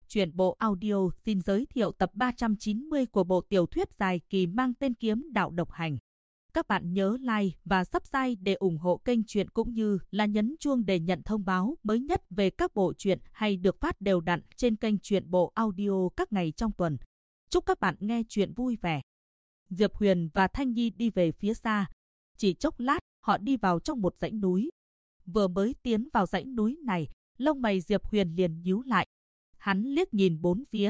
Truyện bộ audio xin giới thiệu tập 390 của bộ tiểu thuyết dài kỳ mang tên Kiếm Đạo Độc Hành. Các bạn nhớ like và subscribe để ủng hộ kênh truyện cũng như là nhấn chuông để nhận thông báo mới nhất về các bộ truyện hay được phát đều đặn trên kênh truyện bộ audio các ngày trong tuần. Chúc các bạn nghe truyện vui vẻ. Diệp Huyền và Thanh Nhi đi về phía xa. Chỉ chốc lát, họ đi vào trong một dãy núi. Vừa mới tiến vào dãy núi này, lông mày Diệp Huyền liền nhíu lại. Hắn liếc nhìn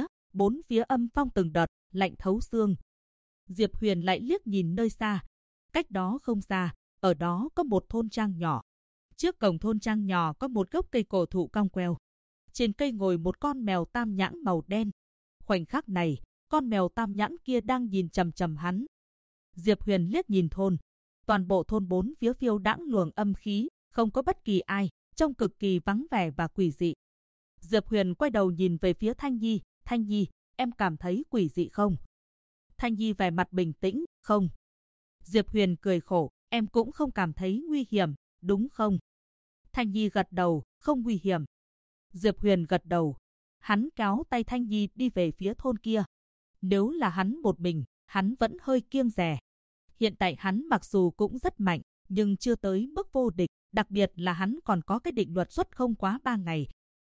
bốn phía âm phong từng đợt, lạnh thấu xương. Diệp Huyền lại liếc nhìn nơi xa. Cách đó không xa, ở đó có một thôn trang nhỏ. Trước cổng thôn trang nhỏ có một gốc cây cổ thụ cong queo. Trên cây ngồi một con mèo tam nhãn màu đen. Khoảnh khắc này, con mèo tam nhãn kia đang nhìn chằm chằm hắn. Diệp Huyền liếc nhìn thôn. Toàn bộ thôn bốn phía phiêu đãng luồng âm khí, không có bất kỳ ai, trông cực kỳ vắng vẻ và quỷ dị. Diệp Huyền quay đầu nhìn về phía Thanh Nhi. Thanh Nhi, em cảm thấy quỷ dị không? Thanh Nhi vẻ mặt bình tĩnh, không. Diệp Huyền cười khổ, em cũng không cảm thấy nguy hiểm, đúng không? Thanh Nhi gật đầu, không nguy hiểm. Diệp Huyền gật đầu. Hắn kéo tay Thanh Nhi đi về phía thôn kia. Nếu là hắn một mình, hắn vẫn hơi kiêng dè. Hiện tại hắn mặc dù cũng rất mạnh, nhưng chưa tới mức vô địch, đặc biệt là hắn còn có cái định luật xuất không quá 3 ngày.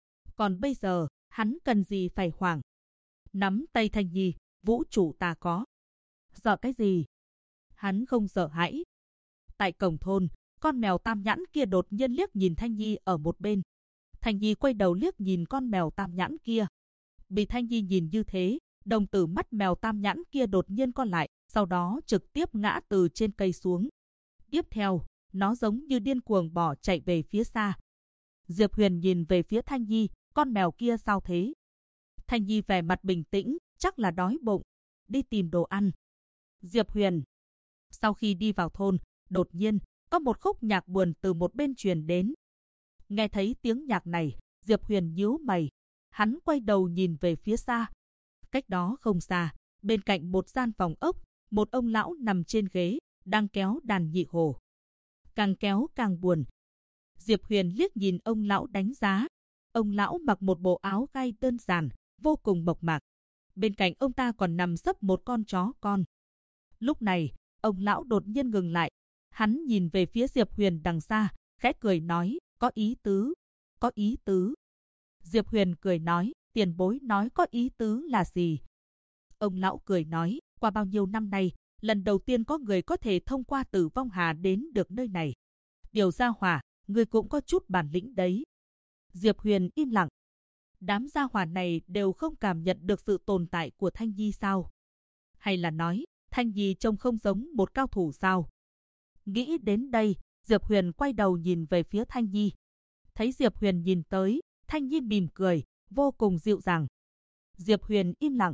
Còn bây giờ, hắn cần gì phải hoảng. Nắm tay Thanh Nhi, vũ trụ ta có. Sợ cái gì? Hắn không sợ hãi. Tại cổng thôn, con mèo tam nhãn kia đột nhiên liếc nhìn Thanh Nhi ở một bên. Thanh Nhi quay đầu liếc nhìn con mèo tam nhãn kia. Bị Thanh Nhi nhìn như thế, đồng tử mắt mèo tam nhãn kia đột nhiên co lại, sau đó trực tiếp ngã từ trên cây xuống. Tiếp theo, nó giống như điên cuồng bỏ chạy về phía xa. Diệp Huyền nhìn về phía Thanh Nhi, con mèo kia sao thế? Thanh Nhi vẻ mặt bình tĩnh, chắc là đói bụng, đi tìm đồ ăn. Diệp Huyền. Sau khi đi vào thôn, đột nhiên, có một khúc nhạc buồn từ một bên truyền đến. Nghe thấy tiếng nhạc này, Diệp Huyền nhíu mày. Hắn quay đầu nhìn về phía xa. Cách đó không xa, bên cạnh một gian phòng ốc, một ông lão nằm trên ghế, đang kéo đàn nhị hồ. Càng kéo càng buồn. Diệp Huyền liếc nhìn ông lão đánh giá. Ông lão mặc một bộ áo gai đơn giản, vô cùng mộc mạc. Bên cạnh ông ta còn nằm sấp một con chó con. Lúc này, ông lão đột nhiên ngừng lại. Hắn nhìn về phía Diệp Huyền đằng xa, khẽ cười nói, có ý tứ, có ý tứ. Diệp Huyền cười nói, tiền bối nói có ý tứ là gì? Ông lão cười nói, qua bao nhiêu năm nay, lần đầu tiên có người có thể thông qua Tử Vong Hà đến được nơi này. Điều gia hỏa, ngươi cũng có chút bản lĩnh đấy. Diệp Huyền im lặng. Đám gia hỏa này đều không cảm nhận được sự tồn tại của Thanh Nhi sao? Hay là nói, Thanh Nhi trông không giống một cao thủ sao? Nghĩ đến đây, Diệp Huyền quay đầu nhìn về phía Thanh Nhi. Thấy Diệp Huyền nhìn tới, Thanh Nhi mỉm cười, vô cùng dịu dàng. Diệp Huyền im lặng.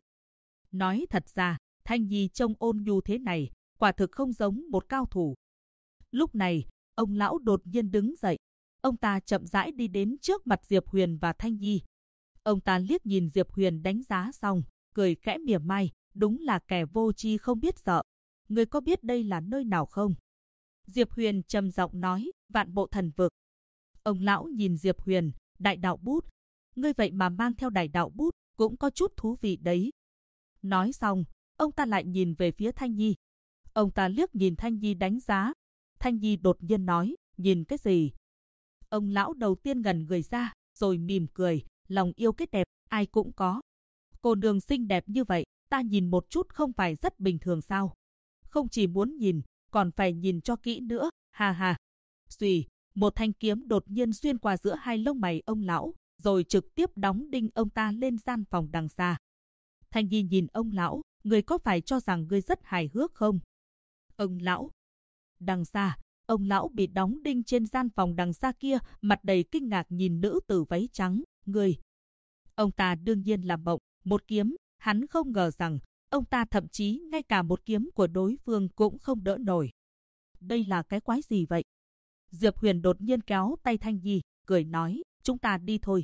Nói thật ra, Thanh Nhi trông ôn nhu thế này, quả thực không giống một cao thủ. Lúc này, ông lão đột nhiên đứng dậy. Ông ta chậm rãi đi đến trước mặt Diệp Huyền và Thanh Nhi. Ông ta liếc nhìn Diệp Huyền đánh giá xong, cười khẽ mỉa mai, đúng là kẻ vô tri không biết sợ. Ngươi có biết đây là nơi nào không? Diệp Huyền trầm giọng nói, Vạn Bộ Thần Vực. Ông lão nhìn Diệp Huyền, đại đạo bút. Ngươi vậy mà mang theo đại đạo bút, cũng có chút thú vị đấy. Nói xong, ông ta lại nhìn về phía Thanh Nhi. Ông ta liếc nhìn Thanh Nhi đánh giá. Thanh Nhi đột nhiên nói, nhìn cái gì? Ông lão đầu tiên ngẩn người ra, rồi mỉm cười, lòng yêu cái đẹp, ai cũng có. Cô nương xinh đẹp như vậy, ta nhìn một chút không phải rất bình thường sao? Không chỉ muốn nhìn, còn phải nhìn cho kỹ nữa, ha ha. Xùy, một thanh kiếm đột nhiên xuyên qua giữa hai lông mày ông lão, rồi trực tiếp đóng đinh ông ta lên gian phòng đằng xa. Thanh Nhi nhìn ông lão, người có phải cho rằng ngươi rất hài hước không? Ông lão. Đằng xa, ông lão bị đóng đinh trên gian phòng đằng xa kia, mặt đầy kinh ngạc nhìn nữ tử váy trắng, người. Ông ta đương nhiên là mộng, một kiếm, hắn không ngờ rằng, ông ta thậm chí ngay cả một kiếm của đối phương cũng không đỡ nổi. Đây là cái quái gì vậy? Diệp Huyền đột nhiên kéo tay Thanh Nhi, cười nói, chúng ta đi thôi.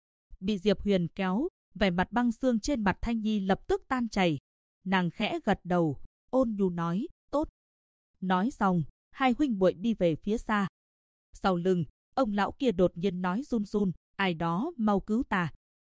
Bị Diệp Huyền kéo, vẻ mặt băng xương trên mặt Thanh Nhi lập tức tan chảy. Nàng khẽ gật đầu, ôn nhu nói, tốt. Nói xong, hai huynh muội đi về phía xa. Sau lưng, ông lão kia đột nhiên nói run run, ai đó mau cứu ta.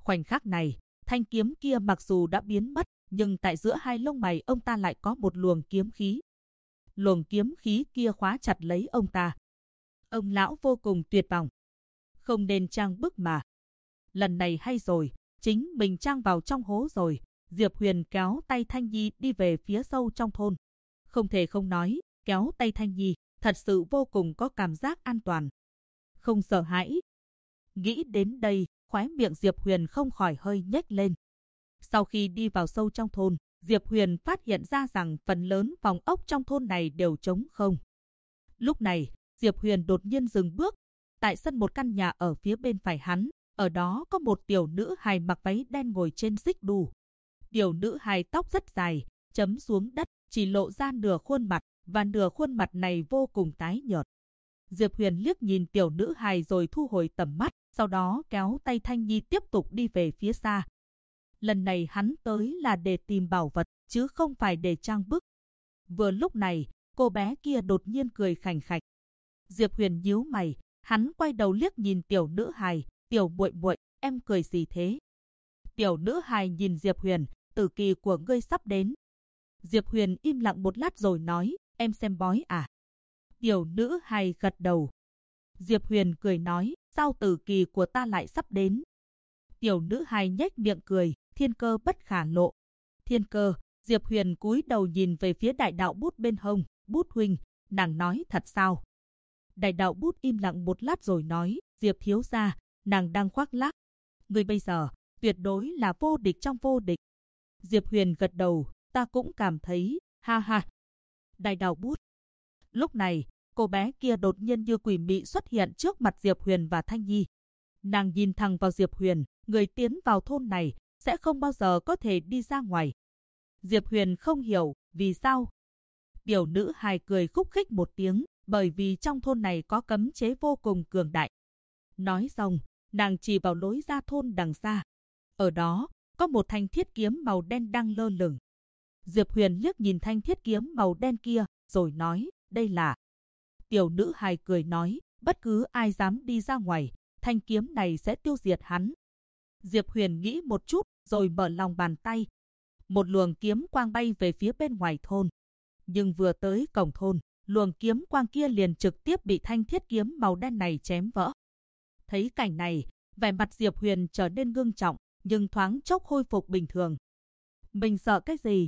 Khoảnh khắc này, thanh kiếm kia mặc dù đã biến mất, nhưng tại giữa hai lông mày ông ta lại có một luồng kiếm khí. Luồng kiếm khí kia khóa chặt lấy ông ta. Ông lão vô cùng tuyệt vọng. Không nên trang bức mà. Lần này hay rồi, chính mình trang vào trong hố rồi. Diệp Huyền kéo tay Thanh Nhi đi về phía sâu trong thôn. Không thể không nói, kéo tay Thanh Nhi thật sự vô cùng có cảm giác an toàn. Không sợ hãi. Nghĩ đến đây, khóe miệng Diệp Huyền không khỏi hơi nhếch lên. Sau khi đi vào sâu trong thôn, Diệp Huyền phát hiện ra rằng phần lớn phòng ốc trong thôn này đều trống không. Lúc này, Diệp Huyền đột nhiên dừng bước. Tại sân một căn nhà ở phía bên phải hắn, ở đó có một tiểu nữ hài mặc váy đen ngồi trên xích đu. Tiểu nữ hài tóc rất dài, chấm xuống đất, chỉ lộ ra nửa khuôn mặt, và nửa khuôn mặt này vô cùng tái nhợt. Diệp Huyền liếc nhìn tiểu nữ hài rồi thu hồi tầm mắt, sau đó kéo tay Thanh Nhi tiếp tục đi về phía xa. Lần này hắn tới là để tìm bảo vật, chứ không phải để trang bức. Vừa lúc này, cô bé kia đột nhiên cười khành khạch. Diệp Huyền nhíu mày, hắn quay đầu liếc nhìn tiểu nữ hài, tiểu muội muội, em cười gì thế? Tiểu nữ hài nhìn Diệp Huyền, tử kỳ của ngươi sắp đến. Diệp Huyền im lặng một lát rồi nói, em xem bói à? Tiểu nữ hài gật đầu. Diệp Huyền cười nói, sao tử kỳ của ta lại sắp đến? Tiểu nữ hài nhếch miệng cười, thiên cơ bất khả lộ. Thiên cơ, Diệp Huyền cúi đầu nhìn về phía đại đạo bút bên hông, bút huynh, nàng nói thật sao? Đại đạo bút im lặng một lát rồi nói, Diệp thiếu gia, nàng đang khoác lác. Ngươi bây giờ, tuyệt đối là vô địch trong vô địch. Diệp Huyền gật đầu, ta cũng cảm thấy, ha ha. Đại đạo bút. Lúc này, cô bé kia đột nhiên như quỷ mị xuất hiện trước mặt Diệp Huyền và Thanh Nhi. Nàng nhìn thẳng vào Diệp Huyền, người tiến vào thôn này, sẽ không bao giờ có thể đi ra ngoài. Diệp Huyền không hiểu, vì sao? Tiểu nữ hài cười khúc khích một tiếng, bởi vì trong thôn này có cấm chế vô cùng cường đại. Nói xong, nàng chỉ vào lối ra thôn đằng xa. Ở đó, có một thanh thiết kiếm màu đen đang lơ lửng. Diệp Huyền liếc nhìn thanh thiết kiếm màu đen kia, rồi nói, đây là... Tiểu nữ hài cười nói, bất cứ ai dám đi ra ngoài, thanh kiếm này sẽ tiêu diệt hắn. Diệp Huyền nghĩ một chút, rồi mở lòng bàn tay. Một luồng kiếm quang bay về phía bên ngoài thôn. Nhưng vừa tới cổng thôn, luồng kiếm quang kia liền trực tiếp bị thanh thiết kiếm màu đen này chém vỡ. Thấy cảnh này, vẻ mặt Diệp Huyền trở nên ngưng trọng, nhưng thoáng chốc khôi phục bình thường. Mình sợ cái gì?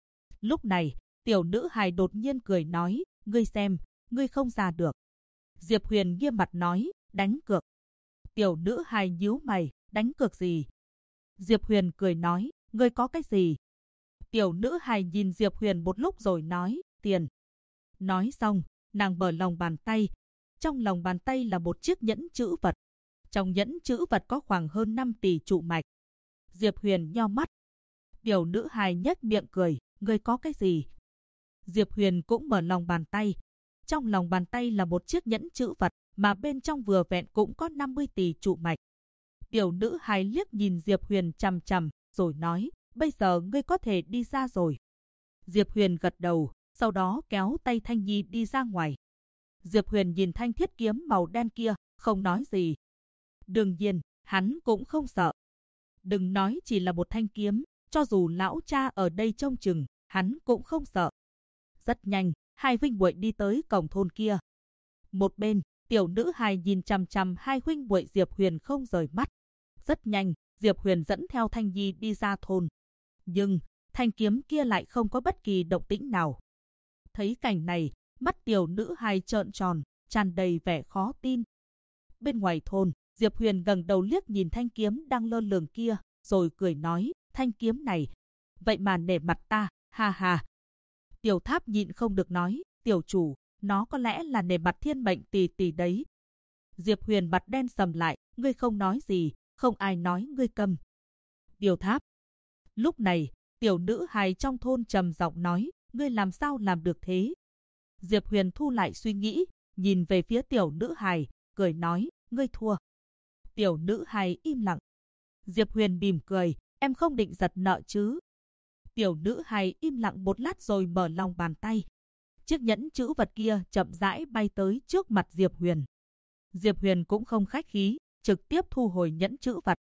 Lúc này, tiểu nữ hài đột nhiên cười nói, ngươi xem, ngươi không ra được. Diệp Huyền nghiêm mặt nói, đánh cược. Tiểu nữ hài nhíu mày, đánh cược gì? Diệp Huyền cười nói, ngươi có cái gì? Tiểu nữ hài nhìn Diệp Huyền một lúc rồi nói, tiền. Nói xong, nàng mở lòng bàn tay. Trong lòng bàn tay là một chiếc nhẫn chữ vật. Trong nhẫn chữ vật có khoảng hơn 5 tỷ trụ mạch. Diệp Huyền nheo mắt. Tiểu nữ hài nhếch miệng cười, ngươi có cái gì? Diệp Huyền cũng mở lòng bàn tay. Trong lòng bàn tay là một chiếc nhẫn chữ vật, mà bên trong vừa vẹn cũng có 50 tỷ trụ mạch. Tiểu nữ hài liếc nhìn Diệp Huyền chằm chằm, rồi nói, bây giờ ngươi có thể đi ra rồi. Diệp Huyền gật đầu, sau đó kéo tay Thanh Nhi đi ra ngoài. Diệp Huyền nhìn thanh thiết kiếm màu đen kia, không nói gì. Đương nhiên, hắn cũng không sợ. Đừng nói chỉ là một thanh kiếm, cho dù lão cha ở đây trông chừng, hắn cũng không sợ. Rất nhanh, hai huynh muội đi tới cổng thôn kia. Một bên, tiểu nữ hài nhìn chằm chằm hai huynh muội Diệp Huyền không rời mắt. Rất nhanh, Diệp Huyền dẫn theo Thanh Nhi đi ra thôn. Nhưng, thanh kiếm kia lại không có bất kỳ động tĩnh nào. Thấy cảnh này, mắt tiểu nữ hài trợn tròn, tràn đầy vẻ khó tin. Bên ngoài thôn, Diệp Huyền ngẩng đầu liếc nhìn thanh kiếm đang lơ lửng kia, rồi cười nói, thanh kiếm này, vậy mà nể mặt ta, ha ha. Tiểu Tháp nhịn không được nói, tiểu chủ, nó có lẽ là nể mặt thiên mệnh tỷ tỷ đấy. Diệp Huyền mặt đen sầm lại, ngươi không nói gì, không ai nói ngươi câm. Tiểu Tháp. Lúc này, tiểu nữ hài trong thôn trầm giọng nói, ngươi làm sao làm được thế? Diệp Huyền thu lại suy nghĩ, nhìn về phía tiểu nữ hài, cười nói, ngươi thua. Tiểu nữ hài im lặng. Diệp Huyền mỉm cười, em không định giật nợ chứ? Tiểu nữ hài im lặng một lát rồi mở lòng bàn tay. Chiếc nhẫn chữ vật kia chậm rãi bay tới trước mặt Diệp Huyền. Diệp Huyền cũng không khách khí, trực tiếp thu hồi nhẫn chữ vật.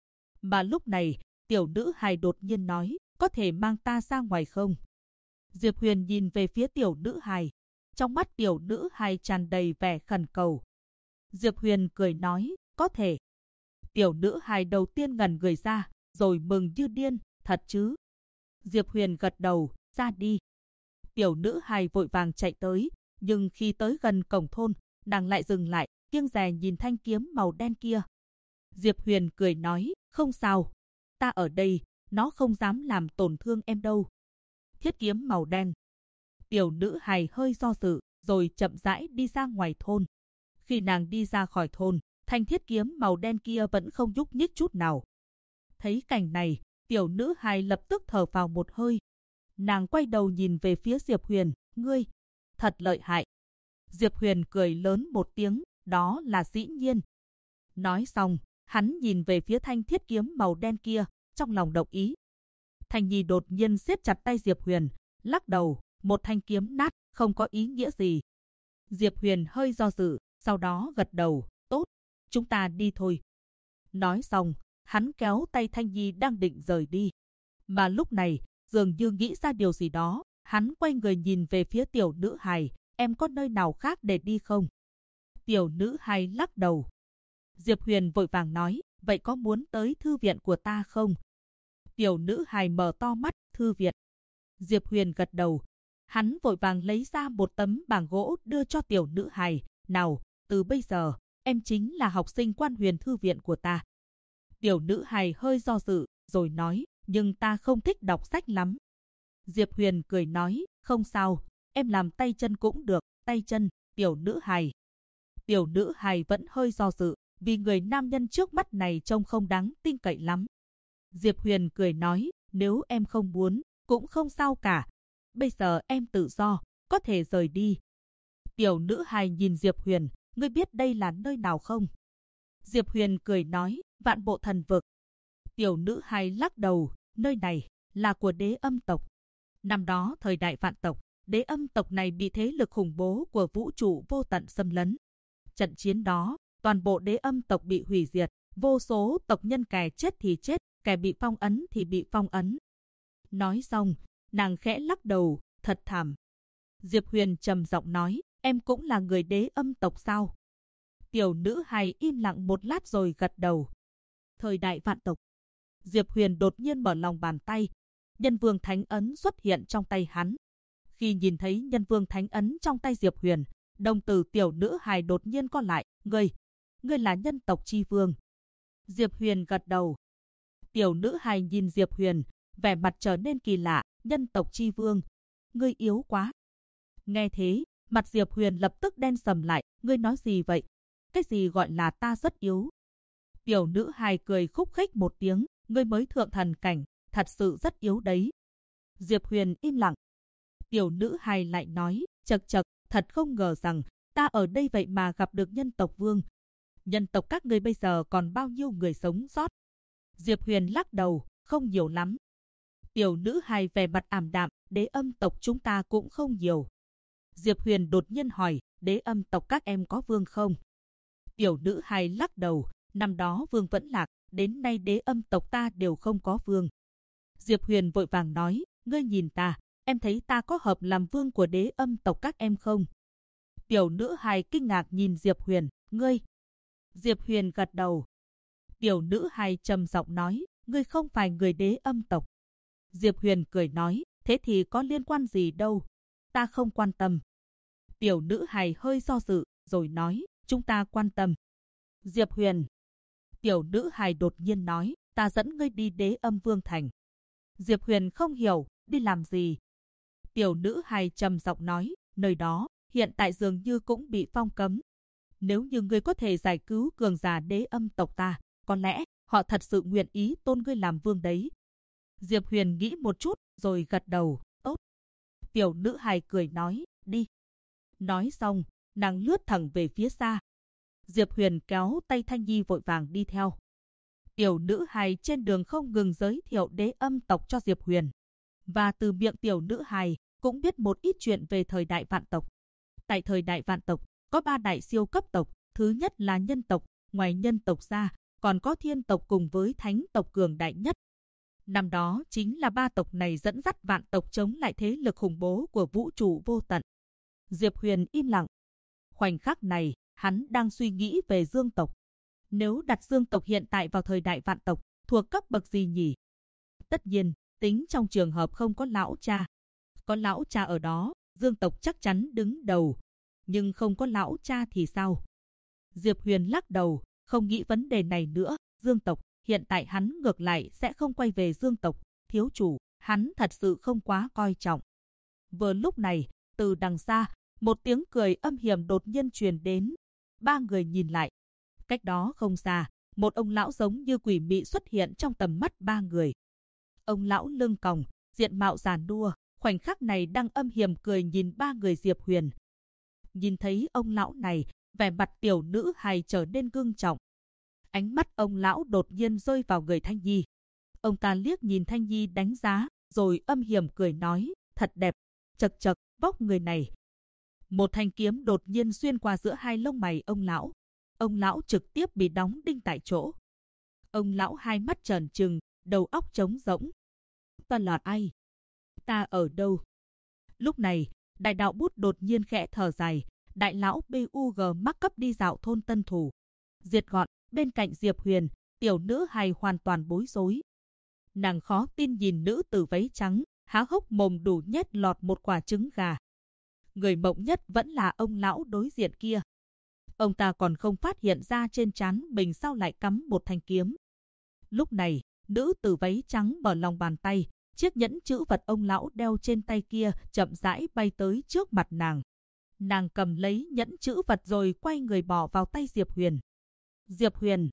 Mà lúc này, tiểu nữ hài đột nhiên nói, có thể mang ta ra ngoài không? Diệp Huyền nhìn về phía tiểu nữ hài. Trong mắt tiểu nữ hài tràn đầy vẻ khẩn cầu. Diệp Huyền cười nói, có thể. Tiểu nữ hài đầu tiên ngẩn người ra, rồi mừng như điên, thật chứ? Diệp Huyền gật đầu, ra đi. Tiểu nữ hài vội vàng chạy tới, nhưng khi tới gần cổng thôn, nàng lại dừng lại, kiêng dè nhìn thanh kiếm màu đen kia. Diệp Huyền cười nói, không sao, ta ở đây, nó không dám làm tổn thương em đâu. Thiết kiếm màu đen. Tiểu nữ hài hơi do dự, rồi chậm rãi đi ra ngoài thôn. Khi nàng đi ra khỏi thôn, thanh thiết kiếm màu đen kia vẫn không nhúc nhích chút nào. Thấy cảnh này, tiểu nữ hài lập tức thở vào một hơi. Nàng quay đầu nhìn về phía Diệp Huyền, ngươi, thật lợi hại. Diệp Huyền cười lớn một tiếng, đó là dĩ nhiên. Nói xong, hắn nhìn về phía thanh thiết kiếm màu đen kia, trong lòng đồng ý. Thanh Nhi đột nhiên siết chặt tay Diệp Huyền, lắc đầu, một thanh kiếm nát, không có ý nghĩa gì. Diệp Huyền hơi do dự, sau đó gật đầu, tốt, chúng ta đi thôi. Nói xong, hắn kéo tay Thanh Nhi đang định rời đi. Mà lúc này, dường như nghĩ ra điều gì đó, hắn quay người nhìn về phía tiểu nữ hài, em có nơi nào khác để đi không? Tiểu nữ hài lắc đầu. Diệp Huyền vội vàng nói, vậy có muốn tới thư viện của ta không? Tiểu nữ hài mở to mắt, thư viện. Diệp Huyền gật đầu. Hắn vội vàng lấy ra một tấm bảng gỗ đưa cho tiểu nữ hài, nào, từ bây giờ, em chính là học sinh Quan Huyền thư viện của ta. Tiểu nữ hài hơi do dự, rồi nói, nhưng ta không thích đọc sách lắm. Diệp Huyền cười nói, không sao, em làm tay chân cũng được, tay chân, tiểu nữ hài. Tiểu nữ hài vẫn hơi do dự, vì người nam nhân trước mắt này trông không đáng tin cậy lắm. Diệp Huyền cười nói, nếu em không muốn, cũng không sao cả. Bây giờ em tự do, có thể rời đi. Tiểu nữ hài nhìn Diệp Huyền, ngươi biết đây là nơi nào không? Diệp Huyền cười nói, Vạn Bộ Thần Vực. Tiểu nữ hài lắc đầu, nơi này là của Đế Âm tộc. Năm đó thời đại vạn tộc, Đế Âm tộc này bị thế lực khủng bố của vũ trụ vô tận xâm lấn. Trận chiến đó, toàn bộ Đế Âm tộc bị hủy diệt, vô số tộc nhân kẻ chết thì chết, kẻ bị phong ấn thì bị phong ấn. Nói xong, nàng khẽ lắc đầu, thật thảm. Diệp Huyền trầm giọng nói, em cũng là người Đế Âm tộc sao? Tiểu nữ hài im lặng một lát rồi gật đầu. Thời đại vạn tộc. Diệp Huyền đột nhiên mở lòng bàn tay. Nhân Vương Thánh Ấn xuất hiện trong tay hắn. Khi nhìn thấy Nhân Vương Thánh Ấn trong tay Diệp Huyền, đồng tử tiểu nữ hài đột nhiên co lại. Ngươi là nhân tộc chi vương. Diệp Huyền gật đầu. Tiểu nữ hài nhìn Diệp Huyền, vẻ mặt trở nên kỳ lạ. Nhân tộc chi vương, ngươi yếu quá. Nghe thế, mặt Diệp Huyền lập tức đen sầm lại. Ngươi nói gì vậy? Cái gì gọi là ta rất yếu? Tiểu nữ hài cười khúc khích một tiếng, ngươi mới thượng thần cảnh, thật sự rất yếu đấy. Diệp Huyền im lặng. Tiểu nữ hài lại nói, chậc chậc, thật không ngờ rằng ta ở đây vậy mà gặp được nhân tộc vương. Nhân tộc các ngươi bây giờ còn bao nhiêu người sống sót? Diệp Huyền lắc đầu, không nhiều lắm. Tiểu nữ hài vẻ mặt ảm đạm, Đế Âm tộc chúng ta cũng không nhiều. Diệp Huyền đột nhiên hỏi, Đế Âm tộc các em có vương không? Tiểu nữ hài lắc đầu, năm đó vương vẫn lạc, đến nay Đế Âm tộc ta đều không có vương. Diệp Huyền vội vàng nói, ngươi nhìn ta, em thấy ta có hợp làm vương của Đế Âm tộc các em không? Tiểu nữ hài kinh ngạc nhìn Diệp Huyền, ngươi. Diệp Huyền gật đầu. Tiểu nữ hài trầm giọng nói, ngươi không phải người Đế Âm tộc. Diệp Huyền cười nói, thế thì có liên quan gì đâu, ta không quan tâm. Tiểu nữ hài hơi do dự, rồi nói, chúng ta quan tâm. Diệp Huyền. Tiểu nữ hài đột nhiên nói, ta dẫn ngươi đi Đế Âm Vương Thành. Diệp Huyền không hiểu, đi làm gì? Tiểu nữ hài trầm giọng nói, nơi đó, hiện tại dường như cũng bị phong cấm. Nếu như ngươi có thể giải cứu cường giả Đế Âm tộc ta, có lẽ họ thật sự nguyện ý tôn ngươi làm vương đấy. Diệp Huyền nghĩ một chút, rồi gật đầu, tốt. Tiểu nữ hài cười nói, đi. Nói xong, nàng lướt thẳng về phía xa. Diệp Huyền kéo tay Thanh Nhi vội vàng đi theo. Tiểu nữ hài trên đường không ngừng giới thiệu Đế Âm tộc cho Diệp Huyền. Và từ miệng tiểu nữ hài, cũng biết một ít chuyện về thời đại vạn tộc. Tại thời đại vạn tộc, có 3 đại siêu cấp tộc. Thứ nhất là nhân tộc, ngoài nhân tộc ra, còn có thiên tộc cùng với thánh tộc cường đại nhất. Năm đó chính là ba tộc này dẫn dắt vạn tộc chống lại thế lực khủng bố của vũ trụ vô tận. Diệp Huyền im lặng. Khoảnh khắc này, hắn đang suy nghĩ về Dương tộc. Nếu đặt Dương tộc hiện tại vào thời đại vạn tộc, thuộc cấp bậc gì nhỉ? Tất nhiên, tính trong trường hợp không có lão cha. Có lão cha ở đó, Dương tộc chắc chắn đứng đầu. Nhưng không có lão cha thì sao? Diệp Huyền lắc đầu, không nghĩ vấn đề này nữa. Dương tộc, hiện tại hắn ngược lại sẽ không quay về Dương tộc. Thiếu chủ, hắn thật sự không quá coi trọng. Vừa lúc này, từ đằng xa, một tiếng cười âm hiểm đột nhiên truyền đến. Ba người nhìn lại. Cách đó không xa, một ông lão giống như quỷ mị xuất hiện trong tầm mắt ba người. Ông lão lưng còng, diện mạo già nua, khoảnh khắc này đang âm hiểm cười nhìn ba người Diệp Huyền. Nhìn thấy ông lão này, vẻ mặt tiểu nữ hài trở nên ngưng trọng. Ánh mắt ông lão đột nhiên rơi vào người Thanh Nhi. Ông ta liếc nhìn Thanh Nhi đánh giá, rồi âm hiểm cười nói, thật đẹp, chật chật, vóc người này. Một thanh kiếm đột nhiên xuyên qua giữa hai lông mày ông lão. Ông lão trực tiếp bị đóng đinh tại chỗ. Ông lão hai mắt tròn trừng, đầu óc trống rỗng. Ta là ai? Ta ở đâu? Lúc này, đại đạo bút đột nhiên khẽ thở dài. Đại lão BUG mắc cấp đi dạo thôn Tân Thủ. Diệt gọn, bên cạnh Diệp Huyền, tiểu nữ hài hoàn toàn bối rối. Nàng khó tin nhìn nữ tử váy trắng, há hốc mồm đủ nhét lọt một quả trứng gà. Người mộng nhất vẫn là ông lão đối diện kia. Ông ta còn không phát hiện ra trên trán mình sao lại cắm một thanh kiếm. Lúc này, nữ tử váy trắng mở lòng bàn tay, chiếc nhẫn chữ vật ông lão đeo trên tay kia chậm rãi bay tới trước mặt nàng. Nàng cầm lấy nhẫn chữ vật rồi quay người bỏ vào tay Diệp Huyền. Diệp Huyền.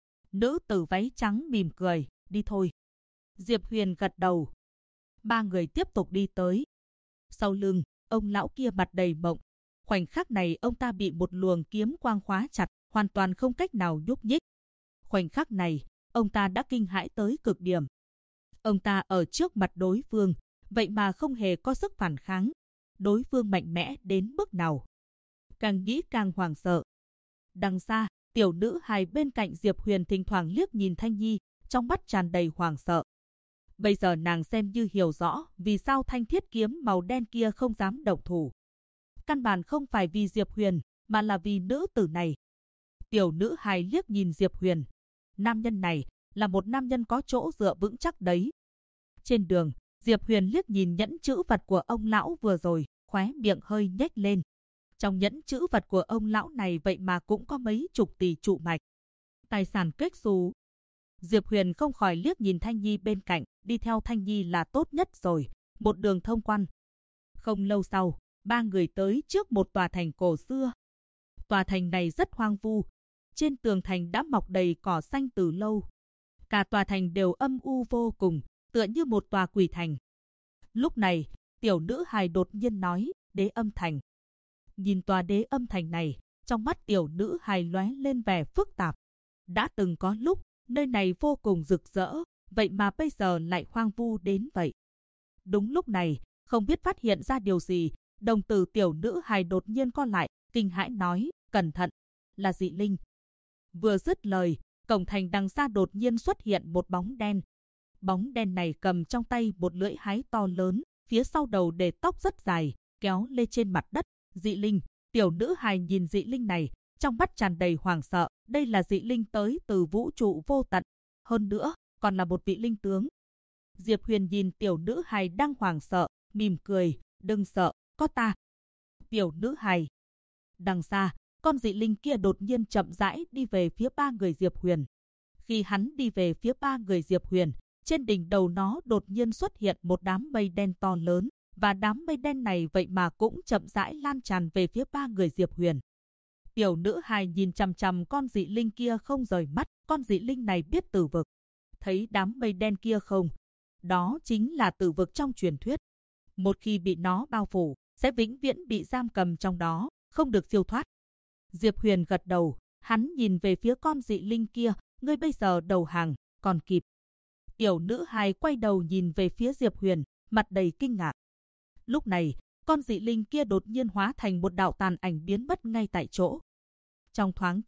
Nữ tử váy trắng mỉm cười, đi thôi. Diệp Huyền gật đầu. Ba người tiếp tục đi tới. Sau lưng, ông lão kia mặt đầy mộng. Khoảnh khắc này ông ta bị một luồng kiếm quang khóa chặt, hoàn toàn không cách nào nhúc nhích. Khoảnh khắc này, ông ta đã kinh hãi tới cực điểm. Ông ta ở trước mặt đối phương, vậy mà không hề có sức phản kháng. Đối phương mạnh mẽ đến mức nào? Càng nghĩ càng hoảng sợ. Đằng xa, tiểu nữ hài bên cạnh Diệp Huyền thỉnh thoảng liếc nhìn Thanh Nhi, trong mắt tràn đầy hoảng sợ. Bây giờ nàng xem như hiểu rõ vì sao thanh thiết kiếm màu đen kia không dám động thủ. Căn bản không phải vì Diệp Huyền, mà là vì nữ tử này. Tiểu nữ hài liếc nhìn Diệp Huyền. Nam nhân này là một nam nhân có chỗ dựa vững chắc đấy. Trên đường, Diệp Huyền liếc nhìn nhẫn chữ vật của ông lão vừa rồi, khóe miệng hơi nhếch lên. Trong nhẫn chữ vật của ông lão này vậy mà cũng có mấy chục tỷ trụ mạch. Tài sản kết xù. Diệp Huyền không khỏi liếc nhìn Thanh Nhi bên cạnh, đi theo Thanh Nhi là tốt nhất rồi, một đường thông quan. Không lâu sau, ba người tới trước một tòa thành cổ xưa. Tòa thành này rất hoang vu. Trên tường thành đã mọc đầy cỏ xanh từ lâu. Cả tòa thành đều âm u vô cùng, tựa như một tòa quỷ thành. Lúc này, tiểu nữ hài đột nhiên nói, Đế Âm Thành. Nhìn tòa Đế Âm Thành này, trong mắt tiểu nữ hài lóe lên vẻ phức tạp. Đã từng có lúc, nơi này vô cùng rực rỡ, vậy mà bây giờ lại hoang vu đến vậy. Đúng lúc này, không biết phát hiện ra điều gì, đồng tử tiểu nữ hài đột nhiên co lại, kinh hãi nói, cẩn thận, là dị linh. Vừa dứt lời, cổng thành đằng xa đột nhiên xuất hiện một bóng đen. Bóng đen này cầm trong tay một lưỡi hái to lớn, phía sau đầu để tóc rất dài, kéo lê trên mặt đất. Dị linh, tiểu nữ hài nhìn dị linh này, trong mắt tràn đầy hoảng sợ. Đây là dị linh tới từ vũ trụ vô tận. Hơn nữa, còn là một vị linh tướng. Diệp Huyền nhìn tiểu nữ hài đang hoảng sợ, mỉm cười, đừng sợ, có ta. Tiểu nữ hài. Đằng xa, con dị linh kia đột nhiên chậm rãi đi về phía ba người Diệp Huyền. Khi hắn đi về phía ba người Diệp Huyền, trên đỉnh đầu nó đột nhiên xuất hiện một đám mây đen to lớn, và đám mây đen này vậy mà cũng chậm rãi lan tràn về phía ba người Diệp Huyền. Tiểu nữ hài nhìn chằm chằm con dị linh kia không rời mắt, con dị linh này biết tử vực. Thấy đám mây đen kia không? Đó chính là tử vực trong truyền thuyết. Một khi bị nó bao phủ, sẽ vĩnh viễn bị giam cầm trong đó, không được siêu thoát. Diệp Huyền gật đầu, hắn nhìn về phía con dị linh kia, ngươi bây giờ đầu hàng, còn kịp. Tiểu nữ hài quay đầu nhìn về phía Diệp Huyền, mặt đầy kinh ngạc. Lúc này, con dị linh kia đột nhiên hóa thành một đạo tàn ảnh biến mất ngay tại chỗ. Trong thoáng chốc,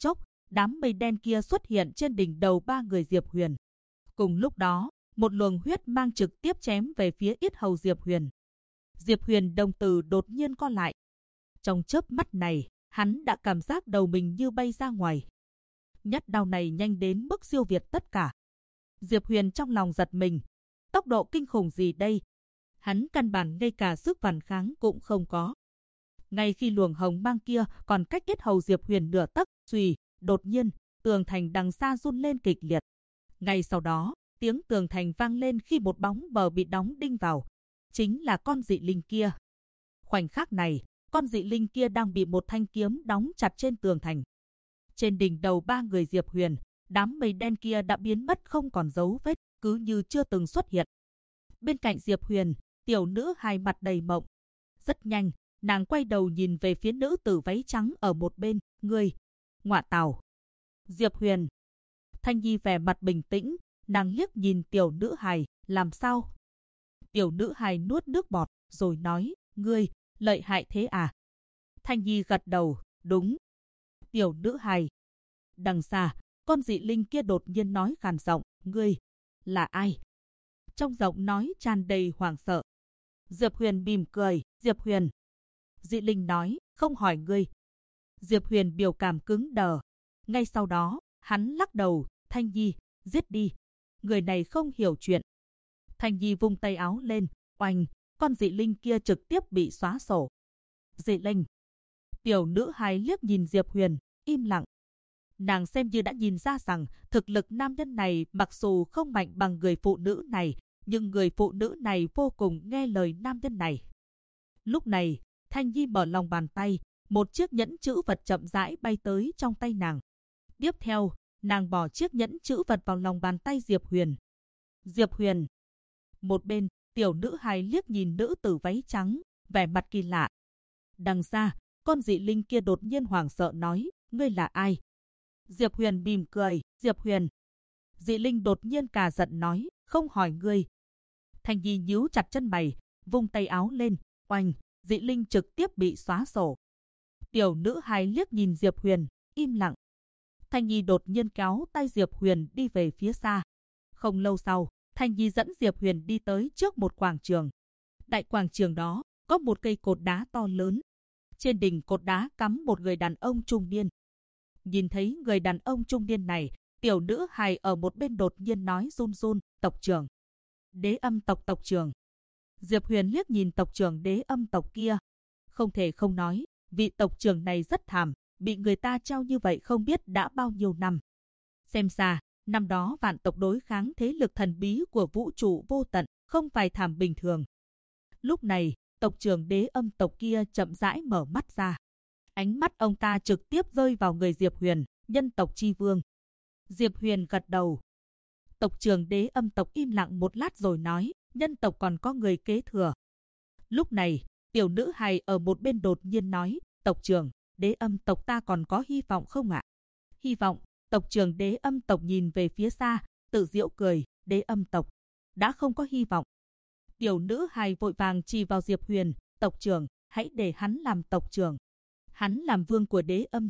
đám mây đen kia xuất hiện trên đỉnh đầu ba người Diệp Huyền. Cùng lúc đó, một luồng huyết mang trực tiếp chém về phía yết hầu Diệp Huyền. Diệp Huyền đồng tử đột nhiên co lại. Trong chớp mắt này, hắn đã cảm giác đầu mình như bay ra ngoài. Nhát đao này nhanh đến mức siêu việt tất cả. Diệp Huyền trong lòng giật mình. Tốc độ kinh khủng gì đây? Hắn căn bản ngay cả sức phản kháng cũng không có. Ngay khi luồng hồng mang kia còn cách yết hầu Diệp Huyền nửa tấc, xùy, đột nhiên, tường thành đằng xa run lên kịch liệt. Ngay sau đó, tiếng tường thành vang lên khi một bóng mờ bị đóng đinh vào. Chính là con dị linh kia. Khoảnh khắc này, con dị linh kia đang bị một thanh kiếm đóng chặt trên tường thành. Trên đỉnh đầu ba người Diệp Huyền, đám mây đen kia đã biến mất không còn dấu vết, cứ như chưa từng xuất hiện. Bên cạnh Diệp Huyền, tiểu nữ hài mặt đầy mộng. Rất nhanh, nàng quay đầu nhìn về phía nữ tử váy trắng ở một bên, ngươi, ngọa tào. Diệp Huyền. Thanh Nhi vẻ mặt bình tĩnh, nàng liếc nhìn tiểu nữ hài, làm sao? Tiểu nữ hài nuốt nước bọt, rồi nói, ngươi, lợi hại thế à? Thanh Nhi gật đầu, đúng. Tiểu nữ hài. Đằng xa, con dị linh kia đột nhiên nói khàn giọng, ngươi, là ai? Trong giọng nói tràn đầy hoảng sợ. Diệp Huyền mỉm cười, Diệp Huyền. Dị linh nói, không hỏi ngươi. Diệp Huyền biểu cảm cứng đờ. Ngay sau đó, hắn lắc đầu, Thanh Nhi, giết đi. Người này không hiểu chuyện. Thanh Nhi vung tay áo lên, oanh, con dị linh kia trực tiếp bị xóa sổ. Dị linh. Tiểu nữ hài liếc nhìn Diệp Huyền, im lặng. Nàng xem như đã nhìn ra rằng thực lực nam nhân này mặc dù không mạnh bằng người phụ nữ này, nhưng người phụ nữ này vô cùng nghe lời nam nhân này. Lúc này, Thanh Nhi mở lòng bàn tay, một chiếc nhẫn chữ vật chậm rãi bay tới trong tay nàng. Tiếp theo, nàng bỏ chiếc nhẫn chữ vật vào lòng bàn tay Diệp Huyền. Diệp Huyền. Một bên, tiểu nữ hài liếc nhìn nữ tử váy trắng, vẻ mặt kỳ lạ. Đằng xa, con dị linh kia đột nhiên hoảng sợ nói, ngươi là ai? Diệp Huyền mỉm cười, Diệp Huyền. Dị linh đột nhiên cả giận nói, không hỏi ngươi. Thanh Nhi nhíu chặt chân mày, vung tay áo lên, oanh, dị linh trực tiếp bị xóa sổ. Tiểu nữ hài liếc nhìn Diệp Huyền, im lặng. Thanh Nhi đột nhiên kéo tay Diệp Huyền đi về phía xa. Không lâu sau, Thanh Nhi dẫn Diệp Huyền đi tới trước một quảng trường. Đại quảng trường đó, có một cây cột đá to lớn. Trên đỉnh cột đá cắm một người đàn ông trung niên. Nhìn thấy người đàn ông trung niên này, tiểu nữ hài ở một bên đột nhiên nói run run, tộc trưởng. Đế âm tộc tộc trưởng. Diệp Huyền liếc nhìn tộc trưởng đế âm tộc kia. Không thể không nói, vị tộc trưởng này rất thảm, bị người ta treo như vậy không biết đã bao nhiêu năm. Xem ra, năm đó vạn tộc đối kháng thế lực thần bí của vũ trụ vô tận, không phải thảm bình thường. Lúc này, tộc trưởng đế âm tộc kia chậm rãi mở mắt ra. Ánh mắt ông ta trực tiếp rơi vào người Diệp Huyền, nhân tộc chi vương. Diệp Huyền gật đầu. Tộc trưởng đế âm tộc im lặng một lát rồi nói, nhân tộc còn có người kế thừa. Lúc này, tiểu nữ hài ở một bên đột nhiên nói, tộc trưởng, đế âm tộc ta còn có hy vọng không ạ? Hy vọng. Tộc trưởng đế âm tộc nhìn về phía xa, tự giễu cười, đế âm tộc đã không có hy vọng. Tiểu nữ hài vội vàng chỉ vào Diệp Huyền, tộc trưởng, hãy để hắn làm tộc trưởng. Hắn làm vương của đế âm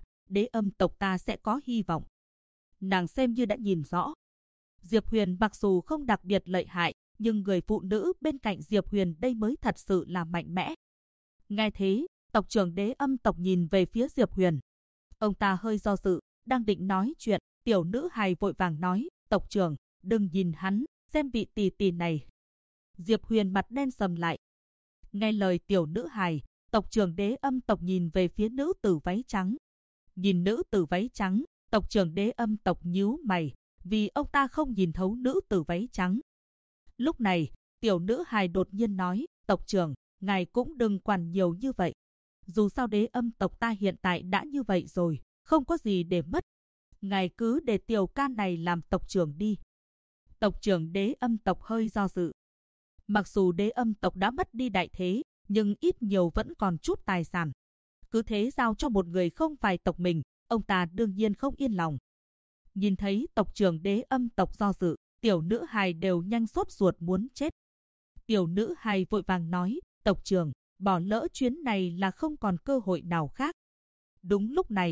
tộc ta sẽ có hy vọng. Nàng xem như đã nhìn rõ. Diệp Huyền mặc dù không đặc biệt lợi hại, nhưng người phụ nữ bên cạnh Diệp Huyền đây mới thật sự là mạnh mẽ. Nghe thế, tộc trưởng đế âm tộc nhìn về phía Diệp Huyền. Ông ta hơi do dự, đang định nói chuyện, tiểu nữ hài vội vàng nói, tộc trưởng, đừng nhìn hắn, xem vị tỷ tỷ này. Diệp Huyền mặt đen sầm lại. Nghe lời tiểu nữ hài, tộc trưởng đế âm tộc nhìn về phía nữ tử váy trắng. Nhìn nữ tử váy trắng, tộc trưởng đế âm tộc nhíu mày, vì ông ta không nhìn thấu nữ tử váy trắng. Lúc này, tiểu nữ hài đột nhiên nói, tộc trưởng, ngài cũng đừng quản nhiều như vậy. Dù sao đế âm tộc ta hiện tại đã như vậy rồi, không có gì để mất. Ngài cứ để tiểu ca này làm tộc trưởng đi. Tộc trưởng đế âm tộc hơi do dự. Mặc dù đế âm tộc đã mất đi đại thế, nhưng ít nhiều vẫn còn chút tài sản. Cứ thế giao cho một người không phải tộc mình, ông ta đương nhiên không yên lòng. Nhìn thấy tộc trưởng đế âm tộc do dự, tiểu nữ hài đều nhanh sốt ruột muốn chết. Tiểu nữ hài vội vàng nói, tộc trưởng, bỏ lỡ chuyến này là không còn cơ hội nào khác. Đúng lúc này,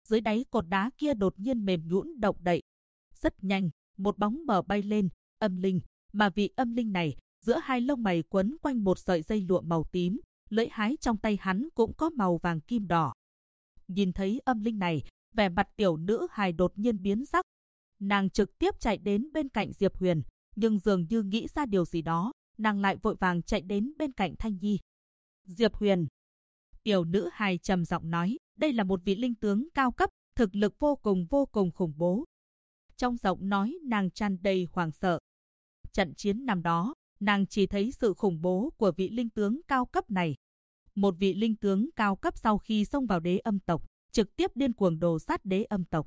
dưới đáy cột đá kia đột nhiên mềm nhũn động đậy. Rất nhanh, một bóng mờ bay lên, âm linh, mà vị âm linh này, giữa hai lông mày quấn quanh một sợi dây lụa màu tím, lưỡi hái trong tay hắn cũng có màu vàng kim đỏ. Nhìn thấy âm linh này, vẻ mặt tiểu nữ hài đột nhiên biến sắc. Nàng trực tiếp chạy đến bên cạnh Diệp Huyền, nhưng dường như nghĩ ra điều gì đó, nàng lại vội vàng chạy đến bên cạnh Thanh Nhi. Diệp Huyền. Tiểu nữ hài trầm giọng nói, đây là một vị linh tướng cao cấp, thực lực vô cùng khủng bố. Trong giọng nói nàng tràn đầy hoảng sợ. Trận chiến năm đó, nàng chỉ thấy sự khủng bố của vị linh tướng cao cấp này. Một vị linh tướng cao cấp sau khi xông vào đế âm tộc, trực tiếp điên cuồng đồ sát đế âm tộc.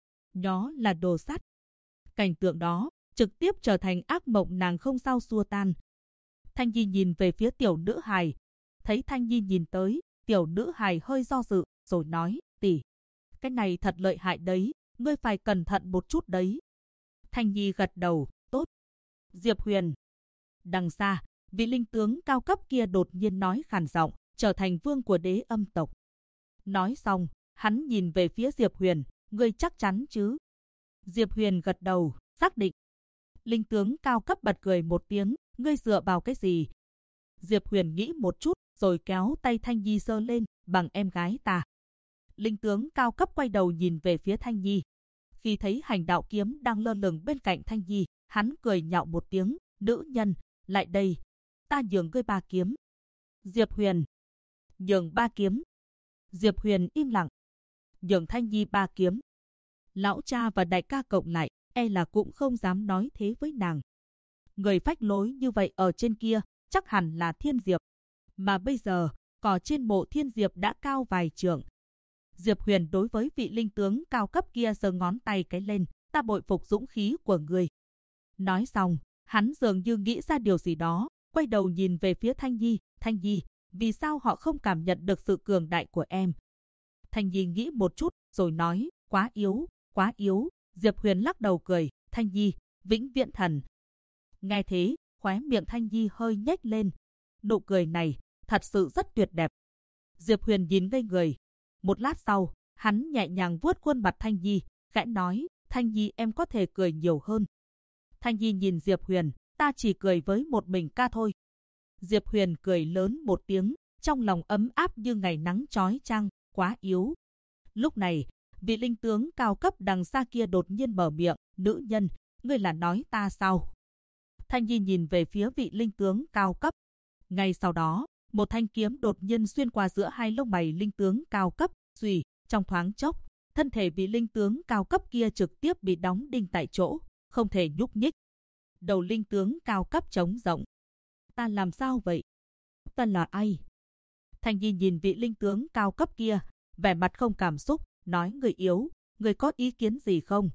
Đó là đồ sát. Cảnh tượng đó trực tiếp trở thành ác mộng nàng không sao xua tan. Thanh Nhi nhìn về phía tiểu nữ hài. Thấy Thanh Nhi nhìn tới, tiểu nữ hài hơi do dự, rồi nói, tỷ, cái này thật lợi hại đấy, ngươi phải cẩn thận một chút đấy. Thanh Nhi gật đầu, tốt. Diệp Huyền. Đằng xa, vị linh tướng cao cấp kia đột nhiên nói khàn giọng, trở thành vương của đế âm tộc. Nói xong, hắn nhìn về phía Diệp Huyền, ngươi chắc chắn chứ? Diệp Huyền gật đầu, xác định. Linh tướng cao cấp bật cười một tiếng, ngươi dựa vào cái gì? Diệp Huyền nghĩ một chút, rồi kéo tay Thanh Nhi giơ lên, bằng em gái ta. Linh tướng cao cấp quay đầu nhìn về phía Thanh Nhi. Khi thấy hành đạo kiếm đang lơ lửng bên cạnh Thanh Nhi, hắn cười nhạo một tiếng, nữ nhân, lại đây, ta nhường ngươi 3 kiếm. Diệp Huyền. Nhường 3 kiếm. Diệp Huyền im lặng. Nhường Thanh Nhi 3 kiếm. Lão cha và đại ca cộng lại, e là cũng không dám nói thế với nàng. Người phách lối như vậy ở trên kia, chắc hẳn là Thiên Diệp. Mà bây giờ, cỏ trên mộ Thiên Diệp đã cao vài trượng. Diệp Huyền đối với vị linh tướng cao cấp kia giơ ngón tay cái lên, ta bội phục dũng khí của người. Nói xong, hắn dường như nghĩ ra điều gì đó, quay đầu nhìn về phía Thanh Nhi. Thanh Nhi, vì sao họ không cảm nhận được sự cường đại của em? Thanh Nhi nghĩ một chút, rồi nói, quá yếu, quá yếu. Diệp Huyền lắc đầu cười, Thanh Nhi, vĩnh viễn thần. Nghe thế, khóe miệng Thanh Nhi hơi nhếch lên. Nụ cười này, thật sự rất tuyệt đẹp. Diệp Huyền nhìn ngây người. Một lát sau, hắn nhẹ nhàng vuốt khuôn mặt Thanh Nhi, khẽ nói, Thanh Nhi em có thể cười nhiều hơn. Thanh Nhi nhìn Diệp Huyền, ta chỉ cười với một mình ca thôi. Diệp Huyền cười lớn một tiếng, trong lòng ấm áp như ngày nắng chói chang, quá yếu. Lúc này, vị linh tướng cao cấp đằng xa kia đột nhiên mở miệng, nữ nhân, ngươi là nói ta sao? Thanh Nhi nhìn về phía vị linh tướng cao cấp. Ngay sau đó, một thanh kiếm đột nhiên xuyên qua giữa hai lông mày linh tướng cao cấp, suy, trong thoáng chốc, thân thể vị linh tướng cao cấp kia trực tiếp bị đóng đinh tại chỗ, không thể nhúc nhích. Đầu linh tướng cao cấp trống rỗng. Ta làm sao vậy? Ta là ai? Thanh Nhi nhìn vị linh tướng cao cấp kia, vẻ mặt không cảm xúc, nói người yếu, người có ý kiến gì không?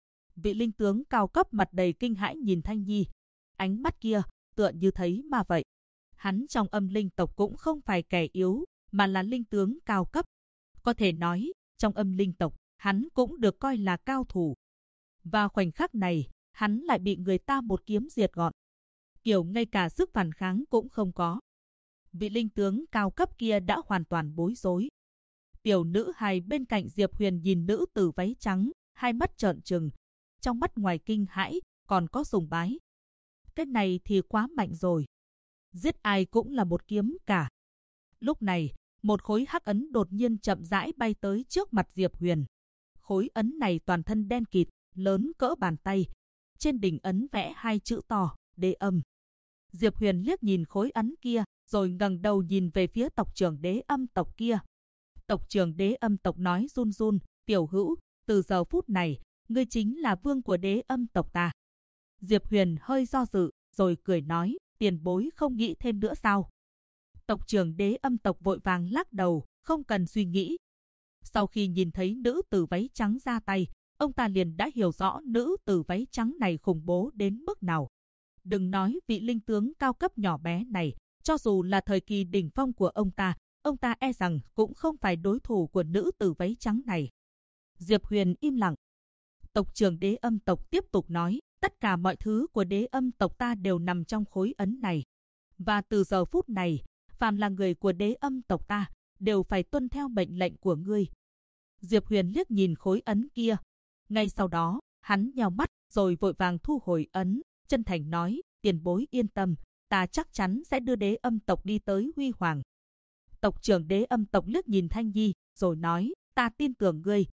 Vị linh tướng cao cấp mặt đầy kinh hãi nhìn Thanh Nhi. Ánh mắt kia, tựa như thấy ma vậy. Hắn trong âm linh tộc cũng không phải kẻ yếu, mà là linh tướng cao cấp. Có thể nói, trong âm linh tộc, hắn cũng được coi là cao thủ. Và khoảnh khắc này, hắn lại bị người ta một kiếm diệt gọn. Kiểu ngay cả sức phản kháng cũng không có. Vị linh tướng cao cấp kia đã hoàn toàn bối rối. Tiểu nữ hài bên cạnh Diệp Huyền nhìn nữ tử váy trắng, hai mắt trợn trừng. Trong mắt ngoài kinh hãi, còn có sùng bái. Cái này thì quá mạnh rồi. Giết ai cũng là một kiếm cả. Lúc này, một khối hắc ấn đột nhiên chậm rãi bay tới trước mặt Diệp Huyền. Khối ấn này toàn thân đen kịt, lớn cỡ bàn tay. Trên đỉnh ấn vẽ 2 chữ to, đế âm. Diệp Huyền liếc nhìn khối ấn kia, rồi ngẩng đầu nhìn về phía tộc trưởng đế âm tộc kia. Tộc trưởng đế âm tộc nói run run, tiểu hữu, từ giờ phút này, ngươi chính là vương của đế âm tộc ta. Diệp Huyền hơi do dự, rồi cười nói, tiền bối không nghĩ thêm nữa sao? Tộc trưởng đế âm tộc vội vàng lắc đầu, không cần suy nghĩ. Sau khi nhìn thấy nữ tử váy trắng ra tay, ông ta liền đã hiểu rõ nữ tử váy trắng này khủng bố đến mức nào. Đừng nói vị linh tướng cao cấp nhỏ bé này, cho dù là thời kỳ đỉnh phong của ông ta e rằng cũng không phải đối thủ của nữ tử váy trắng này. Diệp Huyền im lặng. Tộc trưởng đế âm tộc tiếp tục nói, tất cả mọi thứ của đế âm tộc ta đều nằm trong khối ấn này. Và từ giờ phút này, phàm là người của đế âm tộc ta, đều phải tuân theo mệnh lệnh của ngươi. Diệp Huyền liếc nhìn khối ấn kia. Ngay sau đó, hắn nheo mắt rồi vội vàng thu hồi ấn, chân thành nói, tiền bối yên tâm, ta chắc chắn sẽ đưa Đế Âm tộc đi tới huy hoàng. Tộc trưởng Đế Âm tộc liếc nhìn Thanh Nhi, rồi nói, ta tin tưởng ngươi.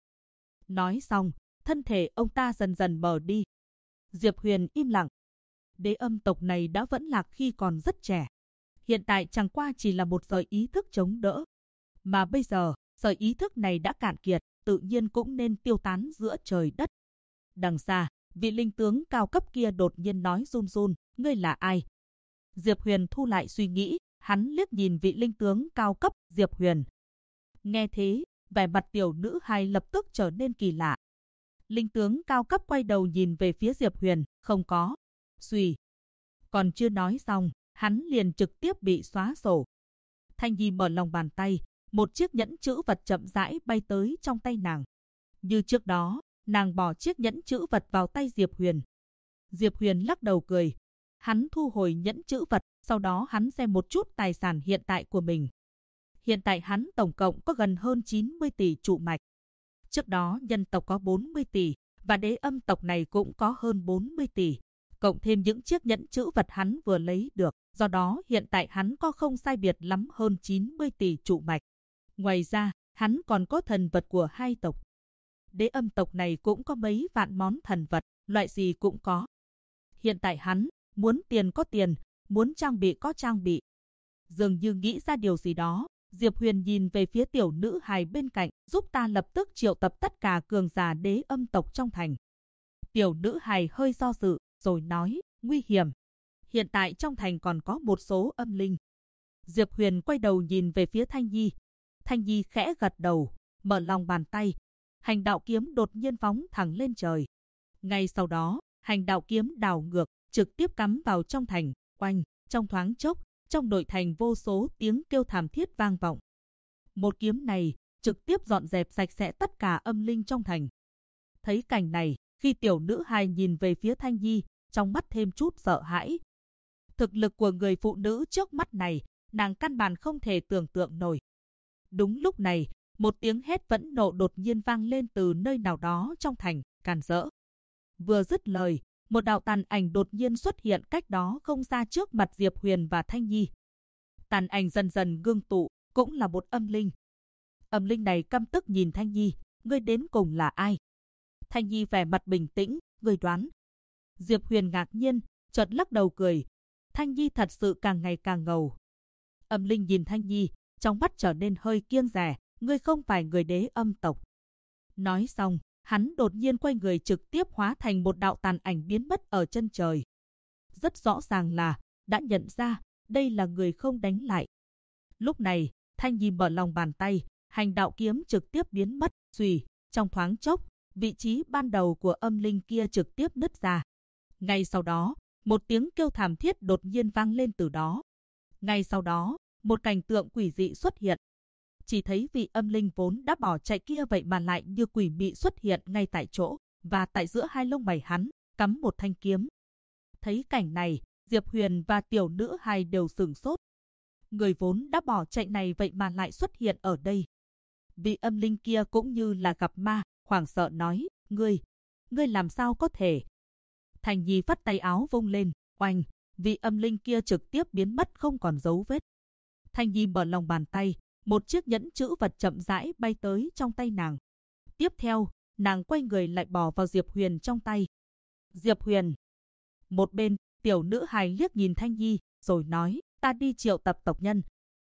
Nói xong, thân thể ông ta dần dần mờ đi. Diệp Huyền im lặng. Đế Âm tộc này đã vẫn lạc khi còn rất trẻ. Hiện tại chẳng qua chỉ là một sợi ý thức chống đỡ. Mà bây giờ, sợi ý thức này đã cạn kiệt, tự nhiên cũng nên tiêu tán giữa trời đất. Đằng xa, vị linh tướng cao cấp kia đột nhiên nói run run, ngươi là ai? Diệp Huyền thu lại suy nghĩ, hắn liếc nhìn vị linh tướng cao cấp Diệp Huyền. Nghe thế, vẻ mặt tiểu nữ hài lập tức trở nên kỳ lạ. Linh tướng cao cấp quay đầu nhìn về phía Diệp Huyền, không có. Xuy. Còn chưa nói xong, hắn liền trực tiếp bị xóa sổ. Thanh Nhi mở lòng bàn tay, một chiếc nhẫn chữ vật chậm rãi bay tới trong tay nàng. Như trước đó, nàng bỏ chiếc nhẫn chữ vật vào tay Diệp Huyền. Diệp Huyền lắc đầu cười. Hắn thu hồi nhẫn chữ vật, sau đó hắn xem một chút tài sản hiện tại của mình. Hiện tại hắn tổng cộng có gần hơn 90 tỷ trụ mạch. Trước đó nhân tộc có 40 tỷ, và Đế Âm tộc này cũng có hơn 40 tỷ. Cộng thêm những chiếc nhẫn chữ vật hắn vừa lấy được, do đó hiện tại hắn có không sai biệt lắm hơn 90 tỷ trụ mạch. Ngoài ra, hắn còn có thần vật của hai tộc. Đế Âm tộc này cũng có mấy vạn món thần vật, loại gì cũng có. Hiện tại hắn, muốn tiền có tiền, muốn trang bị có trang bị. Dường như nghĩ ra điều gì đó, Diệp Huyền nhìn về phía tiểu nữ hài bên cạnh, giúp ta lập tức triệu tập tất cả cường giả Đế Âm tộc trong thành. Tiểu nữ hài hơi do dự, rồi nói, nguy hiểm. Hiện tại trong thành còn có một số âm linh. Diệp Huyền quay đầu nhìn về phía Thanh Nhi. Thanh Nhi khẽ gật đầu, mở lòng bàn tay. Hành đạo kiếm đột nhiên phóng thẳng lên trời. Ngay sau đó, hành đạo kiếm đảo ngược, trực tiếp cắm vào trong thành, oanh, trong thoáng chốc, trong nội thành vô số tiếng kêu thảm thiết vang vọng. Một kiếm này, trực tiếp dọn dẹp sạch sẽ tất cả âm linh trong thành. Thấy cảnh này, khi tiểu nữ hài nhìn về phía Thanh Nhi, trong mắt thêm chút sợ hãi. Thực lực của người phụ nữ trước mắt này, nàng căn bản không thể tưởng tượng nổi. Đúng lúc này, một tiếng hét phẫn nộ đột nhiên vang lên từ nơi nào đó trong thành, càn rỡ. Vừa dứt lời, một đạo tàn ảnh đột nhiên xuất hiện cách đó không xa trước mặt Diệp Huyền và Thanh Nhi. Tàn ảnh dần dần ngưng tụ, cũng là một âm linh. Âm linh này căm tức nhìn Thanh Nhi, ngươi đến cùng là ai? Thanh Nhi vẻ mặt bình tĩnh, ngươi đoán. Diệp Huyền ngạc nhiên, chợt lắc đầu cười. Thanh Nhi thật sự càng ngày càng ngầu. Âm linh nhìn Thanh Nhi, trong mắt trở nên hơi kiêng dè, ngươi không phải người Đế Âm tộc. Nói xong, hắn đột nhiên quay người trực tiếp hóa thành một đạo tàn ảnh biến mất ở chân trời. Rất rõ ràng là, đã nhận ra, đây là người không đánh lại. Lúc này, Thanh Nhi mở lòng bàn tay, hành đạo kiếm trực tiếp biến mất, xùy, trong thoáng chốc, vị trí ban đầu của âm linh kia trực tiếp nứt ra. Ngay sau đó, một tiếng kêu thảm thiết đột nhiên vang lên từ đó. Ngay sau đó, một cảnh tượng quỷ dị xuất hiện. Chỉ thấy vị âm linh vốn đã bỏ chạy kia vậy mà lại như quỷ mị xuất hiện ngay tại chỗ, và tại giữa hai lông mày hắn, cắm một thanh kiếm. Thấy cảnh này, Diệp Huyền và tiểu nữ hài đều sửng sốt. Người vốn đã bỏ chạy này vậy mà lại xuất hiện ở đây. Vị âm linh kia cũng như là gặp ma, hoảng sợ nói, ngươi làm sao có thể? Thanh Nhi vắt tay áo vung lên, oanh, vị âm linh kia trực tiếp biến mất không còn dấu vết. Thanh Nhi mở lòng bàn tay, một chiếc nhẫn chữ vật chậm rãi bay tới trong tay nàng. Tiếp theo, nàng quay người lại bỏ vào Diệp Huyền trong tay. Diệp Huyền. Một bên, tiểu nữ hài liếc nhìn Thanh Nhi, rồi nói, ta đi triệu tập tộc nhân.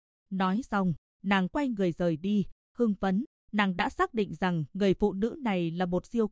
Nói xong, nàng quay người rời đi, hưng phấn, nàng đã xác định rằng người phụ nữ này là một siêu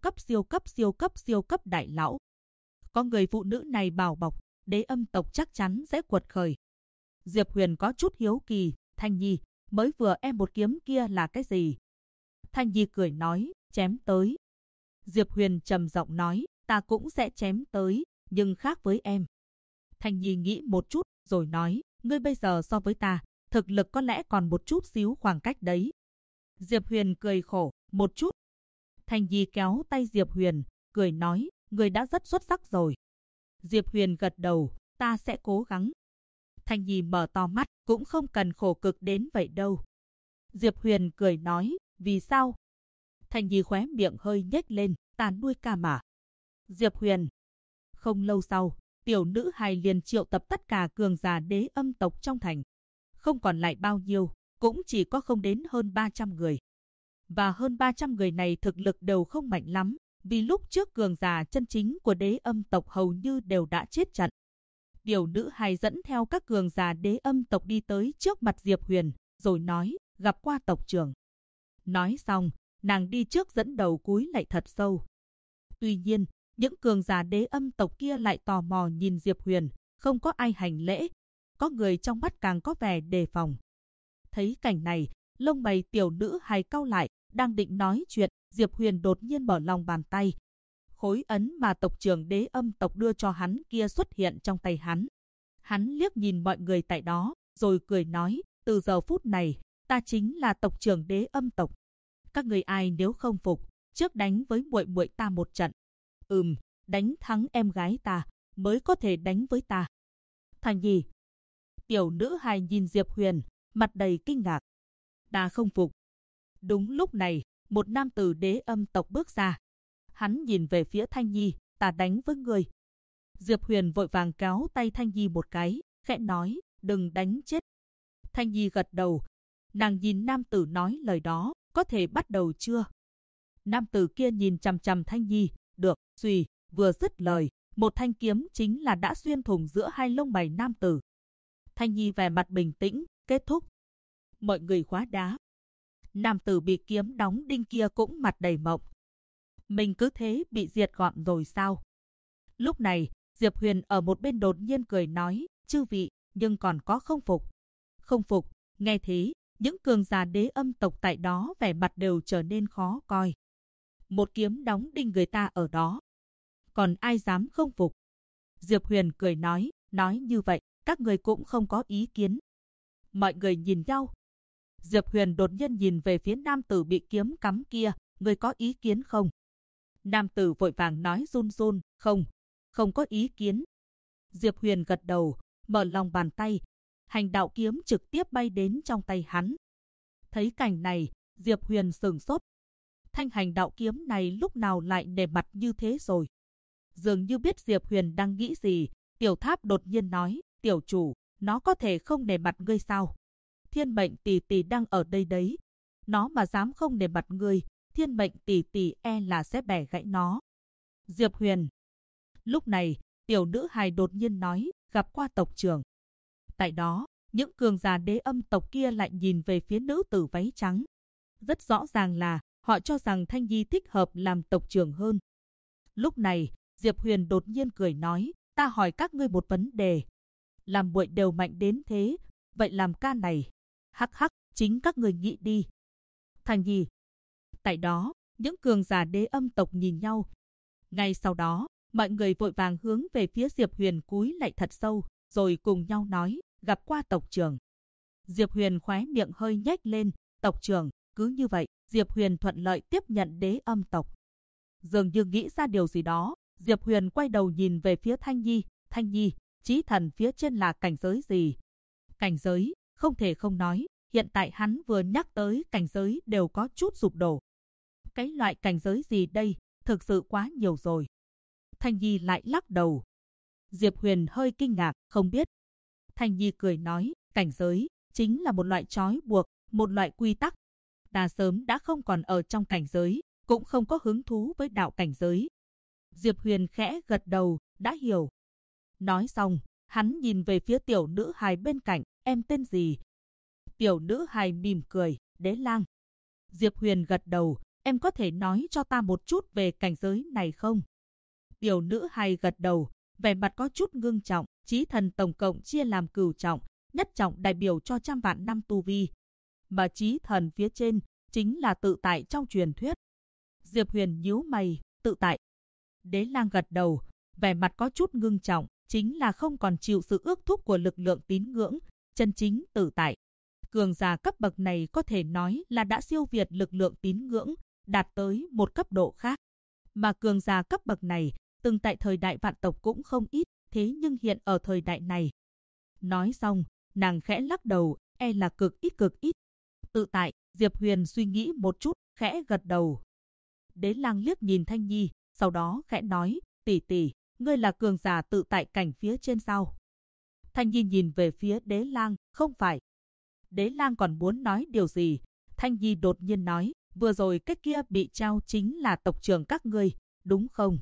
cấp đại lão. Có người phụ nữ này bảo bọc, Đế Âm tộc chắc chắn sẽ quật khởi. Diệp Huyền có chút hiếu kỳ, Thanh Nhi, mới vừa em một kiếm kia là cái gì? Thanh Nhi cười nói, chém tới. Diệp Huyền trầm giọng nói, ta cũng sẽ chém tới, nhưng khác với em. Thanh Nhi nghĩ một chút, rồi nói, ngươi bây giờ so với ta, thực lực có lẽ còn một chút xíu khoảng cách đấy. Diệp Huyền cười khổ, một chút. Thanh Nhi kéo tay Diệp Huyền, cười nói, ngươi đã rất xuất sắc rồi. Diệp Huyền gật đầu, ta sẽ cố gắng. Thanh Nhi mở to mắt, cũng không cần khổ cực đến vậy đâu. Diệp Huyền cười nói, vì sao? Thanh Nhi khóe miệng hơi nhếch lên, ta nuôi ca mà. Diệp Huyền. Không lâu sau, tiểu nữ hài liền triệu tập tất cả cường giả đế âm tộc trong thành. Không còn lại bao nhiêu, cũng chỉ có không đến hơn 300 người. Và hơn 300 người này thực lực đều không mạnh lắm, vì lúc trước cường giả chân chính của đế âm tộc hầu như đều đã chết trận. Tiểu nữ hài dẫn theo các cường giả đế âm tộc đi tới trước mặt Diệp Huyền, rồi nói, gặp qua tộc trưởng. Nói xong, nàng đi trước dẫn đầu cúi lạy thật sâu. Tuy nhiên, những cường giả đế âm tộc kia lại tò mò nhìn Diệp Huyền, không có ai hành lễ, có người trong mắt càng có vẻ đề phòng. Thấy cảnh này, lông mày tiểu nữ hài cau lại, đang định nói chuyện, Diệp Huyền đột nhiên mở lòng bàn tay. Khối ấn mà tộc trưởng đế âm tộc đưa cho hắn kia xuất hiện trong tay hắn. Hắn liếc nhìn mọi người tại đó, rồi cười nói, từ giờ phút này, ta chính là tộc trưởng đế âm tộc. Các người ai nếu không phục, trước đánh với muội muội ta một trận. Đánh thắng em gái ta, mới có thể đánh với ta. Thanh Nhi. Tiểu nữ hài nhìn Diệp Huyền, mặt đầy kinh ngạc. Ta không phục. Đúng lúc này, một nam tử đế âm tộc bước ra. Hắn nhìn về phía Thanh Nhi, ta đánh với người. Diệp Huyền vội vàng kéo tay Thanh Nhi một cái, khẽ nói, đừng đánh chết. Thanh Nhi gật đầu. Nàng nhìn nam tử nói lời đó, có thể bắt đầu chưa? Nam tử kia nhìn chằm chằm Thanh Nhi, được, suy, vừa dứt lời, một thanh kiếm chính là đã xuyên thủng giữa hai lông mày nam tử. Thanh Nhi vẻ mặt bình tĩnh, kết thúc. Mọi người khóa đá. Nam tử bị kiếm đóng đinh kia cũng mặt đầy mộng. Mình cứ thế bị diệt gọn rồi sao? Lúc này, Diệp Huyền ở một bên đột nhiên cười nói, chư vị, nhưng còn có không phục. Không phục, nghe thế, những cường giả đế âm tộc tại đó vẻ mặt đều trở nên khó coi. Một kiếm đóng đinh người ta ở đó. Còn ai dám không phục? Diệp Huyền cười nói như vậy, các người cũng không có ý kiến. Mọi người nhìn nhau. Diệp Huyền đột nhiên nhìn về phía nam tử bị kiếm cắm kia, người có ý kiến không? Nam tử vội vàng nói run run, không có ý kiến. Diệp Huyền gật đầu, mở lòng bàn tay, hành đạo kiếm trực tiếp bay đến trong tay hắn. Thấy cảnh này, Diệp Huyền sửng sốt. Thanh hành đạo kiếm này lúc nào lại nề mặt như thế rồi? Dường như biết Diệp Huyền đang nghĩ gì, Tiểu Tháp đột nhiên nói, tiểu chủ, nó có thể không nề mặt ngươi sao? Thiên mệnh tỷ tỷ đang ở đây đấy. Nó mà dám không nề mặt ngươi, thiên mệnh tỷ tỷ e là sẽ bẻ gãy nó. Diệp Huyền. Lúc này, tiểu nữ hài đột nhiên nói, gặp qua tộc trưởng. Tại đó, những cường giả đế âm tộc kia lại nhìn về phía nữ tử váy trắng. Rất rõ ràng là họ cho rằng Thanh Nhi thích hợp làm tộc trưởng hơn. Lúc này, Diệp Huyền đột nhiên cười nói, ta hỏi các ngươi một vấn đề. Làm muội đều mạnh đến thế, vậy làm ca này? Hắc hắc, chính các người nghĩ đi. Thanh Nhi. Tại đó, những cường giả đế âm tộc nhìn nhau. Ngay sau đó, mọi người vội vàng hướng về phía Diệp Huyền cúi lạy thật sâu, rồi cùng nhau nói, gặp qua tộc trưởng. Diệp Huyền khóe miệng hơi nhếch lên, tộc trưởng. Cứ như vậy, Diệp Huyền thuận lợi tiếp nhận đế âm tộc. Dường như nghĩ ra điều gì đó, Diệp Huyền quay đầu nhìn về phía Thanh Nhi. Thanh Nhi, chí thần phía trên là cảnh giới gì? Cảnh giới, không thể không nói, hiện tại hắn vừa nhắc tới cảnh giới đều có chút sụp đổ. Cái loại cảnh giới gì đây, thực sự quá nhiều rồi. Thanh Nhi lại lắc đầu. Diệp Huyền hơi kinh ngạc, không biết. Thanh Nhi cười nói, cảnh giới, chính là một loại trói buộc, một loại quy tắc. Ta sớm đã không còn ở trong cảnh giới, cũng không có hứng thú với đạo cảnh giới. Diệp Huyền khẽ gật đầu, đã hiểu. Nói xong, hắn nhìn về phía tiểu nữ hài bên cạnh, em tên gì? Tiểu nữ hài mỉm cười, Đế Lang. Diệp Huyền gật đầu, em có thể nói cho ta một chút về cảnh giới này không? Tiểu nữ hài gật đầu, vẻ mặt có chút ngưng trọng, chí thần tổng cộng chia làm cửu trọng, nhất trọng đại biểu cho 100 vạn năm tu vi. Mà chí thần phía trên, chính là tự tại trong truyền thuyết. Diệp Huyền nhíu mày, tự tại. Đế Lang gật đầu, vẻ mặt có chút ngưng trọng, chính là không còn chịu sự ước thúc của lực lượng tín ngưỡng, chân chính tự tại. Cường giả cấp bậc này có thể nói là đã siêu việt lực lượng tín ngưỡng, đạt tới một cấp độ khác. Mà cường giả cấp bậc này, từng tại thời đại vạn tộc cũng không ít, thế nhưng hiện ở thời đại này. Nói xong, nàng khẽ lắc đầu, e là cực ít cực ít. Tự tại, Diệp Huyền suy nghĩ một chút, khẽ gật đầu. Đế Lang liếc nhìn Thanh Nhi, sau đó khẽ nói, tỷ tỷ, ngươi là cường giả tự tại cảnh phía trên sao? Thanh Nhi nhìn về phía Đế Lang, không phải. Đế Lang còn muốn nói điều gì, Thanh Nhi đột nhiên nói, vừa rồi cái kia bị treo chính là tộc trưởng các ngươi, đúng không?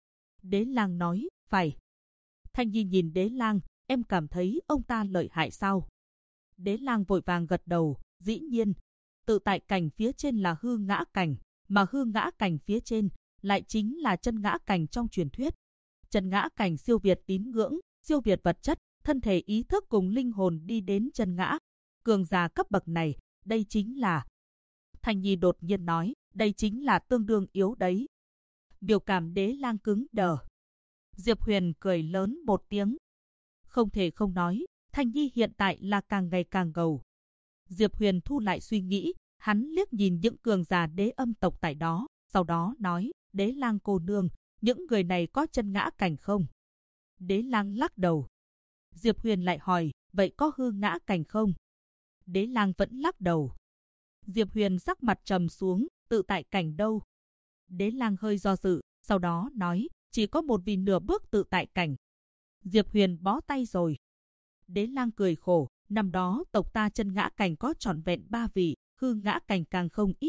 Đế Lang nói, phải. Thanh Nhi nhìn Đế Lang, em cảm thấy ông ta lợi hại sao? Đế Lang vội vàng gật đầu, dĩ nhiên, tự tại cảnh phía trên là hư ngã cảnh, mà hư ngã cảnh phía trên lại chính là chân ngã cảnh trong truyền thuyết. Chân ngã cảnh siêu việt tín ngưỡng, siêu việt vật chất, thân thể ý thức cùng linh hồn đi đến chân ngã. Cường giả cấp bậc này, đây chính là... Thanh Nhi đột nhiên nói, đây chính là tương đương yếu đấy. Biểu cảm Đế Lang cứng đờ. Diệp Huyền cười lớn một tiếng. Không thể không nói, Thanh Nhi hiện tại là càng ngày càng gầu. Diệp Huyền thu lại suy nghĩ, hắn liếc nhìn những cường giả đế âm tộc tại đó, sau đó nói, Đế Lang cô nương, những người này có chân ngã cảnh không? Đế Lang lắc đầu. Diệp Huyền lại hỏi, vậy có hư ngã cảnh không? Đế Lang vẫn lắc đầu. Diệp Huyền sắc mặt trầm xuống, tự tại cảnh đâu? Đế Lang hơi do dự, sau đó nói, chỉ có một vị nửa bước tự tại cảnh. Diệp Huyền bó tay rồi. Đế Lang cười khổ, năm đó tộc ta chân ngã cảnh có trọn vẹn 3 vị, hư ngã cảnh càng không ít.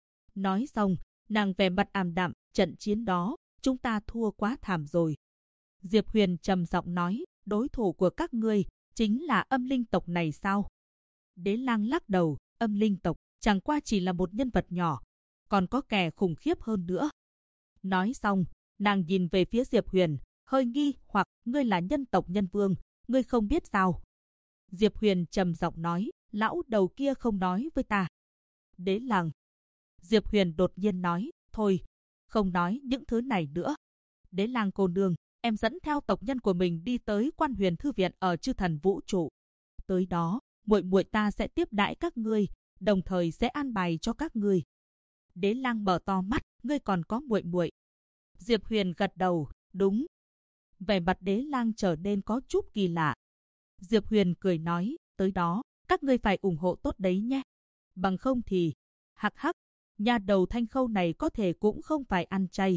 Nói xong, nàng vẻ mặt ảm đạm, trận chiến đó, chúng ta thua quá thảm rồi. Diệp Huyền trầm giọng nói, đối thủ của các ngươi chính là âm linh tộc này sao? Đế Lang lắc đầu, âm linh tộc chẳng qua chỉ là một nhân vật nhỏ, còn có kẻ khủng khiếp hơn nữa. Nói xong, nàng nhìn về phía Diệp Huyền, hơi nghi hoặc, ngươi là nhân tộc nhân vương, ngươi không biết sao? Diệp Huyền trầm giọng nói, lão đầu kia không nói với ta. Đế Lang. Diệp Huyền đột nhiên nói, thôi, không nói những thứ này nữa. Đế Lang cô nương, em dẫn theo tộc nhân của mình đi tới Quan Huyền Thư viện ở Chư Thần Vũ Trụ. Tới đó, muội muội ta sẽ tiếp đãi các ngươi, đồng thời sẽ an bài cho các ngươi. Đế Lang mở to mắt, ngươi còn có muội muội? Diệp Huyền gật đầu, đúng. Vẻ mặt Đế Lang trở nên có chút kỳ lạ. Diệp Huyền cười nói, tới đó, các ngươi phải ủng hộ tốt đấy nhé. Bằng không thì, hắc hắc, nhà đầu Thanh Khâu này có thể cũng không phải ăn chay.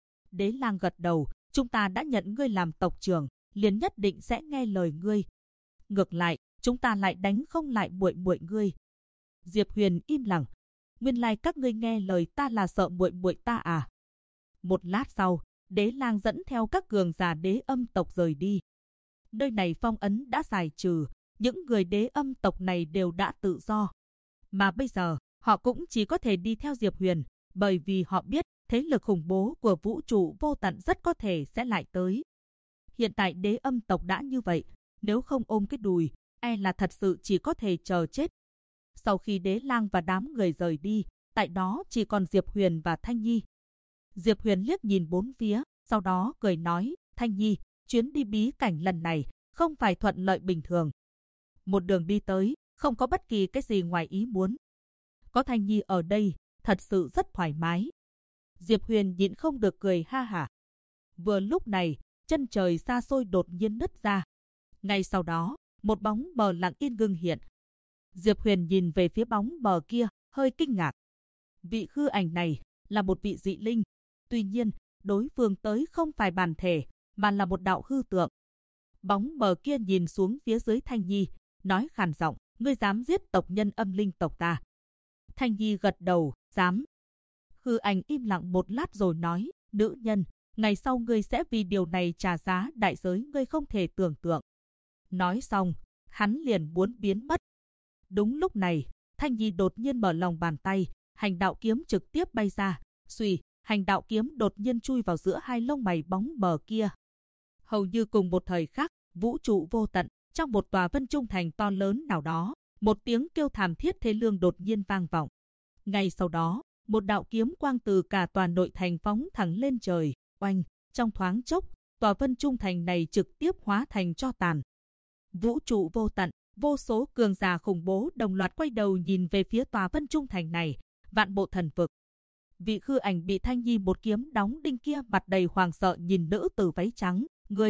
Đế Lang gật đầu, chúng ta đã nhận ngươi làm tộc trưởng, liền nhất định sẽ nghe lời ngươi. Ngược lại, chúng ta lại đánh không lại muội muội ngươi. Diệp Huyền im lặng. Nguyên lai các ngươi nghe lời ta là sợ muội muội ta à? Một lát sau, Đế Lang dẫn theo các cường giả đế âm tộc rời đi. Nơi này phong ấn đã giải trừ, những người đế âm tộc này đều đã tự do. Mà bây giờ, họ cũng chỉ có thể đi theo Diệp Huyền, bởi vì họ biết thế lực khủng bố của vũ trụ vô tận rất có thể sẽ lại tới. Hiện tại đế âm tộc đã như vậy, nếu không ôm cái đùi, e là thật sự chỉ có thể chờ chết. Sau khi Đế Lang và đám người rời đi, tại đó chỉ còn Diệp Huyền và Thanh Nhi. Diệp Huyền liếc nhìn bốn phía, sau đó cười nói, Thanh Nhi, chuyến đi bí cảnh lần này không phải thuận lợi bình thường. Một đường đi tới, không có bất kỳ cái gì ngoài ý muốn. Có Thanh Nhi ở đây, thật sự rất thoải mái. Diệp Huyền nhịn không được cười ha hả. Vừa lúc này, chân trời xa xôi đột nhiên nứt ra. Ngay sau đó, một bóng mờ lặng yên ngưng hiện. Diệp Huyền nhìn về phía bóng mờ kia, hơi kinh ngạc. Vị hư ảnh này là một vị dị linh. Tuy nhiên, đối phương tới không phải bản thể, mà là một đạo hư tượng. Bóng mờ kia nhìn xuống phía dưới Thanh Nhi, nói khàn giọng, ngươi dám giết tộc nhân âm linh tộc ta? Thanh Nhi gật đầu, dám. Hư ảnh im lặng một lát rồi nói, nữ nhân, ngày sau ngươi sẽ vì điều này trả giá đại giới ngươi không thể tưởng tượng. Nói xong, hắn liền muốn biến mất. Đúng lúc này, Thanh Nhi đột nhiên mở lòng bàn tay, hành đạo kiếm trực tiếp bay ra, xuy, hành đạo kiếm đột nhiên chui vào giữa hai lông mày bóng mờ kia. Hầu như cùng một thời khắc, vũ trụ vô tận, trong một tòa vân trung thành to lớn nào đó, một tiếng kêu thảm thiết thê lương đột nhiên vang vọng. Ngay sau đó, một đạo kiếm quang từ cả tòa nội thành phóng thẳng lên trời, oanh, trong thoáng chốc, tòa vân trung thành này trực tiếp hóa thành tro tàn. Vũ trụ vô tận, vô số cường giả khủng bố đồng loạt quay đầu nhìn về phía tòa vân trung thành này, vạn bộ thần vực. Vị hư ảnh bị Thanh Nhi một kiếm đóng đinh kia mặt đầy hoàng sợ nhìn nữ tử váy trắng,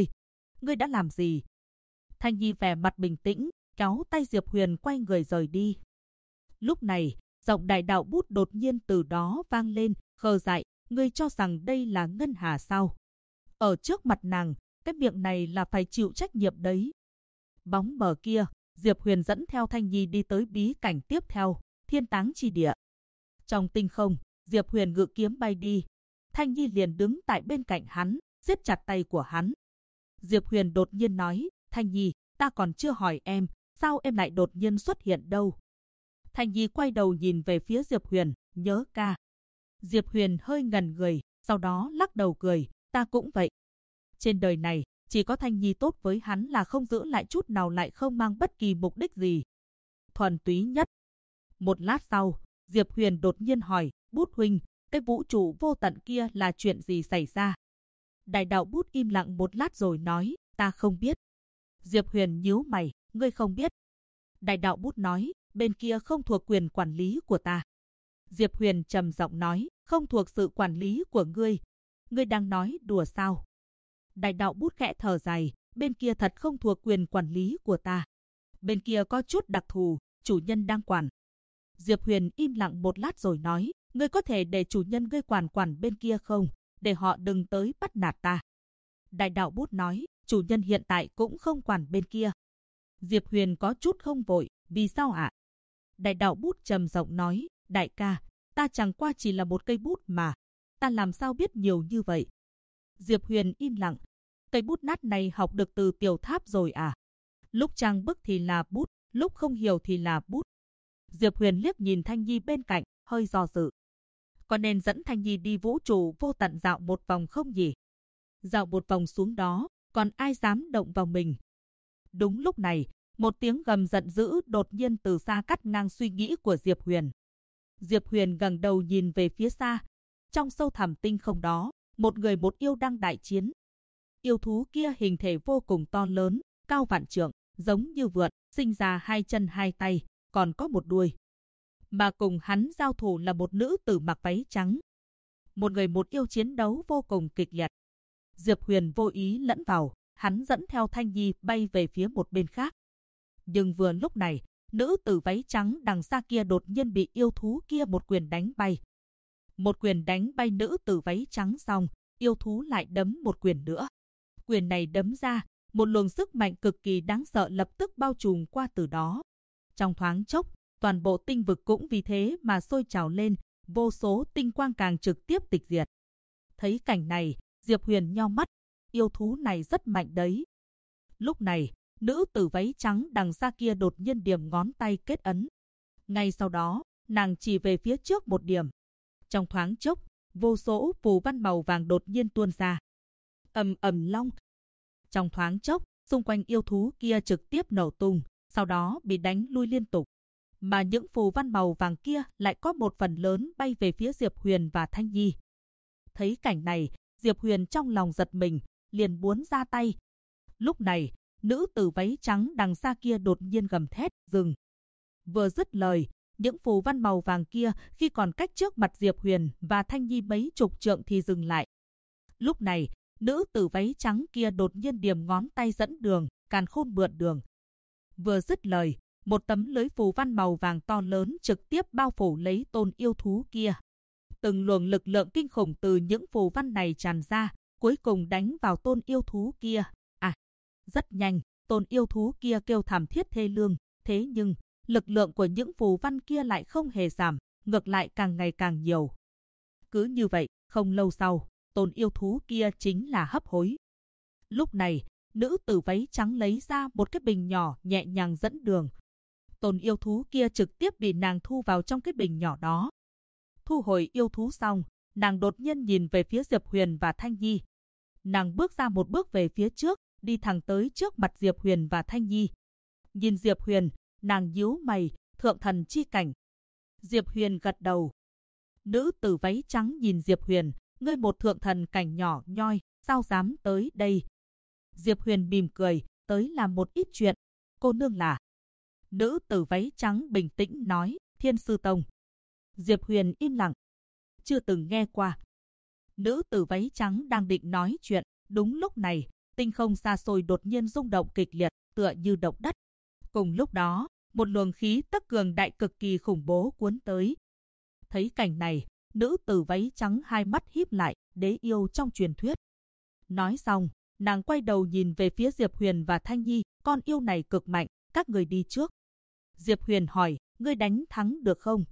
ngươi đã làm gì? Thanh Nhi vẻ mặt bình tĩnh, kéo tay Diệp Huyền quay người rời đi. Lúc này, giọng đại đạo bút đột nhiên từ đó vang lên, khờ dại, ngươi cho rằng đây là ngân hà sao? Ở trước mặt nàng, cái miệng này là phải chịu trách nhiệm đấy. Bóng mờ kia, Diệp Huyền dẫn theo Thanh Nhi đi tới bí cảnh tiếp theo, Thiên Táng chi địa. Trong tinh không, Diệp Huyền ngự kiếm bay đi. Thanh Nhi liền đứng tại bên cạnh hắn, siết chặt tay của hắn. Diệp Huyền đột nhiên nói, Thanh Nhi, ta còn chưa hỏi em, sao em lại đột nhiên xuất hiện đâu? Thanh Nhi quay đầu nhìn về phía Diệp Huyền, nhớ ca. Diệp Huyền hơi ngẩn người, sau đó lắc đầu cười, ta cũng vậy. Trên đời này, chỉ có Thanh Nhi tốt với hắn là không giữ lại chút nào, lại không mang bất kỳ mục đích gì. Thuần túy nhất. Một lát sau, Diệp Huyền đột nhiên hỏi, Bút huynh, cái vũ trụ vô tận kia là chuyện gì xảy ra? Đại đạo Bút im lặng một lát rồi nói, ta không biết. Diệp Huyền nhíu mày, ngươi không biết. Đại đạo Bút nói, bên kia không thuộc quyền quản lý của ta. Diệp Huyền trầm giọng nói, không thuộc sự quản lý của ngươi. Ngươi đang nói đùa sao? Đại đạo Bút khẽ thở dài, bên kia thật không thuộc quyền quản lý của ta. Bên kia có chút đặc thù, chủ nhân đang quản. Diệp Huyền im lặng một lát rồi nói, ngươi có thể để chủ nhân ngươi quản bên kia không, để họ đừng tới bắt nạt ta. Đại đạo Bút nói, chủ nhân hiện tại cũng không quản bên kia. Diệp Huyền có chút không vội, vì sao ạ? Đại đạo Bút trầm giọng nói, đại ca, ta chẳng qua chỉ là một cây bút mà, ta làm sao biết nhiều như vậy? Diệp Huyền im lặng, cây bút nát này học được từ Tiểu Tháp rồi à? Lúc trang bức thì là bút, lúc không hiểu thì là bút. Diệp Huyền liếc nhìn Thanh Nhi bên cạnh, hơi do dự. Có nên dẫn Thanh Nhi đi vũ trụ vô tận dạo một vòng không nhỉ? Dạo một vòng xuống đó, còn ai dám động vào mình? Đúng lúc này, một tiếng gầm giận dữ đột nhiên từ xa cắt ngang suy nghĩ của Diệp Huyền. Diệp Huyền ngẩng đầu nhìn về phía xa. Trong sâu thẳm tinh không đó, một người một yêu đang đại chiến. Yêu thú kia hình thể vô cùng to lớn, cao vạn trượng, giống như vượn, sinh ra hai chân hai tay, còn có một đuôi. Mà cùng hắn giao thủ là một nữ tử mặc váy trắng. Một người một yêu chiến đấu vô cùng kịch liệt. Diệp Huyền vô ý lẫn vào, hắn dẫn theo Thanh Nhi bay về phía một bên khác. Nhưng vừa lúc này, nữ tử váy trắng đằng xa kia đột nhiên bị yêu thú kia một quyền đánh bay. Một quyền đánh bay nữ tử váy trắng xong, yêu thú lại đấm một quyền nữa. Quyền này đấm ra, một luồng sức mạnh cực kỳ đáng sợ lập tức bao trùm qua từ đó. Trong thoáng chốc, toàn bộ tinh vực cũng vì thế mà sôi trào lên, vô số tinh quang càng trực tiếp tịch diệt. Thấy cảnh này, Diệp Huyền nheo mắt, yêu thú này rất mạnh đấy. Lúc này, nữ tử váy trắng đằng xa kia đột nhiên điểm ngón tay kết ấn. Ngay sau đó, nàng chỉ về phía trước một điểm. Trong thoáng chốc, vô số phù văn màu vàng đột nhiên tuôn ra. Ầm ầm long. Trong thoáng chốc, xung quanh yêu thú kia trực tiếp nổ tung, sau đó bị đánh lui liên tục. Mà những phù văn màu vàng kia lại có một phần lớn bay về phía Diệp Huyền và Thanh Nhi. Thấy cảnh này, Diệp Huyền trong lòng giật mình, liền muốn ra tay. Lúc này, nữ tử váy trắng đằng xa kia đột nhiên gầm thét, dừng. Vừa dứt lời, những phù văn màu vàng kia khi còn cách trước mặt Diệp Huyền và Thanh Nhi mấy chục trượng thì dừng lại. Lúc này, nữ tử váy trắng kia đột nhiên điểm ngón tay dẫn đường, càn khôn mượn đường. Vừa dứt lời, một tấm lưới phù văn màu vàng to lớn trực tiếp bao phủ lấy tôn yêu thú kia. Từng luồng lực lượng kinh khủng từ những phù văn này tràn ra, cuối cùng đánh vào tôn yêu thú kia. Rất nhanh, tôn yêu thú kia kêu thảm thiết thê lương, thế nhưng lực lượng của những phù văn kia lại không hề giảm, ngược lại càng ngày càng nhiều. Cứ như vậy, không lâu sau, tôn yêu thú kia chính là hấp hối. Lúc này, nữ tử váy trắng lấy ra một cái bình nhỏ nhẹ nhàng dẫn đường. Tôn yêu thú kia trực tiếp bị nàng thu vào trong cái bình nhỏ đó. Thu hồi yêu thú xong, nàng đột nhiên nhìn về phía Diệp Huyền và Thanh Nhi. Nàng bước ra một bước về phía trước, đi thẳng tới trước mặt Diệp Huyền và Thanh Nhi. Nhìn Diệp Huyền, nàng nhíu mày, thượng thần chi cảnh. Diệp Huyền gật đầu. Nữ tử váy trắng nhìn Diệp Huyền, ngươi một thượng thần cảnh nhỏ nhoi, sao dám tới đây? Diệp Huyền mỉm cười, tới làm một ít chuyện. Cô nương là? Nữ tử váy trắng bình tĩnh nói, Thiên Sư Tông. Diệp Huyền im lặng. Chưa từng nghe qua. Nữ tử váy trắng đang định nói chuyện, đúng lúc này, tinh không xa xôi đột nhiên rung động kịch liệt, tựa như động đất. Cùng lúc đó, một luồng khí tức cường đại cực kỳ khủng bố cuốn tới. Thấy cảnh này, Nữ tử váy trắng hai mắt híp lại, đế yêu trong truyền thuyết. Nói xong, nàng quay đầu nhìn về phía Diệp Huyền và Thanh Nhi, con yêu này cực mạnh, các người đi trước. Diệp Huyền hỏi, ngươi đánh thắng được không?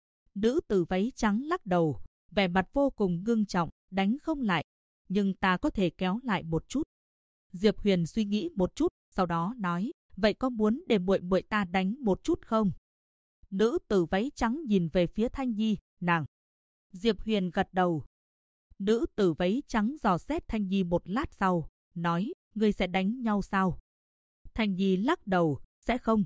Nữ tử váy trắng lắc đầu, vẻ mặt vô cùng ngưng trọng, đánh không lại, nhưng ta có thể kéo lại một chút. Diệp Huyền suy nghĩ một chút, sau đó nói, vậy có muốn để muội muội ta đánh một chút không? Nữ tử váy trắng nhìn về phía Thanh Nhi, nàng. Diệp Huyền gật đầu. Nữ tử váy trắng dò xét Thanh Nhi một lát sau, nói, ngươi sẽ đánh nhau sao? Thanh Nhi lắc đầu, sẽ không.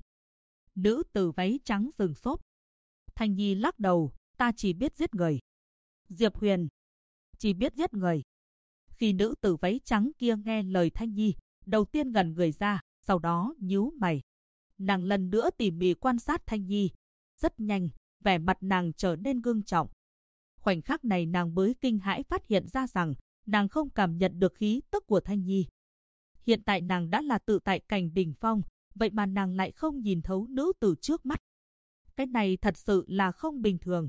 Nữ tử váy trắng sửng sốt. Thanh Nhi lắc đầu, ta chỉ biết giết người. Diệp Huyền, chỉ biết giết người. Khi nữ tử váy trắng kia nghe lời Thanh Nhi, đầu tiên ngẩn người ra, sau đó nhíu mày. Nàng lần nữa tỉ mỉ quan sát Thanh Nhi. Rất nhanh, vẻ mặt nàng trở nên ngưng trọng. Khoảnh khắc này nàng mới kinh hãi phát hiện ra rằng nàng không cảm nhận được khí tức của Thanh Nhi. Hiện tại nàng đã là tự tại cảnh đỉnh phong, vậy mà nàng lại không nhìn thấu nữ tử trước mắt. Cái này thật sự là không bình thường.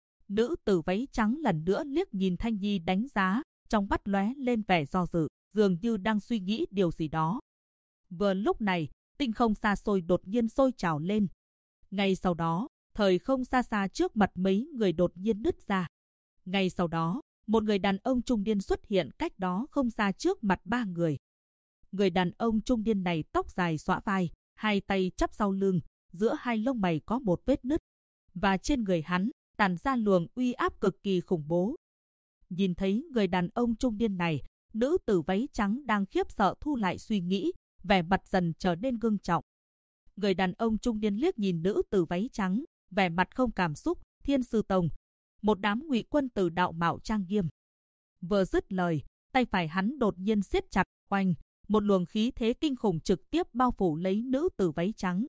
Nữ tử váy trắng lần nữa liếc nhìn Thanh Nhi đánh giá, trong mắt lóe lên vẻ do dự, dường như đang suy nghĩ điều gì đó. Vừa lúc này, tinh không xa xôi đột nhiên sôi trào lên. Ngay sau đó, thời không xa xa trước mặt mấy người đột nhiên nứt ra. Ngay sau đó, một người đàn ông trung niên xuất hiện cách đó không xa trước mặt ba người. Người đàn ông trung niên này tóc dài xõa vai, hai tay chắp sau lưng, giữa hai lông mày có một vết nứt. Và trên người hắn, tản ra luồng uy áp cực kỳ khủng bố. Nhìn thấy người đàn ông trung niên này, nữ tử váy trắng đang khiếp sợ thu lại suy nghĩ, vẻ mặt dần trở nên ngưng trọng. Người đàn ông trung niên liếc nhìn nữ tử váy trắng, vẻ mặt không cảm xúc, Thiên Sư Tông, một đám ngụy quân tử đạo mạo trang nghiêm. Vừa dứt lời, tay phải hắn đột nhiên siết chặt, oanh, một luồng khí thế kinh khủng trực tiếp bao phủ lấy nữ tử váy trắng.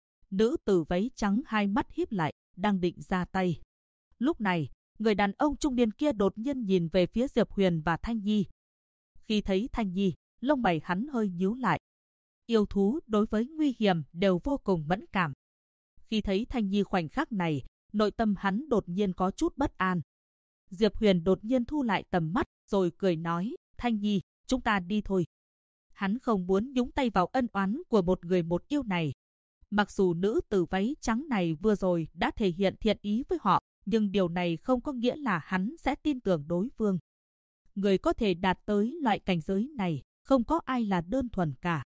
Nữ tử váy trắng hai mắt híp lại, đang định ra tay. Lúc này, người đàn ông trung niên kia đột nhiên nhìn về phía Diệp Huyền và Thanh Nhi. Khi thấy Thanh Nhi, lông mày hắn hơi nhíu lại. Yêu thú đối với nguy hiểm đều vô cùng mẫn cảm. Khi thấy Thanh Nhi khoảnh khắc này, nội tâm hắn đột nhiên có chút bất an. Diệp Huyền đột nhiên thu lại tầm mắt, rồi cười nói, Thanh Nhi, chúng ta đi thôi. Hắn không muốn nhúng tay vào ân oán của một người một yêu này. Mặc dù nữ tử váy trắng này vừa rồi đã thể hiện thiện ý với họ, nhưng điều này không có nghĩa là hắn sẽ tin tưởng đối phương. Người có thể đạt tới loại cảnh giới này, không có ai là đơn thuần cả.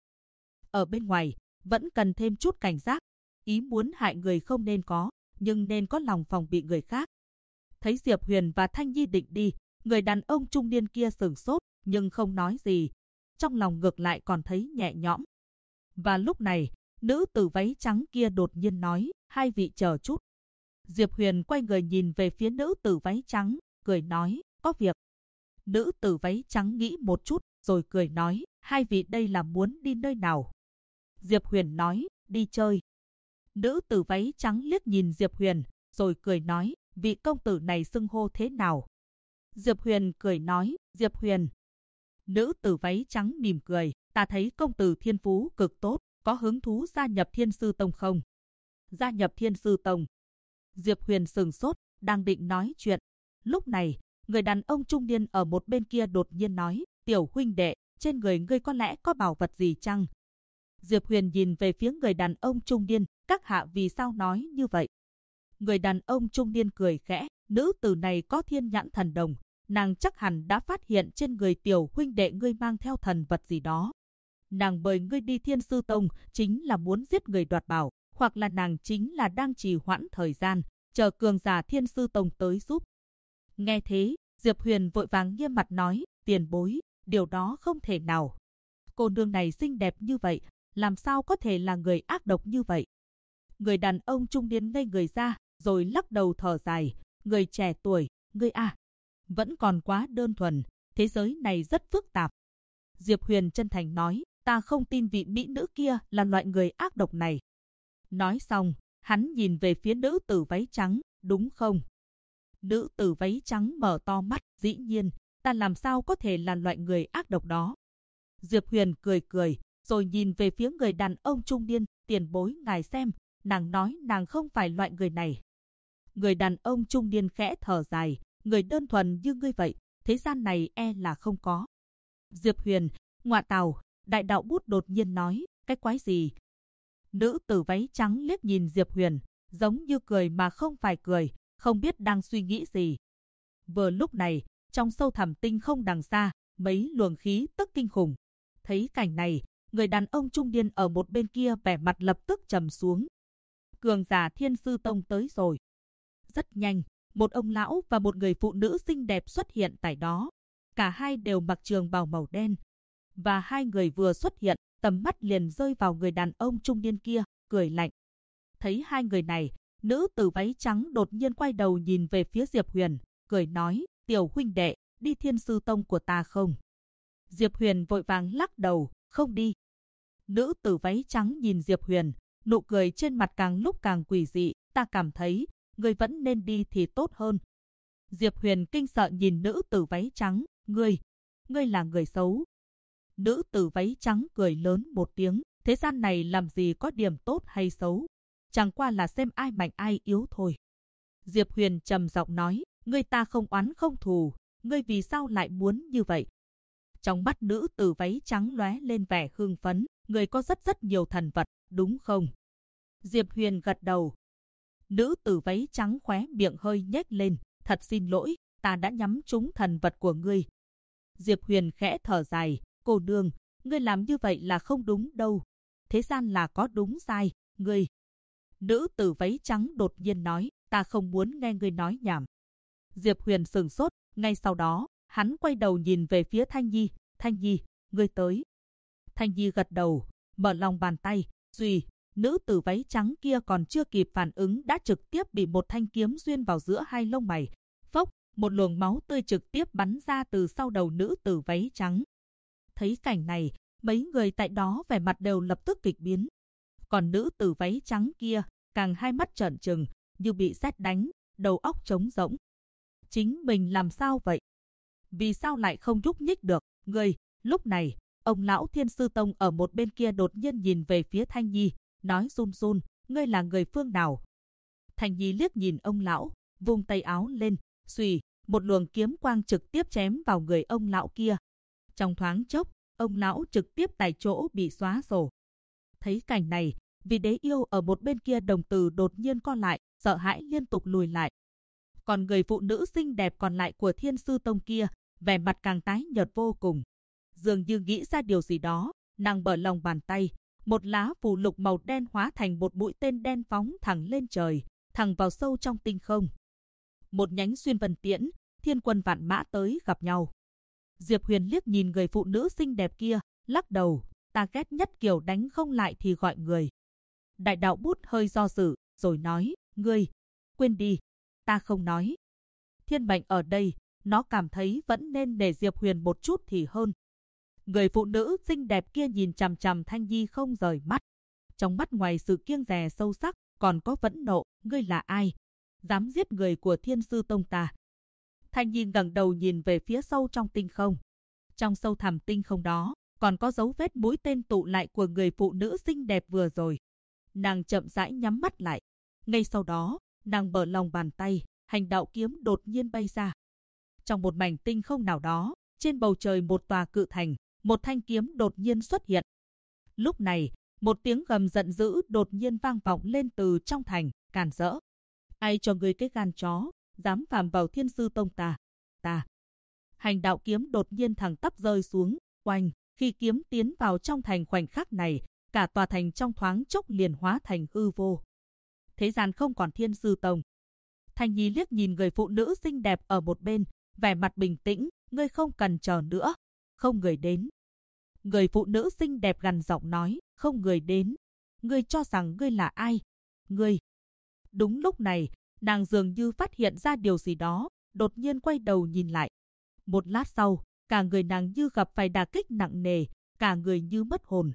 Ở bên ngoài, vẫn cần thêm chút cảnh giác. Ý muốn hại người không nên có, nhưng nên có lòng phòng bị người khác. Thấy Diệp Huyền và Thanh Nhi định đi, người đàn ông trung niên kia sửng sốt, nhưng không nói gì. Trong lòng ngược lại còn thấy nhẹ nhõm. Và lúc này, nữ tử váy trắng kia đột nhiên nói, hai vị chờ chút. Diệp Huyền quay người nhìn về phía nữ tử váy trắng, cười nói, có việc. Nữ tử váy trắng nghĩ một chút, rồi cười nói, hai vị đây là muốn đi nơi nào? Diệp Huyền nói, đi chơi. Nữ tử váy trắng liếc nhìn Diệp Huyền, rồi cười nói, vị công tử này xưng hô thế nào? Diệp Huyền cười nói, Diệp Huyền. Nữ tử váy trắng mỉm cười, ta thấy công tử thiên phú cực tốt, có hứng thú gia nhập Thiên Sư Tông không? Gia nhập Thiên Sư Tông. Diệp Huyền sừng sốt, đang định nói chuyện. Lúc này, người đàn ông trung niên ở một bên kia đột nhiên nói, tiểu huynh đệ, trên người ngươi có lẽ có bảo vật gì chăng? Diệp Huyền nhìn về phía người đàn ông trung niên, các hạ vì sao nói như vậy? Người đàn ông trung niên cười khẽ, nữ tử này có thiên nhãn thần đồng, nàng chắc hẳn đã phát hiện trên người tiểu huynh đệ ngươi mang theo thần vật gì đó. Nàng mời ngươi đi Thiên Sư Tông chính là muốn giết người đoạt bảo, hoặc là nàng chính là đang trì hoãn thời gian, chờ cường giả Thiên Sư Tông tới giúp. Nghe thế, Diệp Huyền vội vàng nghiêm mặt nói, tiền bối, điều đó không thể nào. Cô nương này xinh đẹp như vậy, làm sao có thể là người ác độc như vậy? Người đàn ông trung niên ngây người ra, rồi lắc đầu thở dài, người trẻ tuổi, ngươi vẫn còn quá đơn thuần, thế giới này rất phức tạp. Diệp Huyền chân thành nói, ta không tin vị mỹ nữ kia là loại người ác độc này. Nói xong, hắn nhìn về phía nữ tử váy trắng, đúng không? Nữ tử váy trắng mở to mắt, dĩ nhiên, ta làm sao có thể là loại người ác độc đó. Diệp Huyền cười cười, rồi nhìn về phía người đàn ông trung niên, tiền bối ngài xem, nàng nói nàng không phải loại người này. Người đàn ông trung niên khẽ thở dài, Người đơn thuần như ngươi vậy, thế gian này e là không có. Diệp Huyền, ngọa tào, đại đạo bút đột nhiên nói, cái quái gì? Nữ tử váy trắng liếc nhìn Diệp Huyền, giống như cười mà không phải cười, không biết đang suy nghĩ gì. Vừa lúc này, trong sâu thẳm tinh không đằng xa, mấy luồng khí tức kinh khủng. Thấy cảnh này, người đàn ông trung niên ở một bên kia vẻ mặt lập tức trầm xuống. Cường giả Thiên Sư Tông tới rồi. Rất nhanh, một ông lão và một người phụ nữ xinh đẹp xuất hiện tại đó. Cả hai đều mặc trường bào màu đen. Và hai người vừa xuất hiện, tầm mắt liền rơi vào người đàn ông trung niên kia, cười lạnh. Thấy hai người này, nữ tử váy trắng đột nhiên quay đầu nhìn về phía Diệp Huyền, cười nói, tiểu huynh đệ, đi Thiên Sư Tông của ta không? Diệp Huyền vội vàng lắc đầu, không đi. Nữ tử váy trắng nhìn Diệp Huyền, nụ cười trên mặt càng lúc càng quỷ dị, ta cảm thấy, ngươi vẫn nên đi thì tốt hơn. Diệp Huyền kinh sợ nhìn nữ tử váy trắng, ngươi là người xấu. Nữ tử váy trắng cười lớn một tiếng, thế gian này làm gì có điểm tốt hay xấu, chẳng qua là xem ai mạnh ai yếu thôi. Diệp Huyền trầm giọng nói, ngươi ta không oán không thù, ngươi vì sao lại muốn như vậy? Trong mắt nữ tử váy trắng lóe lên vẻ hưng phấn, ngươi có rất nhiều thần vật, đúng không? Diệp Huyền gật đầu. Nữ tử váy trắng khóe miệng hơi nhếch lên, thật xin lỗi, ta đã nhắm trúng thần vật của ngươi. Diệp Huyền khẽ thở dài, cô nương, ngươi làm như vậy là không đúng đâu. Thế gian là có đúng sai, ngươi. Nữ tử váy trắng đột nhiên nói, ta không muốn nghe ngươi nói nhảm. Diệp Huyền sửng sốt, ngay sau đó, hắn quay đầu nhìn về phía Thanh Nhi, Thanh Nhi, ngươi tới. Thanh Nhi gật đầu, mở lòng bàn tay, duy, nữ tử váy trắng kia còn chưa kịp phản ứng đã trực tiếp bị một thanh kiếm xuyên vào giữa hai lông mày. Phốc, một luồng máu tươi trực tiếp bắn ra từ sau đầu nữ tử váy trắng. Thấy cảnh này, mấy người tại đó vẻ mặt đều lập tức kịch biến. Còn nữ tử váy trắng kia, càng hai mắt trợn trừng, như bị sét đánh, đầu óc trống rỗng. Chính mình làm sao vậy? Vì sao lại không nhúc nhích được? Ngươi, lúc này, ông lão Thiên Sư Tông ở một bên kia đột nhiên nhìn về phía Thanh Nhi, nói run run, ngươi là người phương nào? Thanh Nhi liếc nhìn ông lão, vung tay áo lên, xùy, một luồng kiếm quang trực tiếp chém vào người ông lão kia. Trong thoáng chốc, ông lão trực tiếp tại chỗ bị xóa sổ. Thấy cảnh này, Vì Đế Yêu ở một bên kia đồng tử đột nhiên co lại, sợ hãi liên tục lùi lại. Còn người phụ nữ xinh đẹp còn lại của Thiên Sư Tông kia, vẻ mặt càng tái nhợt vô cùng. Dường như nghĩ ra điều gì đó, nàng bở lòng bàn tay, một lá phù lục màu đen hóa thành một mũi tên đen phóng thẳng lên trời, thẳng vào sâu trong tinh không. Một nhánh xuyên vân tiễn, thiên quân vạn mã tới gặp nhau. Diệp Huyền liếc nhìn người phụ nữ xinh đẹp kia, lắc đầu, ta ghét nhất kiểu đánh không lại thì gọi người. Đại đạo bút hơi do dự, rồi nói, ngươi, quên đi, ta không nói. Thiên mệnh ở đây, nó cảm thấy vẫn nên để Diệp Huyền một chút thì hơn. Người phụ nữ xinh đẹp kia nhìn chằm chằm Thanh Nhi không rời mắt. Trong mắt ngoài sự kiêng dè sâu sắc, còn có phẫn nộ, ngươi là ai? Dám giết người của Thiên Sư Tông ta. Thanh Nhi ngẩng đầu nhìn về phía sâu trong tinh không. Trong sâu thẳm tinh không đó, còn có dấu vết mũi tên tụ lại của người phụ nữ xinh đẹp vừa rồi. Nàng chậm rãi nhắm mắt lại. Ngay sau đó, nàng mở lòng bàn tay, hành đạo kiếm đột nhiên bay ra. Trong một mảnh tinh không nào đó, trên bầu trời một tòa cự thành, một thanh kiếm đột nhiên xuất hiện. Lúc này, một tiếng gầm giận dữ đột nhiên vang vọng lên từ trong thành, càn rỡ. Ai cho ngươi cái gan chó, dám phạm vào Thiên Sư Tông ta? Ta. Hành đạo kiếm đột nhiên thẳng tắp rơi xuống, oanh, khi kiếm tiến vào trong thành khoảnh khắc này, cả tòa thành trong thoáng chốc liền hóa thành hư vô. Thế gian không còn Thiên Sư Tông. Thanh Nhi liếc nhìn người phụ nữ xinh đẹp ở một bên, vẻ mặt bình tĩnh, ngươi không cần chờ nữa, không người đến. Người phụ nữ xinh đẹp gằn giọng nói, không người đến. Ngươi cho rằng ngươi là ai? Ngươi. Đúng lúc này, nàng dường như phát hiện ra điều gì đó, đột nhiên quay đầu nhìn lại. Một lát sau, cả người nàng như gặp phải đả kích nặng nề, cả người như mất hồn.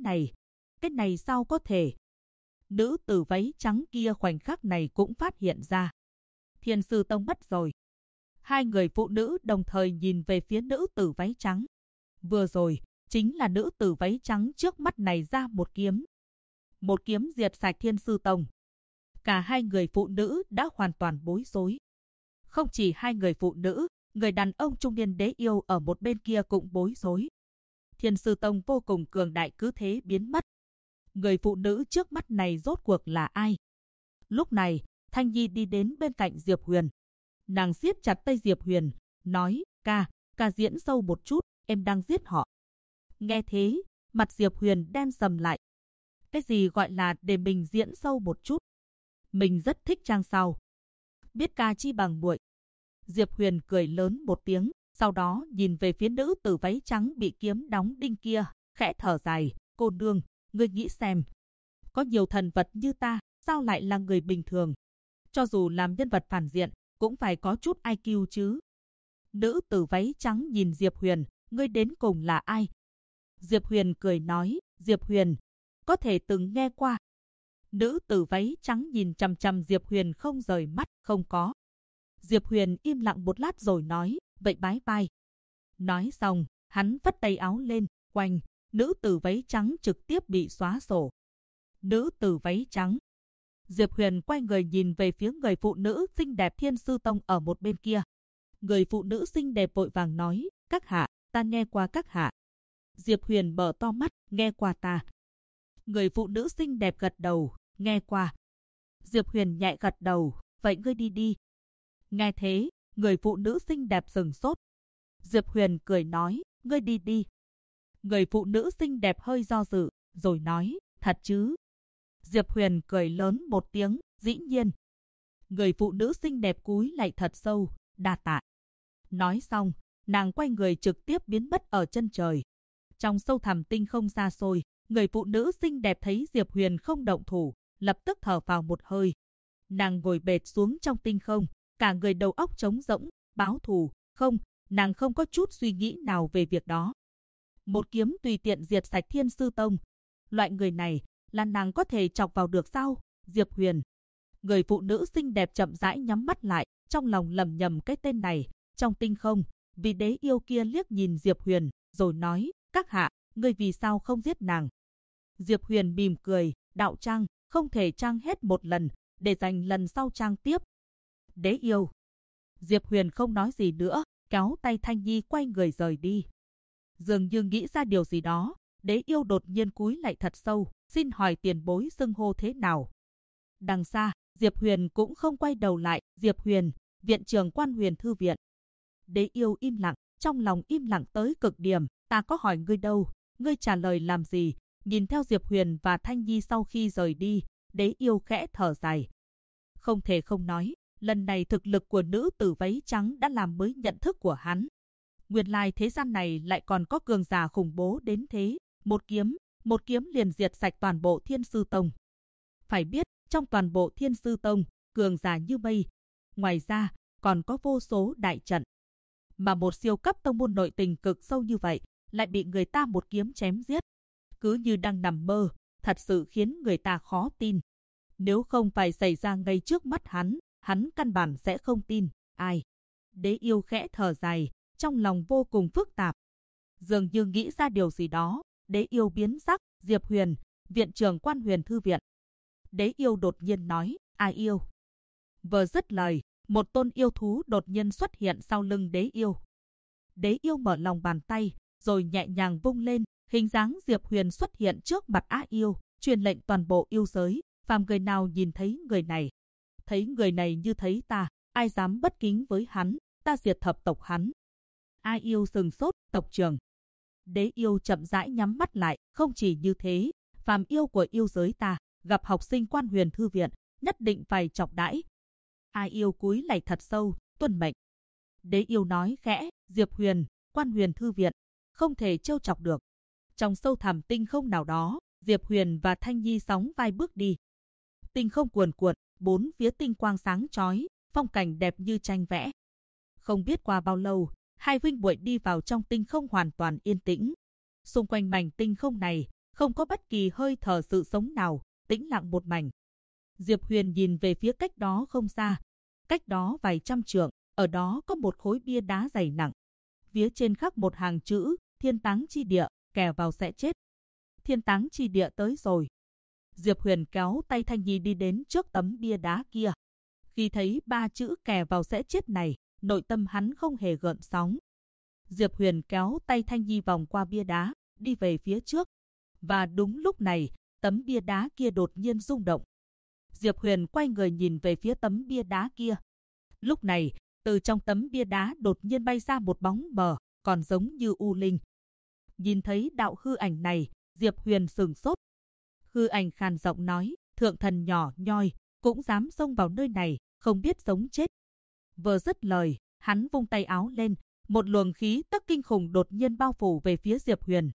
Cái này sao có thể? Nữ tử váy trắng kia khoảnh khắc này cũng phát hiện ra. Thiên Sư Tông mất rồi. Hai người phụ nữ đồng thời nhìn về phía nữ tử váy trắng. Vừa rồi, chính là nữ tử váy trắng trước mắt này ra một kiếm. Một kiếm diệt sạch Thiên Sư Tông. Cả hai người phụ nữ đã hoàn toàn bối rối. Không chỉ hai người phụ nữ, người đàn ông trung niên Đế Yêu ở một bên kia cũng bối rối. Thiên Sư Tông vô cùng cường đại cứ thế biến mất. Người phụ nữ trước mắt này rốt cuộc là ai? Lúc này, Thanh Nhi đi đến bên cạnh Diệp Huyền. Nàng siết chặt tay Diệp Huyền, nói, ca diễn sâu một chút, em đang giết họ. Nghe thế, mặt Diệp Huyền đen sầm lại. Cái gì gọi là để mình diễn sâu một chút? Mình rất thích trang sao. Biết ca chi bằng muội. Diệp Huyền cười lớn một tiếng, sau đó nhìn về phía nữ tử váy trắng bị kiếm đóng đinh kia, khẽ thở dài, cô nương, ngươi nghĩ xem. Có nhiều thần vật như ta, sao lại là người bình thường? Cho dù làm nhân vật phản diện, cũng phải có chút IQ chứ. Nữ tử váy trắng nhìn Diệp Huyền, ngươi đến cùng là ai? Diệp Huyền cười nói, Diệp Huyền, có thể từng nghe qua. Nữ tử váy trắng nhìn chằm chằm Diệp Huyền không rời mắt, không có. Diệp Huyền im lặng một lát rồi nói, vậy bái bai. Nói xong, hắn vắt tay áo lên, quanh, nữ tử váy trắng trực tiếp bị xóa sổ. Nữ tử váy trắng. Diệp Huyền quay người nhìn về phía người phụ nữ xinh đẹp Thiên Sư Tông ở một bên kia. Người phụ nữ xinh đẹp vội vàng nói, các hạ, ta nghe qua các hạ. Diệp Huyền mở to mắt, nghe qua ta. Người phụ nữ xinh đẹp gật đầu, nghe qua. Diệp Huyền nhẹ gật đầu, vậy ngươi đi đi. Nghe thế, người phụ nữ xinh đẹp sừng sốt. Diệp Huyền cười nói, ngươi đi đi. Người phụ nữ xinh đẹp hơi do dự, rồi nói, thật chứ? Diệp Huyền cười lớn một tiếng, dĩ nhiên. Người phụ nữ xinh đẹp cúi lạy thật sâu, đa tạ. Nói xong, nàng quay người trực tiếp biến mất ở chân trời. Trong sâu thẳm tinh không xa xôi, người phụ nữ xinh đẹp thấy Diệp Huyền không động thủ, lập tức thở phào một hơi. Nàng ngồi bệt xuống trong tinh không, cả người đầu óc trống rỗng, báo thù, không, nàng không có chút suy nghĩ nào về việc đó. Một kiếm tùy tiện diệt sạch Thiên Sư Tông. Loại người này, là nàng có thể chọc vào được sao? Diệp Huyền. Người phụ nữ xinh đẹp chậm rãi nhắm mắt lại, trong lòng lầm nhầm cái tên này. Trong tinh không, vị Đế Yêu kia liếc nhìn Diệp Huyền, rồi nói, các hạ, ngươi vì sao không giết nàng? Diệp Huyền mỉm cười, đạo trang, không thể trang hết một lần, để dành lần sau trang tiếp. Đế Yêu. Diệp Huyền không nói gì nữa, kéo tay Thanh Nhi quay người rời đi. Dường như nghĩ ra điều gì đó, Đế Yêu đột nhiên cúi lạy thật sâu, xin hỏi tiền bối xưng hô thế nào? Đằng xa, Diệp Huyền cũng không quay đầu lại, Diệp Huyền, viện trưởng Quan Huyền Thư Viện. Đế Yêu im lặng, trong lòng im lặng tới cực điểm, ta có hỏi ngươi đâu, ngươi trả lời làm gì? Nhìn theo Diệp Huyền và Thanh Nhi sau khi rời đi, Đế Yêu khẽ thở dài. Không thể không nói, lần này thực lực của nữ tử váy trắng đã làm mới nhận thức của hắn. Nguyên lai thế gian này lại còn có cường giả khủng bố đến thế, một kiếm liền diệt sạch toàn bộ Thiên Sư Tông. Phải biết, trong toàn bộ Thiên Sư Tông, cường giả như mây. Ngoài ra, còn có vô số đại trận. Mà một siêu cấp tông môn nội tình cực sâu như vậy, lại bị người ta một kiếm chém giết. Cứ như đang nằm mơ, thật sự khiến người ta khó tin. Nếu không phải xảy ra ngay trước mắt hắn căn bản sẽ không tin. Ai? Đế Yêu khẽ thở dài, trong lòng vô cùng phức tạp. Dường như nghĩ ra điều gì đó, Đế Yêu biến sắc, Diệp Huyền, viện trưởng Quan Huyền Thư Viện. Đế Yêu đột nhiên nói, ai yêu? Vừa dứt lời, một tôn yêu thú đột nhiên xuất hiện sau lưng Đế Yêu. Đế Yêu mở lòng bàn tay, rồi nhẹ nhàng vung lên, hình dáng Diệp Huyền xuất hiện trước mặt Á Yêu, truyền lệnh toàn bộ yêu giới, phàm người nào nhìn thấy người này như thấy ta, ai dám bất kính với hắn, ta diệt thập tộc hắn. Á Yêu sừng sốt, tộc trưởng. Đế Yêu chậm rãi nhắm mắt lại, không chỉ như thế, phàm yêu của yêu giới ta, gặp học sinh Quan Huyền Thư Viện, nhất định phải chọc đãi. Á Yêu cúi lạy thật sâu, tuân mệnh. Đế Yêu nói khẽ, Diệp Huyền, Quan Huyền Thư Viện, không thể trêu chọc được. Trong sâu thẳm tinh không nào đó, Diệp Huyền và Thanh Nhi sóng vai bước đi. Tinh không cuồn cuộn, bốn phía tinh quang sáng chói, phong cảnh đẹp như tranh vẽ. Không biết qua bao lâu, hai huynh muội đi vào trong tinh không hoàn toàn yên tĩnh. Xung quanh mảnh tinh không này, không có bất kỳ hơi thở sự sống nào, tĩnh lặng một mảnh. Diệp Huyền nhìn về phía cách đó không xa. Cách đó vài trăm trượng, ở đó có một khối bia đá dày nặng. Phía trên khắc một hàng chữ, Thiên Táng Chi Địa, kẻ vào sẽ chết. Thiên Táng Chi Địa tới rồi. Diệp Huyền kéo tay Thanh Nhi đi đến trước tấm bia đá kia. Khi thấy ba chữ kè vào sẽ chết này, nội tâm hắn không hề gợn sóng. Diệp Huyền kéo tay Thanh Nhi vòng qua bia đá, đi về phía trước. Và đúng lúc này, tấm bia đá kia đột nhiên rung động. Diệp Huyền quay người nhìn về phía tấm bia đá kia. Lúc này, từ trong tấm bia đá đột nhiên bay ra một bóng mờ, còn giống như u linh. Nhìn thấy đạo hư ảnh này, Diệp Huyền sửng sốt. Hư ảnh khàn giọng nói, thượng thần nhỏ nhoi, cũng dám xông vào nơi này, không biết sống chết. Vừa dứt lời, hắn vung tay áo lên, một luồng khí tức kinh khủng đột nhiên bao phủ về phía Diệp Huyền.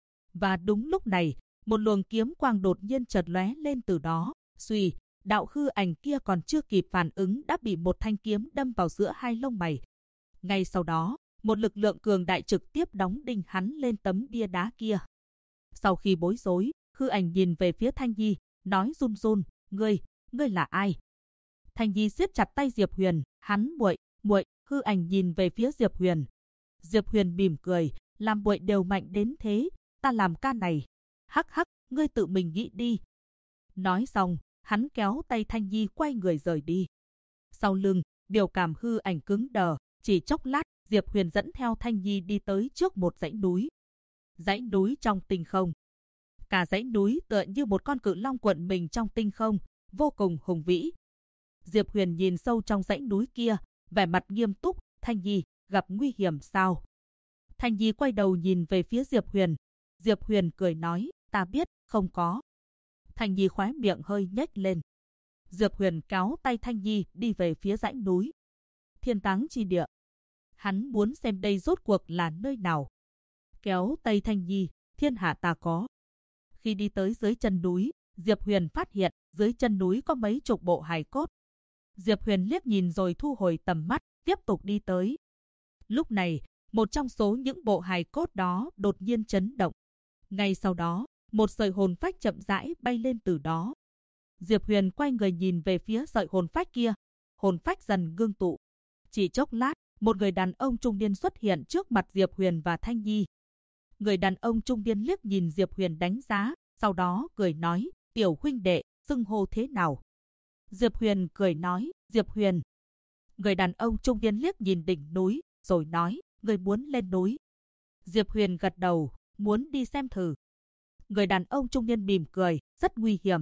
Và đúng lúc này, một luồng kiếm quang đột nhiên chợt lóe lên từ đó, suy, đạo hư ảnh kia còn chưa kịp phản ứng đã bị một thanh kiếm đâm vào giữa hai lông mày. Ngay sau đó, một lực lượng cường đại trực tiếp đóng đinh hắn lên tấm bia đá kia. Sau khi bối rối, hư ảnh nhìn về phía Thanh Nhi, nói run run, ngươi là ai? Thanh Nhi siết chặt tay Diệp Huyền, hắn muội, hư ảnh nhìn về phía Diệp Huyền. Diệp Huyền mỉm cười, làm muội đều mạnh đến thế, ta làm ca này. Hắc hắc, ngươi tự mình nghĩ đi. Nói xong, hắn kéo tay Thanh Nhi quay người rời đi. Sau lưng, biểu cảm hư ảnh cứng đờ, chỉ chốc lát, Diệp Huyền dẫn theo Thanh Nhi đi tới trước một dãy núi. Dãy núi trong tinh không. Cả dãy núi tựa như một con cự long cuộn mình trong tinh không, vô cùng hùng vĩ. Diệp Huyền nhìn sâu trong dãy núi kia, vẻ mặt nghiêm túc, Thanh Nhi, gặp nguy hiểm sao? Thanh Nhi quay đầu nhìn về phía Diệp Huyền. Diệp Huyền cười nói, ta biết, không có. Thanh Nhi khóe miệng hơi nhếch lên. Diệp Huyền kéo tay Thanh Nhi đi về phía dãy núi. Thiên táng chi địa. Hắn muốn xem đây rốt cuộc là nơi nào. Kéo tay Thanh Nhi, thiên hạ ta có. Khi đi tới dưới chân núi, Diệp Huyền phát hiện dưới chân núi có mấy chục bộ hài cốt. Diệp Huyền liếc nhìn rồi thu hồi tầm mắt, tiếp tục đi tới. Lúc này, một trong số những bộ hài cốt đó đột nhiên chấn động. Ngay sau đó, một sợi hồn phách chậm rãi bay lên từ đó. Diệp Huyền quay người nhìn về phía sợi hồn phách kia. Hồn phách dần ngưng tụ. Chỉ chốc lát, một người đàn ông trung niên xuất hiện trước mặt Diệp Huyền và Thanh Nhi. Người đàn ông trung niên liếc nhìn Diệp Huyền đánh giá, sau đó cười nói, tiểu huynh đệ, xưng hô thế nào? Diệp Huyền cười nói, Diệp Huyền. Người đàn ông trung niên liếc nhìn đỉnh núi, rồi nói, người muốn lên núi. Diệp Huyền gật đầu, muốn đi xem thử. Người đàn ông trung niên mỉm cười, rất nguy hiểm.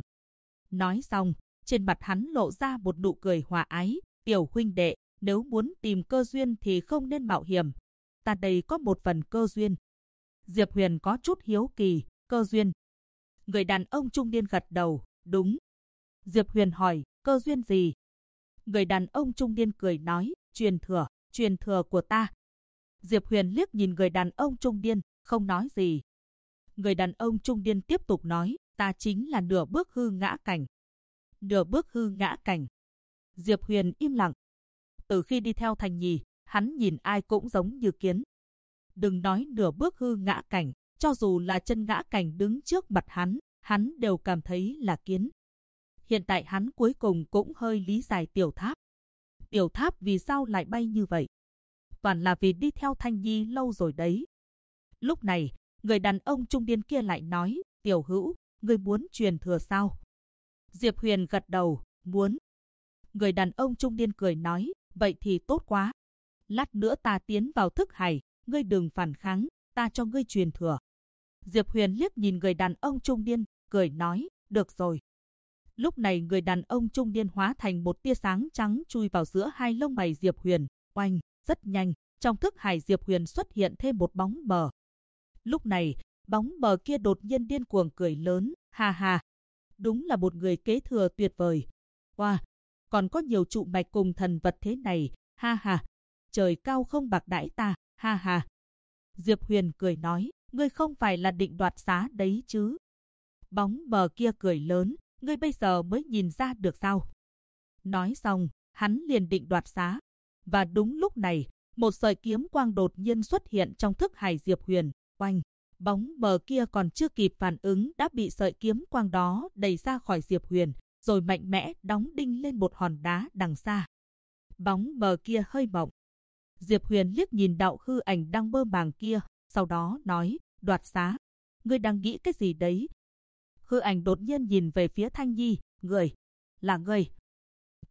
Nói xong, trên mặt hắn lộ ra một nụ cười hòa ái, tiểu huynh đệ, nếu muốn tìm cơ duyên thì không nên mạo hiểm. Ta đây có một phần cơ duyên. Diệp Huyền có chút hiếu kỳ, cơ duyên. Người đàn ông trung niên gật đầu, đúng. Diệp Huyền hỏi, cơ duyên gì? Người đàn ông trung niên cười nói, truyền thừa của ta. Diệp Huyền liếc nhìn người đàn ông trung niên, không nói gì. Người đàn ông trung niên tiếp tục nói, ta chính là nửa bước hư ngã cảnh. Nửa bước hư ngã cảnh. Diệp Huyền im lặng. Từ khi đi theo Thanh Nhi, hắn nhìn ai cũng giống như kiến. Đừng nói nửa bước hư ngã cảnh, cho dù là chân ngã cảnh đứng trước mặt hắn đều cảm thấy là kiến. Hiện tại hắn cuối cùng cũng hơi lý giải Tiểu Tháp. Tiểu Tháp vì sao lại bay như vậy? Toàn là vì đi theo Thanh Nhi lâu rồi đấy. Lúc này, người đàn ông trung niên kia lại nói, Tiểu Hữu, ngươi muốn truyền thừa sao? Diệp Huyền gật đầu, muốn. Người đàn ông trung niên cười nói, vậy thì tốt quá. Lát nữa ta tiến vào thức hải, ngươi đừng phản kháng, ta cho ngươi truyền thừa. Diệp Huyền liếc nhìn người đàn ông trung niên, cười nói, được rồi. Lúc này người đàn ông trung niên hóa thành một tia sáng trắng chui vào giữa hai lông mày Diệp Huyền, oanh, rất nhanh, trong thức hải Diệp Huyền xuất hiện thêm một bóng mờ. Lúc này, bóng mờ kia đột nhiên điên cuồng cười lớn, ha ha. Đúng là một người kế thừa tuyệt vời. Wow, còn có nhiều trụ mạch cùng thần vật thế này, ha ha. Trời cao không bạc đãi ta, ha ha. Diệp Huyền cười nói, ngươi không phải là định đoạt xá đấy chứ? Bóng mờ kia cười lớn, ngươi bây giờ mới nhìn ra được sao? Nói xong, hắn liền định đoạt xá. Và đúng lúc này, một sợi kiếm quang đột nhiên xuất hiện trong thức hải Diệp Huyền, oanh. Bóng mờ kia còn chưa kịp phản ứng đã bị sợi kiếm quang đó đẩy ra khỏi Diệp Huyền, rồi mạnh mẽ đóng đinh lên một hòn đá đằng xa. Bóng mờ kia hơi mộng. Diệp Huyền liếc nhìn đạo hư ảnh đang mơ màng kia, sau đó nói, đoạt xá. Ngươi đang nghĩ cái gì đấy? Hư ảnh đột nhiên nhìn về phía Thanh Nhi, là ngươi.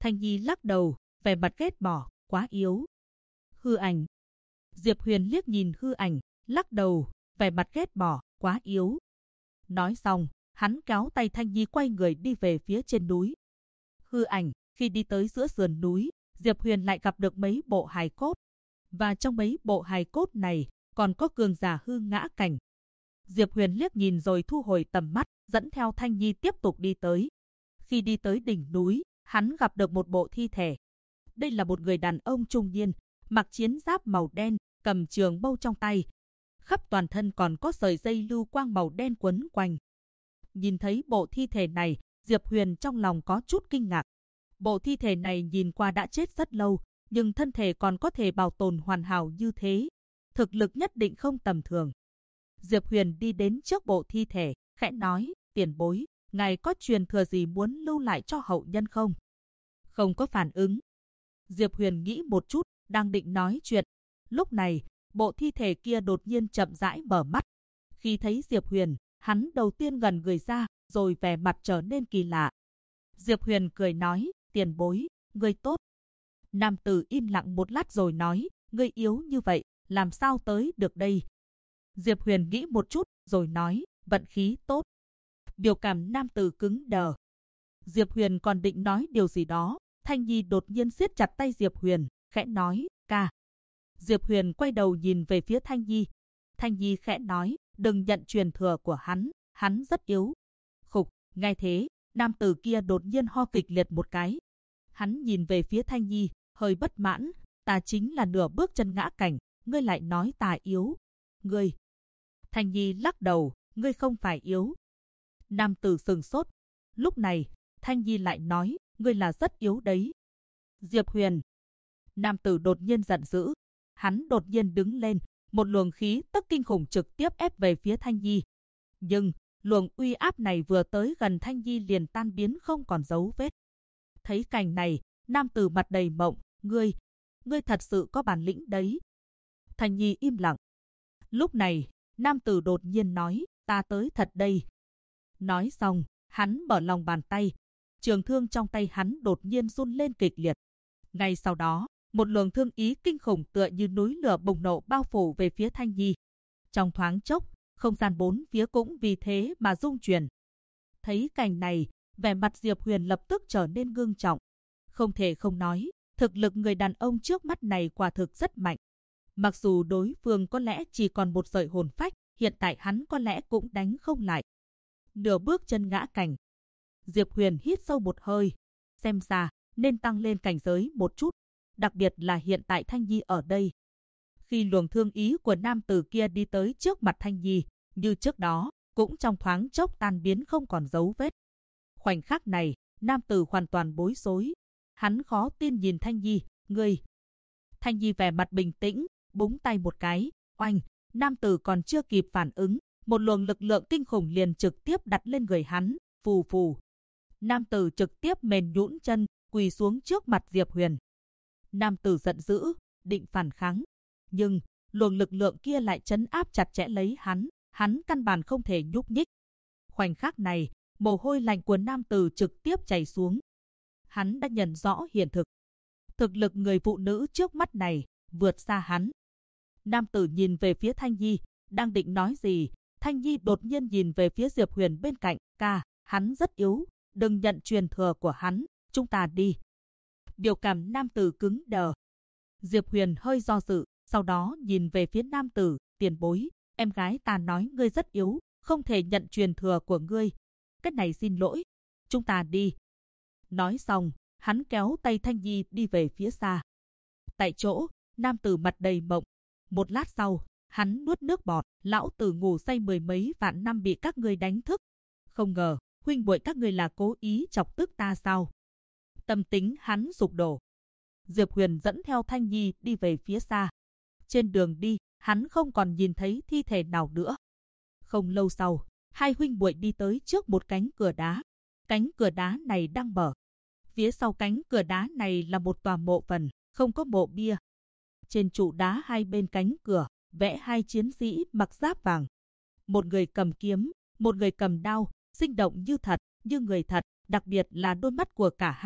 Thanh Nhi lắc đầu, vẻ mặt ghét bỏ, quá yếu. Hư ảnh. Diệp Huyền liếc nhìn hư ảnh, lắc đầu, vẻ mặt ghét bỏ, quá yếu. Nói xong, hắn kéo tay Thanh Nhi quay người đi về phía trên núi. Hư ảnh, khi đi tới giữa sườn núi, Diệp Huyền lại gặp được mấy bộ hài cốt. Và trong mấy bộ hài cốt này, còn có cường giả hư ngã cảnh. Diệp Huyền liếc nhìn rồi thu hồi tầm mắt, dẫn theo Thanh Nhi tiếp tục đi tới. Khi đi tới đỉnh núi, hắn gặp được một bộ thi thể. Đây là một người đàn ông trung niên, mặc chiến giáp màu đen, cầm trường mâu trong tay. Khắp toàn thân còn có sợi dây lưu quang màu đen quấn quanh. Nhìn thấy bộ thi thể này, Diệp Huyền trong lòng có chút kinh ngạc. Bộ thi thể này nhìn qua đã chết rất lâu, nhưng thân thể còn có thể bảo tồn hoàn hảo như thế. Thực lực nhất định không tầm thường. Diệp Huyền đi đến trước bộ thi thể, khẽ nói, tiền bối, ngài có truyền thừa gì muốn lưu lại cho hậu nhân không? Không có phản ứng. Diệp Huyền nghĩ một chút, đang định nói chuyện. Lúc này, bộ thi thể kia đột nhiên chậm rãi mở mắt. Khi thấy Diệp Huyền, hắn đầu tiên gần người ra, rồi vẻ mặt trở nên kỳ lạ. Diệp Huyền cười nói, tiền bối, ngươi tốt. Nam tử im lặng một lát rồi nói, ngươi yếu như vậy, làm sao tới được đây? Diệp Huyền nghĩ một chút, rồi nói, vận khí tốt. Biểu cảm nam tử cứng đờ. Diệp Huyền còn định nói điều gì đó, Thanh Nhi đột nhiên siết chặt tay Diệp Huyền, khẽ nói, ca. Diệp Huyền quay đầu nhìn về phía Thanh Nhi. Thanh Nhi khẽ nói, đừng nhận truyền thừa của hắn rất yếu. Khục, nghe thế, nam tử kia đột nhiên ho kịch liệt một cái. Hắn nhìn về phía Thanh Nhi, hơi bất mãn, ta chính là nửa bước chân ngã cảnh, ngươi lại nói ta yếu. Ngươi. Thanh Nhi lắc đầu, ngươi không phải yếu. Nam tử sừng sốt. Lúc này, Thanh Nhi lại nói, ngươi là rất yếu đấy. Diệp Huyền. Nam tử đột nhiên giận dữ. Hắn đột nhiên đứng lên, một luồng khí tức kinh khủng trực tiếp ép về phía Thanh Nhi. Nhưng, luồng uy áp này vừa tới gần Thanh Nhi liền tan biến không còn dấu vết. Thấy cảnh này, nam tử mặt đầy mộng, ngươi thật sự có bản lĩnh đấy. Thanh Nhi im lặng. Lúc này, nam tử đột nhiên nói, ta tới thật đây. Nói xong, hắn mở lòng bàn tay. Trường thương trong tay hắn đột nhiên run lên kịch liệt. Ngay sau đó, một luồng thương ý kinh khủng tựa như núi lửa bùng nổ bao phủ về phía Thanh Nhi. Trong thoáng chốc, không gian bốn phía cũng vì thế mà rung chuyển. Thấy cảnh này, vẻ mặt Diệp Huyền lập tức trở nên ngưng trọng. Không thể không nói, thực lực người đàn ông trước mắt này quả thực rất mạnh. Mặc dù đối phương có lẽ chỉ còn một sợi hồn phách, hiện tại hắn có lẽ cũng đánh không lại. Nửa bước chân ngã cảnh. Diệp Huyền hít sâu một hơi. Xem ra, nên tăng lên cảnh giới một chút. Đặc biệt là hiện tại Thanh Nhi ở đây. Khi luồng thương ý của nam tử kia đi tới trước mặt Thanh Nhi, như trước đó, cũng trong thoáng chốc tan biến không còn dấu vết. Khoảnh khắc này, nam tử hoàn toàn bối rối. Hắn khó tin nhìn Thanh Nhi, ngươi. Thanh Nhi vẻ mặt bình tĩnh, búng tay một cái, oanh, nam tử còn chưa kịp phản ứng, một luồng lực lượng kinh khủng liền trực tiếp đặt lên người hắn, phù phù. Nam tử trực tiếp mềm nhũn chân, quỳ xuống trước mặt Diệp Huyền. Nam tử giận dữ, định phản kháng, nhưng luồng lực lượng kia lại trấn áp chặt chẽ lấy hắn căn bản không thể nhúc nhích. Khoảnh khắc này, mồ hôi lạnh của nam tử trực tiếp chảy xuống. Hắn đã nhận rõ hiện thực. Thực lực người phụ nữ trước mắt này vượt xa hắn. Nam tử nhìn về phía Thanh Nhi, đang định nói gì, Thanh Nhi đột nhiên nhìn về phía Diệp Huyền bên cạnh, ca, hắn rất yếu, đừng nhận truyền thừa của hắn, chúng ta đi. Biểu cảm nam tử cứng đờ. Diệp Huyền hơi do dự, sau đó nhìn về phía nam tử, tiền bối, em gái ta nói ngươi rất yếu, không thể nhận truyền thừa của ngươi. Cái này xin lỗi, chúng ta đi. Nói xong, hắn kéo tay Thanh Nhi đi về phía xa. Tại chỗ, nam tử mặt đầy mộng. Một lát sau, hắn nuốt nước bọt, lão tử ngủ say mười mấy vạn năm bị các ngươi đánh thức. Không ngờ, huynh muội các ngươi là cố ý chọc tức ta sao? Tâm tính hắn sụp đổ. Diệp Huyền dẫn theo Thanh Nhi đi về phía xa. Trên đường đi, hắn không còn nhìn thấy thi thể nào nữa. Không lâu sau, hai huynh muội đi tới trước một cánh cửa đá. Cánh cửa đá này đang mở. Phía sau cánh cửa đá này là một tòa mộ phần, không có mộ bia. Trên trụ đá hai bên cánh cửa, vẽ hai chiến sĩ mặc giáp vàng. Một người cầm kiếm, một người cầm đao, sinh động như thật, như người thật, đặc biệt là đôi mắt của cả hai,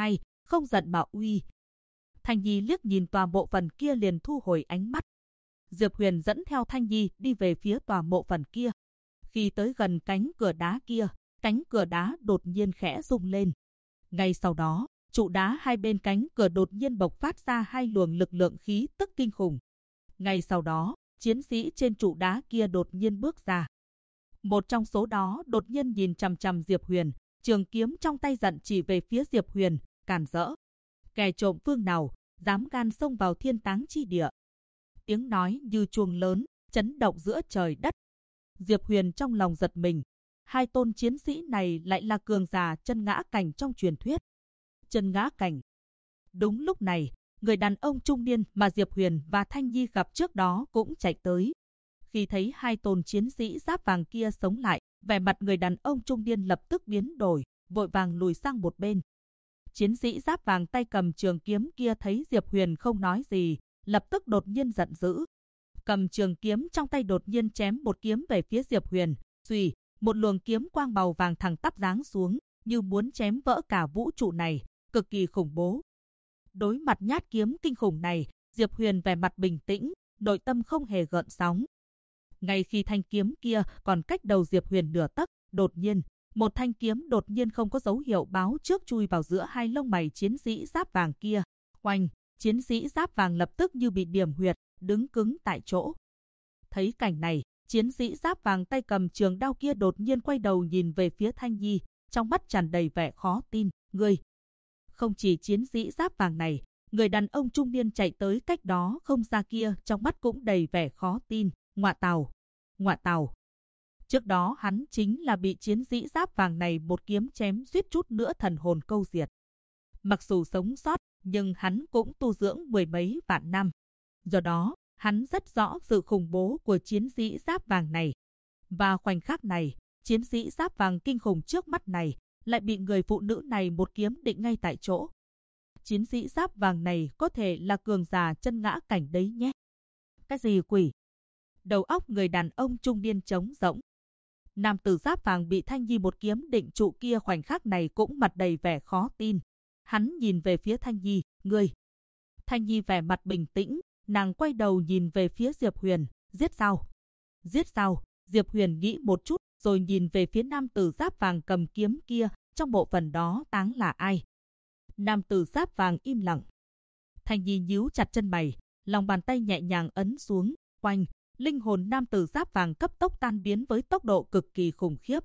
không giận mà uy. Thanh Nhi liếc nhìn tòa mộ phần kia liền thu hồi ánh mắt. Diệp Huyền dẫn theo Thanh Nhi đi về phía tòa mộ phần kia. Khi tới gần cánh cửa đá kia, cánh cửa đá đột nhiên khẽ rung lên. Ngay sau đó, trụ đá hai bên cánh cửa đột nhiên bộc phát ra hai luồng lực lượng khí tức kinh khủng. Ngay sau đó, chiến sĩ trên trụ đá kia đột nhiên bước ra. Một trong số đó đột nhiên nhìn chằm chằm Diệp Huyền, trường kiếm trong tay giận chỉ về phía Diệp Huyền, càn rỡ. Kẻ trộm phương nào, dám gan xông vào thiên táng chi địa. Tiếng nói như chuông lớn, chấn động giữa trời đất. Diệp Huyền trong lòng giật mình. Hai tôn chiến sĩ này lại là cường giả chân ngã cảnh trong truyền thuyết. Chân ngã cảnh. Đúng lúc này, người đàn ông trung niên mà Diệp Huyền và Thanh Nhi gặp trước đó cũng chạy tới. Khi thấy hai tôn chiến sĩ giáp vàng kia sống lại, vẻ mặt người đàn ông trung niên lập tức biến đổi, vội vàng lùi sang một bên. Chiến sĩ giáp vàng tay cầm trường kiếm kia thấy Diệp Huyền không nói gì, lập tức đột nhiên giận dữ. Cầm trường kiếm trong tay đột nhiên chém một kiếm về phía Diệp Huyền, xuy, một luồng kiếm quang màu vàng thẳng tắp giáng xuống, như muốn chém vỡ cả vũ trụ này, cực kỳ khủng bố. Đối mặt nhát kiếm kinh khủng này, Diệp Huyền vẻ mặt bình tĩnh, nội tâm không hề gợn sóng. Ngay khi thanh kiếm kia còn cách đầu Diệp Huyền nửa tấc, đột nhiên, một thanh kiếm đột nhiên không có dấu hiệu báo trước chui vào giữa hai lông mày chiến sĩ giáp vàng kia. Oanh, chiến sĩ giáp vàng lập tức như bị điểm huyệt, đứng cứng tại chỗ. Thấy cảnh này, chiến sĩ giáp vàng tay cầm trường đao kia đột nhiên quay đầu nhìn về phía Thanh Nhi, trong mắt tràn đầy vẻ khó tin. Ngươi! Không chỉ chiến sĩ giáp vàng này, người đàn ông trung niên chạy tới cách đó không xa kia trong mắt cũng đầy vẻ khó tin. Ngọa tào! Ngọa tào! Trước đó hắn chính là bị chiến sĩ giáp vàng này một kiếm chém suýt chút nữa thần hồn câu diệt. Mặc dù sống sót, nhưng hắn cũng tu dưỡng mười mấy vạn năm. Do đó, hắn rất rõ sự khủng bố của chiến sĩ giáp vàng này. Và khoảnh khắc này, chiến sĩ giáp vàng kinh khủng trước mắt này lại bị người phụ nữ này một kiếm định ngay tại chỗ. Chiến sĩ giáp vàng này có thể là cường giả chân ngã cảnh đấy nhé. Cái gì quỷ? Đầu óc người đàn ông trung niên trống rỗng. Nam tử giáp vàng bị Thanh Nhi một kiếm định trụ kia khoảnh khắc này cũng mặt đầy vẻ khó tin. Hắn nhìn về phía Thanh Nhi, ngươi. Thanh Nhi vẻ mặt bình tĩnh, nàng quay đầu nhìn về phía Diệp Huyền, giết sao? Giết sao? Diệp Huyền nghĩ một chút, rồi nhìn về phía nam tử giáp vàng cầm kiếm kia, trong bộ phận đó táng là ai? Nam tử giáp vàng im lặng. Thanh Nhi nhíu chặt chân mày, lòng bàn tay nhẹ nhàng ấn xuống, oanh, linh hồn nam tử giáp vàng cấp tốc tan biến với tốc độ cực kỳ khủng khiếp.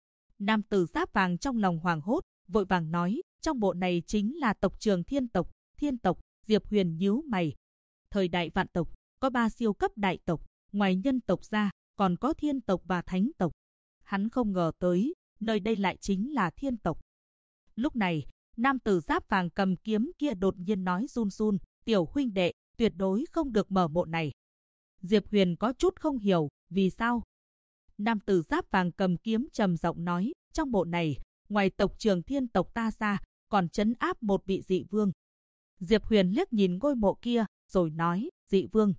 Nam tử giáp vàng trong lòng hoảng hốt, vội vàng nói, trong bộ này chính là tộc trưởng Thiên tộc, Diệp Huyền nhíu mày. Thời đại vạn tộc, có 3 siêu cấp đại tộc, ngoài nhân tộc ra, còn có thiên tộc và thánh tộc. Hắn không ngờ tới, nơi đây lại chính là thiên tộc. Lúc này, nam tử giáp vàng cầm kiếm kia đột nhiên nói run run, tiểu huynh đệ, tuyệt đối không được mở mộ này. Diệp Huyền có chút không hiểu, vì sao? Nam tử giáp vàng cầm kiếm trầm giọng nói, trong bộ này, ngoài tộc trưởng thiên tộc ta ra, còn trấn áp một vị dị vương. Diệp Huyền liếc nhìn ngôi mộ kia, rồi nói, dị vương.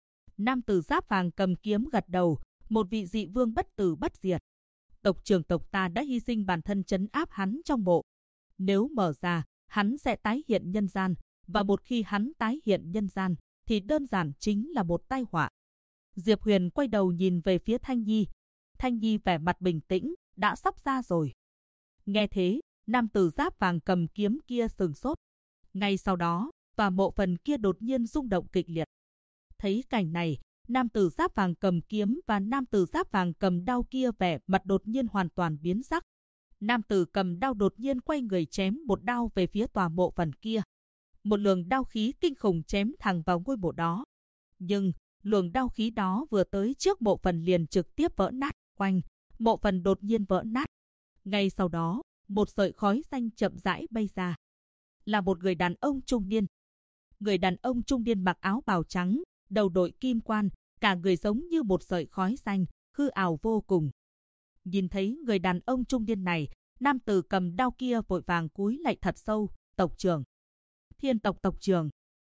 Nam tử giáp vàng cầm kiếm gật đầu, một vị dị vương bất tử bất diệt. Tộc trưởng tộc ta đã hy sinh bản thân trấn áp hắn trong mộ. Nếu mở ra, hắn sẽ tái hiện nhân gian, và một khi hắn tái hiện nhân gian, thì đơn giản chính là một tai họa. Diệp Huyền quay đầu nhìn về phía Thanh Nhi. Thanh Nhi vẻ mặt bình tĩnh, đã sắp ra rồi. Nghe thế, nam tử giáp vàng cầm kiếm kia sừng sốt. Ngay sau đó, tòa mộ phần kia đột nhiên rung động kịch liệt. Thấy cảnh này, nam tử giáp vàng cầm kiếm và nam tử giáp vàng cầm đao kia vẻ mặt đột nhiên hoàn toàn biến sắc. Nam tử cầm đao đột nhiên quay người chém một đao về phía tòa mộ phần kia. Một luồng đao khí kinh khủng chém thẳng vào ngôi mộ đó. Nhưng, luồng đao khí đó vừa tới trước mộ phần liền trực tiếp vỡ nát, oanh, mộ phần đột nhiên vỡ nát. Ngay sau đó, một sợi khói xanh chậm rãi bay ra. Là một người đàn ông trung niên. Người đàn ông trung niên mặc áo bào trắng, đầu đội kim quan, cả người giống như một sợi khói xanh, hư ảo vô cùng. Nhìn thấy người đàn ông trung niên này, nam tử cầm đao kia vội vàng cúi lạy thật sâu, tộc trưởng. Thiên tộc tộc trưởng.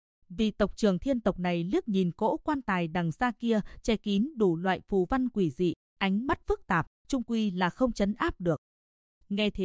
Vì tộc trưởng thiên tộc này liếc nhìn cỗ quan tài đằng xa kia, che kín đủ loại phù văn quỷ dị, ánh mắt phức tạp, chung quy là không trấn áp được. Nghe thế,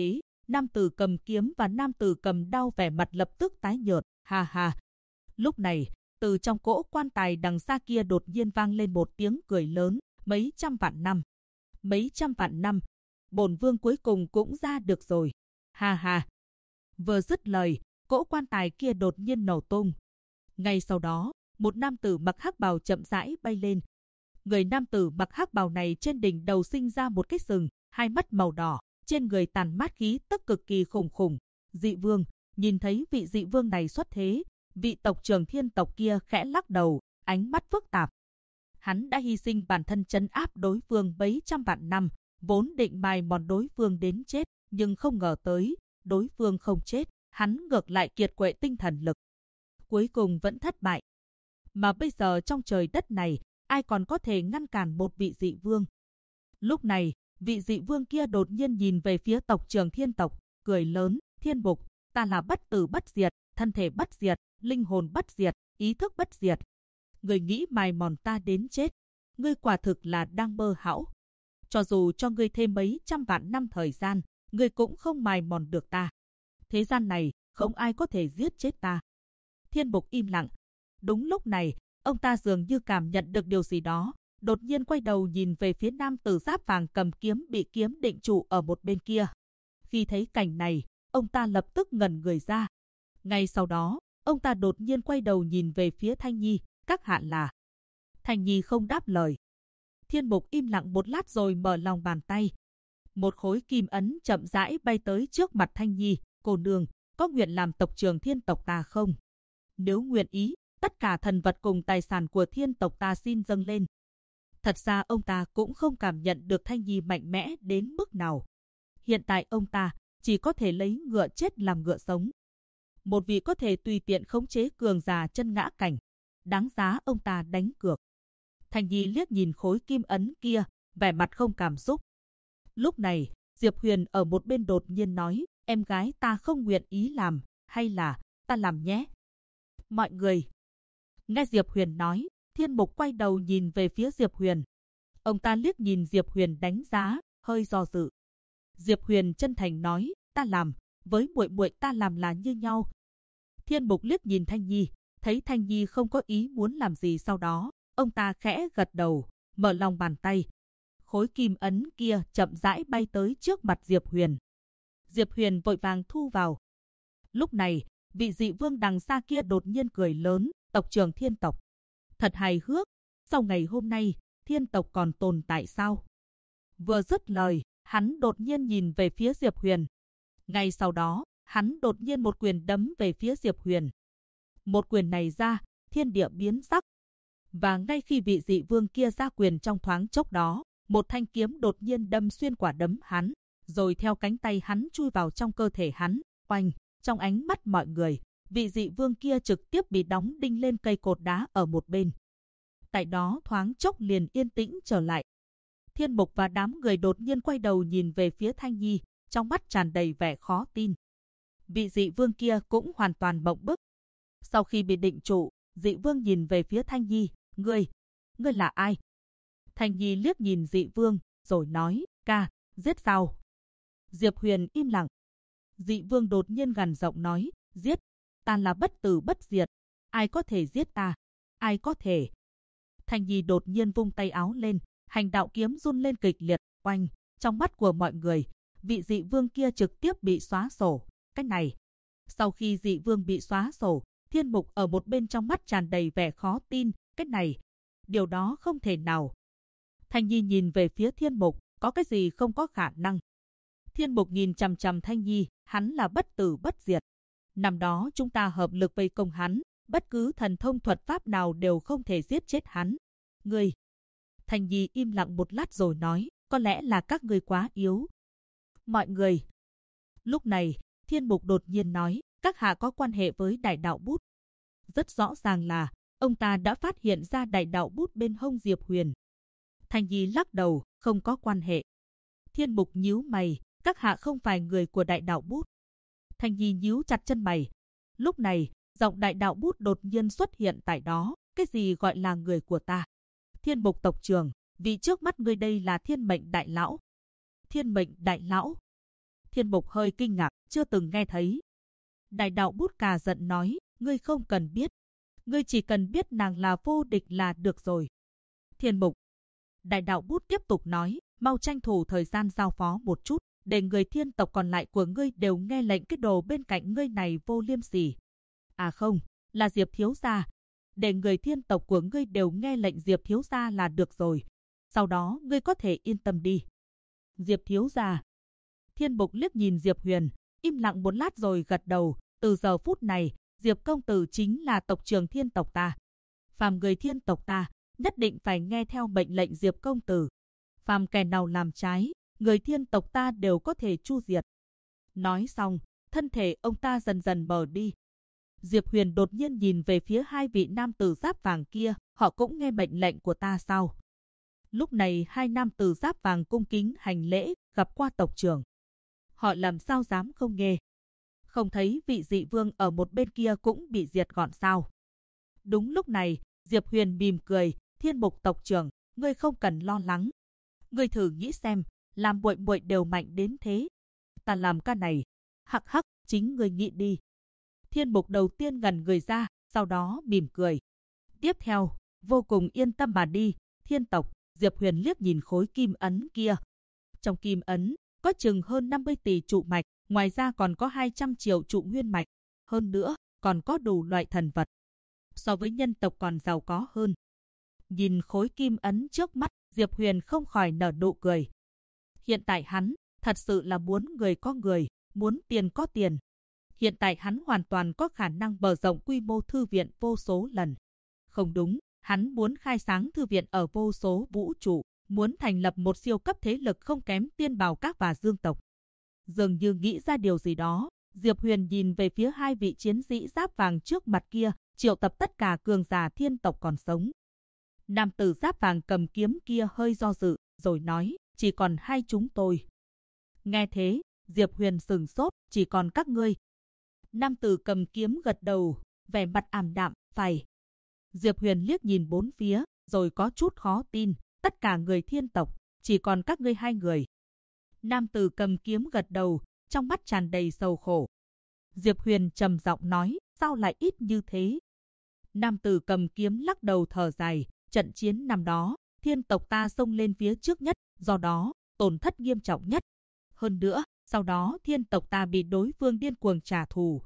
Nam tử cầm kiếm và nam tử cầm đao vẻ mặt lập tức tái nhợt, ha ha. Lúc này, từ trong cỗ quan tài đằng xa kia đột nhiên vang lên một tiếng cười lớn, mấy trăm vạn năm. Mấy trăm vạn năm, bổn vương cuối cùng cũng ra được rồi, ha ha. Vừa dứt lời, cỗ quan tài kia đột nhiên nổ tung. Ngay sau đó, một nam tử mặc hắc bào chậm rãi bay lên. Người nam tử mặc hắc bào này trên đỉnh đầu sinh ra một cái sừng, hai mắt màu đỏ, trên người tàn mát khí tức cực kỳ khủng khủng. Dị vương, nhìn thấy vị dị vương này xuất thế, vị tộc trưởng Thiên tộc kia khẽ lắc đầu, ánh mắt phức tạp. Hắn đã hy sinh bản thân trấn áp đối phương mấy trăm vạn năm, vốn định mài mòn đối phương đến chết, nhưng không ngờ tới, đối phương không chết, hắn ngược lại kiệt quệ tinh thần lực. Cuối cùng vẫn thất bại. Mà bây giờ trong trời đất này, ai còn có thể ngăn cản một vị dị vương? Lúc này, vị dị vương kia đột nhiên nhìn về phía tộc trưởng Thiên tộc, cười lớn, Thiên Mục, ta là bất tử bất diệt, thân thể bất diệt, linh hồn bất diệt, ý thức bất diệt. Người nghĩ mài mòn ta đến chết, ngươi quả thực là đang mơ hão. Cho dù cho ngươi thêm mấy trăm vạn năm thời gian, ngươi cũng không mài mòn được ta. Thế gian này, không ai có thể giết chết ta. Thiên Mục im lặng. Đúng lúc này, ông ta dường như cảm nhận được điều gì đó, đột nhiên quay đầu nhìn về phía nam tử giáp vàng cầm kiếm bị kiếm định trụ ở một bên kia. Khi thấy cảnh này, ông ta lập tức ngẩn người ra. Ngay sau đó, ông ta đột nhiên quay đầu nhìn về phía Thanh Nhi, các hạ là. Thanh Nhi không đáp lời. Thiên Mục im lặng một lát rồi mở lòng bàn tay. Một khối kim ấn chậm rãi bay tới trước mặt Thanh Nhi, cô nương, có nguyện làm tộc trưởng Thiên tộc ta không? Nếu nguyện ý, tất cả thần vật cùng tài sản của Thiên tộc ta xin dâng lên. Thật ra ông ta cũng không cảm nhận được Thanh Nhi mạnh mẽ đến mức nào. Hiện tại ông ta chỉ có thể lấy ngựa chết làm ngựa sống. Một vị có thể tùy tiện khống chế cường giả chân ngã cảnh, đáng giá ông ta đánh cược. Thanh Nhi liếc nhìn khối kim ấn kia, vẻ mặt không cảm xúc. Lúc này, Diệp Huyền ở một bên đột nhiên nói, em gái ta không nguyện ý làm, hay là ta làm nhé. Mọi người nghe Diệp Huyền nói, Thiên Mục quay đầu nhìn về phía Diệp Huyền. Ông ta liếc nhìn Diệp Huyền đánh giá, hơi do dự. Diệp Huyền chân thành nói, ta làm, với muội muội ta làm là như nhau. Thiên Mục liếc nhìn Thanh Nhi, thấy Thanh Nhi không có ý muốn làm gì, sau đó, ông ta khẽ gật đầu, mở lòng bàn tay. Khối kim ấn kia chậm rãi bay tới trước mặt Diệp Huyền. Diệp Huyền vội vàng thu vào. Lúc này, vị dị vương đằng xa kia đột nhiên cười lớn, tộc trưởng Thiên tộc. Thật hài hước, sau ngày hôm nay, Thiên tộc còn tồn tại sao? Vừa dứt lời, hắn đột nhiên nhìn về phía Diệp Huyền. Ngay sau đó, hắn đột nhiên một quyền đấm về phía Diệp Huyền. Một quyền này ra, thiên địa biến sắc. Và ngay khi vị dị vương kia ra quyền trong thoáng chốc đó, một thanh kiếm đột nhiên đâm xuyên quả đấm hắn, rồi theo cánh tay hắn chui vào trong cơ thể hắn. Oanh, trong ánh mắt mọi người, vị dị vương kia trực tiếp bị đóng đinh lên cây cột đá ở một bên. Tại đó thoáng chốc liền yên tĩnh trở lại. Thiên Mục và đám người đột nhiên quay đầu nhìn về phía Thanh Nhi, trong mắt tràn đầy vẻ khó tin. Vị dị vương kia cũng hoàn toàn bỗng bức. Sau khi bị định trụ, dị vương nhìn về phía Thanh Nhi, ngươi là ai? Thanh Nhi liếc nhìn dị vương, rồi nói, ca, giết sao? Diệp Huyền im lặng. Dị vương đột nhiên gằn giọng nói, giết, ta là bất tử bất diệt, ai có thể giết ta? Ai có thể? Thanh Nhi đột nhiên vung tay áo lên, hành đạo kiếm run lên kịch liệt, oanh, trong mắt của mọi người, vị dị vương kia trực tiếp bị xóa sổ. Cách này, sau khi dị vương bị xóa sổ, Thiên Mục ở một bên trong mắt tràn đầy vẻ khó tin, cách này, điều đó không thể nào. Thanh Nhi nhìn về phía Thiên Mục, có cái gì không có khả năng. Thiên Mục nhìn chằm chằm Thanh Nhi, hắn là bất tử bất diệt. Năm đó chúng ta hợp lực vây công hắn, bất cứ thần thông thuật pháp nào đều không thể giết chết hắn. Ngươi. Thanh Nhi im lặng một lát rồi nói, có lẽ là các ngươi quá yếu. Mọi người. Lúc này, Thiên Mục đột nhiên nói, các hạ có quan hệ với đại đạo bút. Rất rõ ràng là, ông ta đã phát hiện ra đại đạo bút bên hông Diệp Huyền. Thanh Nhi lắc đầu, không có quan hệ. Thiên Mục nhíu mày, các hạ không phải người của đại đạo bút. Thanh Nhi nhíu chặt chân mày. Lúc này, giọng đại đạo bút đột nhiên xuất hiện tại đó, cái gì gọi là người của ta? Thiên Mục tộc trưởng, vì trước mắt ngươi đây là Thiên Mệnh đại lão. Thiên Mệnh đại lão. Thiên Mục hơi kinh ngạc, chưa từng nghe thấy. Đại đạo bút cả giận nói, ngươi không cần biết. Ngươi chỉ cần biết nàng là vô địch là được rồi. Thiên Mục. Đại đạo bút tiếp tục nói, mau tranh thủ thời gian giao phó một chút, để người thiên tộc còn lại của ngươi đều nghe lệnh cái đồ bên cạnh ngươi này vô liêm sỉ. À không, là Diệp thiếu gia. Để người thiên tộc của ngươi đều nghe lệnh Diệp thiếu gia là được rồi. Sau đó ngươi có thể yên tâm đi. Diệp thiếu gia. Thiên Mục liếc nhìn Diệp Huyền, im lặng một lát rồi gật đầu. Từ giờ phút này, Diệp công tử chính là tộc trưởng thiên tộc ta. Phàm người thiên tộc ta, nhất định phải nghe theo mệnh lệnh Diệp công tử. Phàm kẻ nào làm trái, người thiên tộc ta đều có thể chu diệt. Nói xong, thân thể ông ta dần dần mờ đi. Diệp Huyền đột nhiên nhìn về phía hai vị nam tử giáp vàng kia, họ cũng nghe mệnh lệnh của ta sao? Lúc này hai nam tử giáp vàng cung kính hành lễ, gặp qua tộc trưởng. Họ làm sao dám không nghe? Không thấy vị dị vương ở một bên kia cũng bị diệt gọn sao? Đúng lúc này, Diệp Huyền mỉm cười, Thiên Mục tộc trưởng, ngươi không cần lo lắng. Ngươi thử nghĩ xem, làm muội muội đều mạnh đến thế. Ta làm ca này, hắc hắc, chính ngươi nghĩ đi. Thiên Mục đầu tiên ngẩn người ra, sau đó mỉm cười. Tiếp theo, vô cùng yên tâm mà đi, thiên tộc. Diệp Huyền liếc nhìn khối kim ấn kia. Trong kim ấn, có chừng hơn 50 tỷ trụ mạch, ngoài ra còn có 200 triệu trụ nguyên mạch. Hơn nữa, còn có đủ loại thần vật. So với nhân tộc còn giàu có hơn. Nhìn khối kim ấn trước mắt, Diệp Huyền không khỏi nở nụ cười. Hiện tại hắn, thật sự là muốn người có người, muốn tiền có tiền. Hiện tại hắn hoàn toàn có khả năng mở rộng quy mô thư viện vô số lần. Không đúng, hắn muốn khai sáng thư viện ở vô số vũ trụ, muốn thành lập một siêu cấp thế lực không kém Tiên Bảo Các và Dương tộc. Dường như nghĩ ra điều gì đó, Diệp Huyền nhìn về phía hai vị chiến sĩ giáp vàng trước mặt kia, triệu tập tất cả cường giả thiên tộc còn sống. Nam tử giáp vàng cầm kiếm kia hơi do dự, rồi nói, chỉ còn hai chúng tôi. Nghe thế, Diệp Huyền sừng sốt, chỉ còn các ngươi. Nam tử cầm kiếm gật đầu, vẻ mặt ảm đạm, phải. Diệp Huyền liếc nhìn bốn phía, rồi có chút khó tin, tất cả người thiên tộc, chỉ còn các ngươi hai người. Nam tử cầm kiếm gật đầu, trong mắt tràn đầy sầu khổ. Diệp Huyền trầm giọng nói, sao lại ít như thế? Nam tử cầm kiếm lắc đầu thở dài, trận chiến năm đó, thiên tộc ta xông lên phía trước nhất, do đó, tổn thất nghiêm trọng nhất. Hơn nữa, sau đó thiên tộc ta bị đối phương điên cuồng trả thù.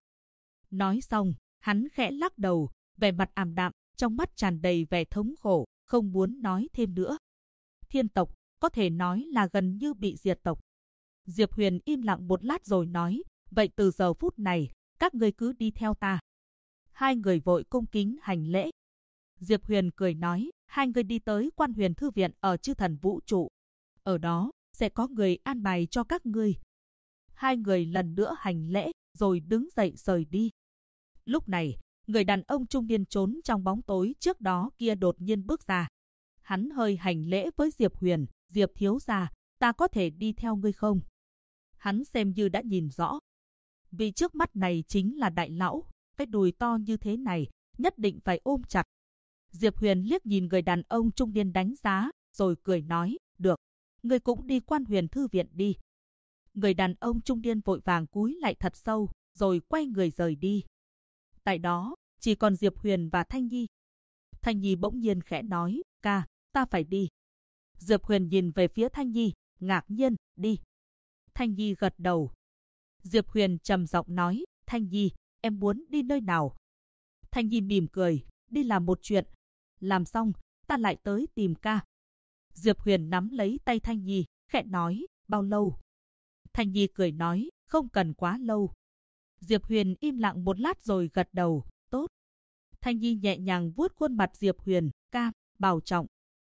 Nói xong, hắn khẽ lắc đầu, vẻ mặt ảm đạm, trong mắt tràn đầy vẻ thống khổ, không muốn nói thêm nữa. Thiên tộc, có thể nói là gần như bị diệt tộc. Diệp Huyền im lặng một lát rồi nói, vậy từ giờ phút này, các ngươi cứ đi theo ta. Hai người vội cung kính hành lễ. Diệp Huyền cười nói, hai người đi tới Quan Huyền Thư Viện ở Chư Thần Vũ Trụ. Ở đó, sẽ có người an bài cho các ngươi. Hai người lần nữa hành lễ, rồi đứng dậy rời đi. Lúc này, người đàn ông trung niên trốn trong bóng tối trước đó kia đột nhiên bước ra. Hắn hơi hành lễ với Diệp Huyền, Diệp thiếu gia, ta có thể đi theo ngươi không? Hắn xem như đã nhìn rõ. Vì trước mắt này chính là đại lão, cái đùi to như thế này, nhất định phải ôm chặt. Diệp Huyền liếc nhìn người đàn ông trung niên đánh giá, rồi cười nói, được, ngươi cũng đi Quan Huyền Thư Viện đi. Người đàn ông trung niên vội vàng cúi lại thật sâu, rồi quay người rời đi. Tại đó, chỉ còn Diệp Huyền và Thanh Nhi. Thanh Nhi bỗng nhiên khẽ nói, ca, ta phải đi. Diệp Huyền nhìn về phía Thanh Nhi, ngạc nhiên, đi. Thanh Nhi gật đầu. Diệp Huyền trầm giọng nói, Thanh Nhi, em muốn đi nơi nào? Thanh Nhi mỉm cười, đi làm một chuyện. Làm xong, ta lại tới tìm ca. Diệp Huyền nắm lấy tay Thanh Nhi, khẽ nói, bao lâu? Thanh Nhi cười nói, không cần quá lâu. Diệp Huyền im lặng một lát rồi gật đầu, tốt. Thanh Nhi nhẹ nhàng vuốt khuôn mặt Diệp Huyền, ca, bảo trọng.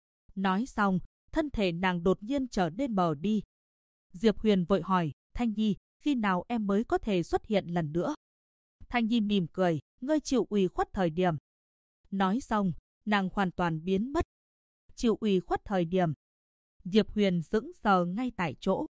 Nói xong, thân thể nàng đột nhiên trở nên mờ đi. Diệp Huyền vội hỏi, Thanh Nhi, khi nào em mới có thể xuất hiện lần nữa? Thanh Nhi mỉm cười, ngươi chịu ủy khuất thời điểm. Nói xong, nàng hoàn toàn biến mất. Chịu ủy khuất thời điểm. Diệp Huyền sững sờ ngay tại chỗ.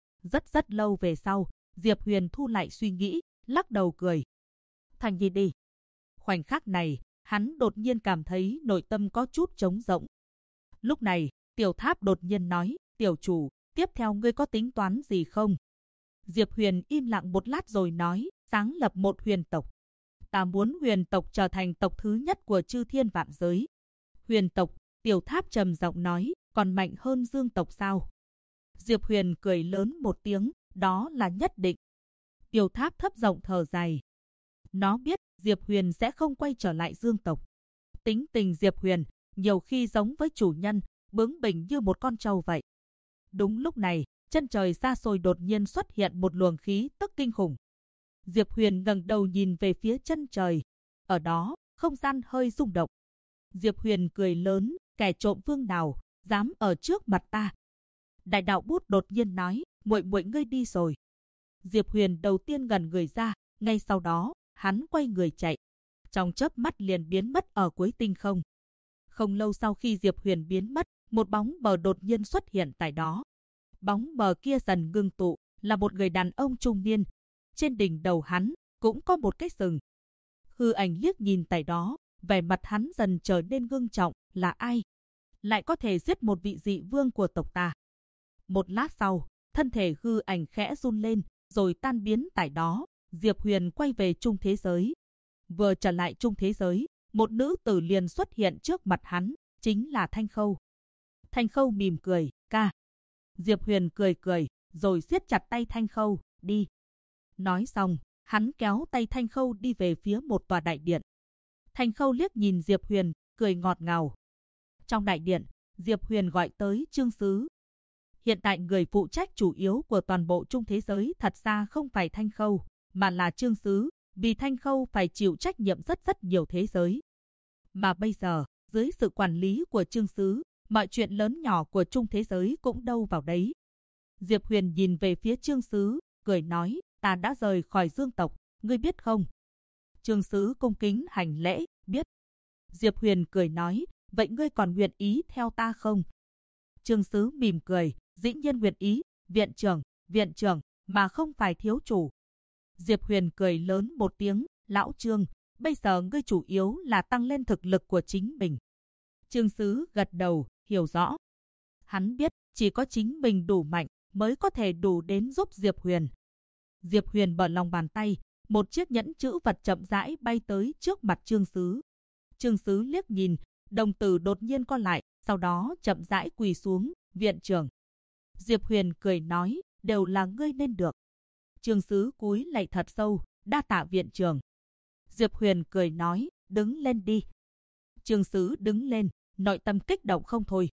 Rất lâu về sau, Diệp Huyền thu lại suy nghĩ, lắc đầu cười. Thanh Nhi đi. Khoảnh khắc này, hắn đột nhiên cảm thấy nội tâm có chút trống rỗng. Lúc này, Tiểu Tháp đột nhiên nói, tiểu chủ, tiếp theo ngươi có tính toán gì không? Diệp Huyền im lặng một lát rồi nói, sáng lập một huyền tộc. Ta muốn huyền tộc trở thành tộc thứ nhất của chư thiên vạn giới. Huyền tộc, Tiểu Tháp trầm giọng nói, còn mạnh hơn Dương tộc sao? Diệp Huyền cười lớn một tiếng, đó là nhất định. Tiểu Tháp thấp giọng thở dài. Nó biết Diệp Huyền sẽ không quay trở lại Dương tộc. Tính tình Diệp Huyền nhiều khi giống với chủ nhân, bướng bỉnh như một con trâu vậy. Đúng lúc này, chân trời xa xôi đột nhiên xuất hiện một luồng khí tức kinh khủng. Diệp Huyền ngẩng đầu nhìn về phía chân trời. Ở đó, không gian hơi rung động. Diệp Huyền cười lớn, kẻ trộm vương nào, dám ở trước mặt ta. Đại đạo bút đột nhiên nói, muội muội ngươi đi rồi. Diệp Huyền đầu tiên gần người ra, ngay sau đó, hắn quay người chạy. Trong chớp mắt liền biến mất ở cuối tinh không. Không lâu sau khi Diệp Huyền biến mất, một bóng mờ đột nhiên xuất hiện tại đó. Bóng mờ kia dần ngưng tụ, là một người đàn ông trung niên. Trên đỉnh đầu hắn, cũng có một cái sừng. Hư ảnh liếc nhìn tại đó, vẻ mặt hắn dần trở nên ngưng trọng, là ai? Lại có thể giết một vị dị vương của tộc ta. Một lát sau, thân thể hư ảnh khẽ run lên, rồi tan biến tại đó. Diệp Huyền quay về trung thế giới. Vừa trở lại trung thế giới, một nữ tử liền xuất hiện trước mặt hắn, chính là Thanh Khâu. Thanh Khâu mỉm cười, ca. Diệp Huyền cười cười, rồi siết chặt tay Thanh Khâu, đi. Nói xong, hắn kéo tay Thanh Khâu đi về phía một tòa đại điện. Thanh Khâu liếc nhìn Diệp Huyền, cười ngọt ngào. Trong đại điện, Diệp Huyền gọi tới Trương Sứ. Hiện tại người phụ trách chủ yếu của toàn bộ trung thế giới thật ra không phải Thanh Khâu, mà là Trương Sứ, vì Thanh Khâu phải chịu trách nhiệm rất nhiều thế giới. Mà bây giờ, dưới sự quản lý của Trương Sứ, mọi chuyện lớn nhỏ của trung thế giới cũng đâu vào đấy. Diệp Huyền nhìn về phía Trương Sứ, cười nói, ta đã rời khỏi Dương tộc, ngươi biết không? Trương Sứ cung kính hành lễ, biết. Diệp Huyền cười nói, vậy ngươi còn nguyện ý theo ta không? Trương Sứ mỉm cười, dĩ nhiên nguyện ý, viện trưởng, mà không phải thiếu chủ. Diệp Huyền cười lớn một tiếng, lão Trương, bây giờ ngươi chủ yếu là tăng lên thực lực của chính mình. Trương Sứ gật đầu, hiểu rõ. Hắn biết, chỉ có chính mình đủ mạnh, mới có thể đủ đến giúp Diệp Huyền. Diệp Huyền mở lòng bàn tay, một chiếc nhẫn chữ vật chậm rãi bay tới trước mặt Trương Sứ. Trương Sứ liếc nhìn, đồng tử đột nhiên co lại, sau đó chậm rãi quỳ xuống, viện trưởng. Diệp Huyền cười nói, đều là ngươi nên được. Trương Sứ cúi lạy thật sâu, đa tạ viện trưởng. Diệp Huyền cười nói, đứng lên đi. Trương Sứ đứng lên, nội tâm kích động không thôi.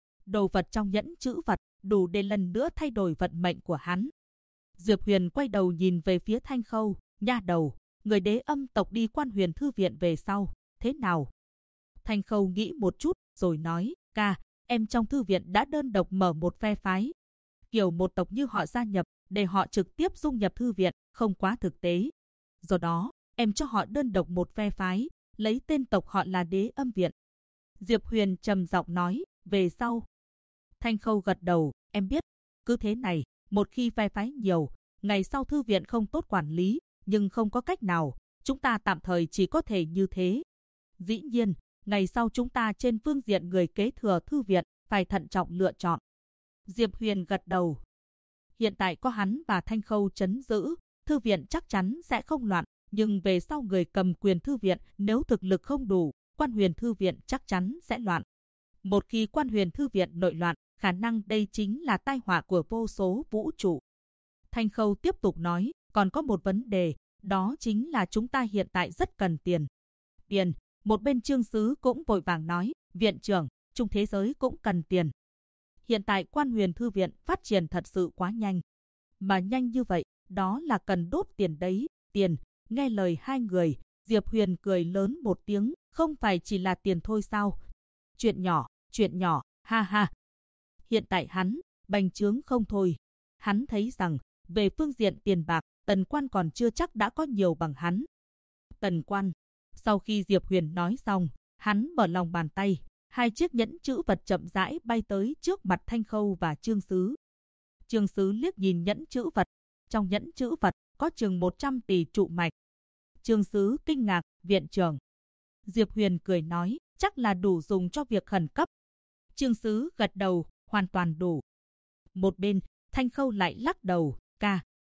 Đồ vật trong nhẫn chữ vật đủ để lần nữa thay đổi vận mệnh của hắn. Diệp Huyền quay đầu nhìn về phía Thanh Khâu, nha đầu, người Đế Âm tộc đi Quan Huyền thư viện về sau, thế nào? Thanh Khâu nghĩ một chút, rồi nói, ca, em trong thư viện đã đơn độc mở một phe phái. Kiểu một tộc như họ gia nhập, để họ trực tiếp dung nhập thư viện, không quá thực tế. Do đó, em cho họ đơn độc một phe phái, lấy tên tộc họ là Đế Âm viện. Diệp Huyền trầm giọng nói, về sau. Thanh Khâu gật đầu, em biết, cứ thế này, một khi phe phái nhiều, ngày sau thư viện không tốt quản lý, nhưng không có cách nào, chúng ta tạm thời chỉ có thể như thế. Dĩ nhiên, ngày sau chúng ta trên phương diện người kế thừa thư viện, phải thận trọng lựa chọn. Diệp Huyền gật đầu. Hiện tại có hắn và Thanh Khâu trấn giữ, thư viện chắc chắn sẽ không loạn, nhưng về sau người cầm quyền thư viện nếu thực lực không đủ, Quan Huyền thư viện chắc chắn sẽ loạn. Một khi Quan Huyền thư viện nội loạn, khả năng đây chính là tai họa của vô số vũ trụ. Thanh Khâu tiếp tục nói, còn có một vấn đề, đó chính là chúng ta hiện tại rất cần tiền. Tiền, một bên Trương Sứ cũng vội vàng nói, viện trưởng, trung thế giới cũng cần tiền. Hiện tại Quan Huyền thư viện phát triển thật sự quá nhanh. Mà nhanh như vậy, đó là cần đốt tiền đấy, tiền. Nghe lời hai người, Diệp Huyền cười lớn một tiếng, không phải chỉ là tiền thôi sao? Chuyện nhỏ, ha ha. Hiện tại hắn, bành trướng không thôi. Hắn thấy rằng, về phương diện tiền bạc, Tần Quan còn chưa chắc đã có nhiều bằng hắn. Tần Quan, sau khi Diệp Huyền nói xong, hắn mở lòng bàn tay, hai chiếc nhẫn chữ vật chậm rãi bay tới trước mặt Thanh Khâu và Trương Sứ. Trương Sứ liếc nhìn nhẫn chữ vật, trong nhẫn chữ vật có chừng 100 tỷ trụ mạch. Trương Sứ kinh ngạc, viện trưởng. Diệp Huyền cười nói, chắc là đủ dùng cho việc khẩn cấp. Trương Sứ gật đầu, hoàn toàn đủ. Một bên, Thanh Khâu lại lắc đầu, ca,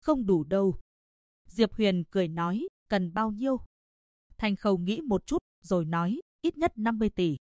Không đủ đâu. Diệp Huyền cười nói, cần bao nhiêu? Thanh Khâu nghĩ một chút, rồi nói, ít nhất 50 tỷ.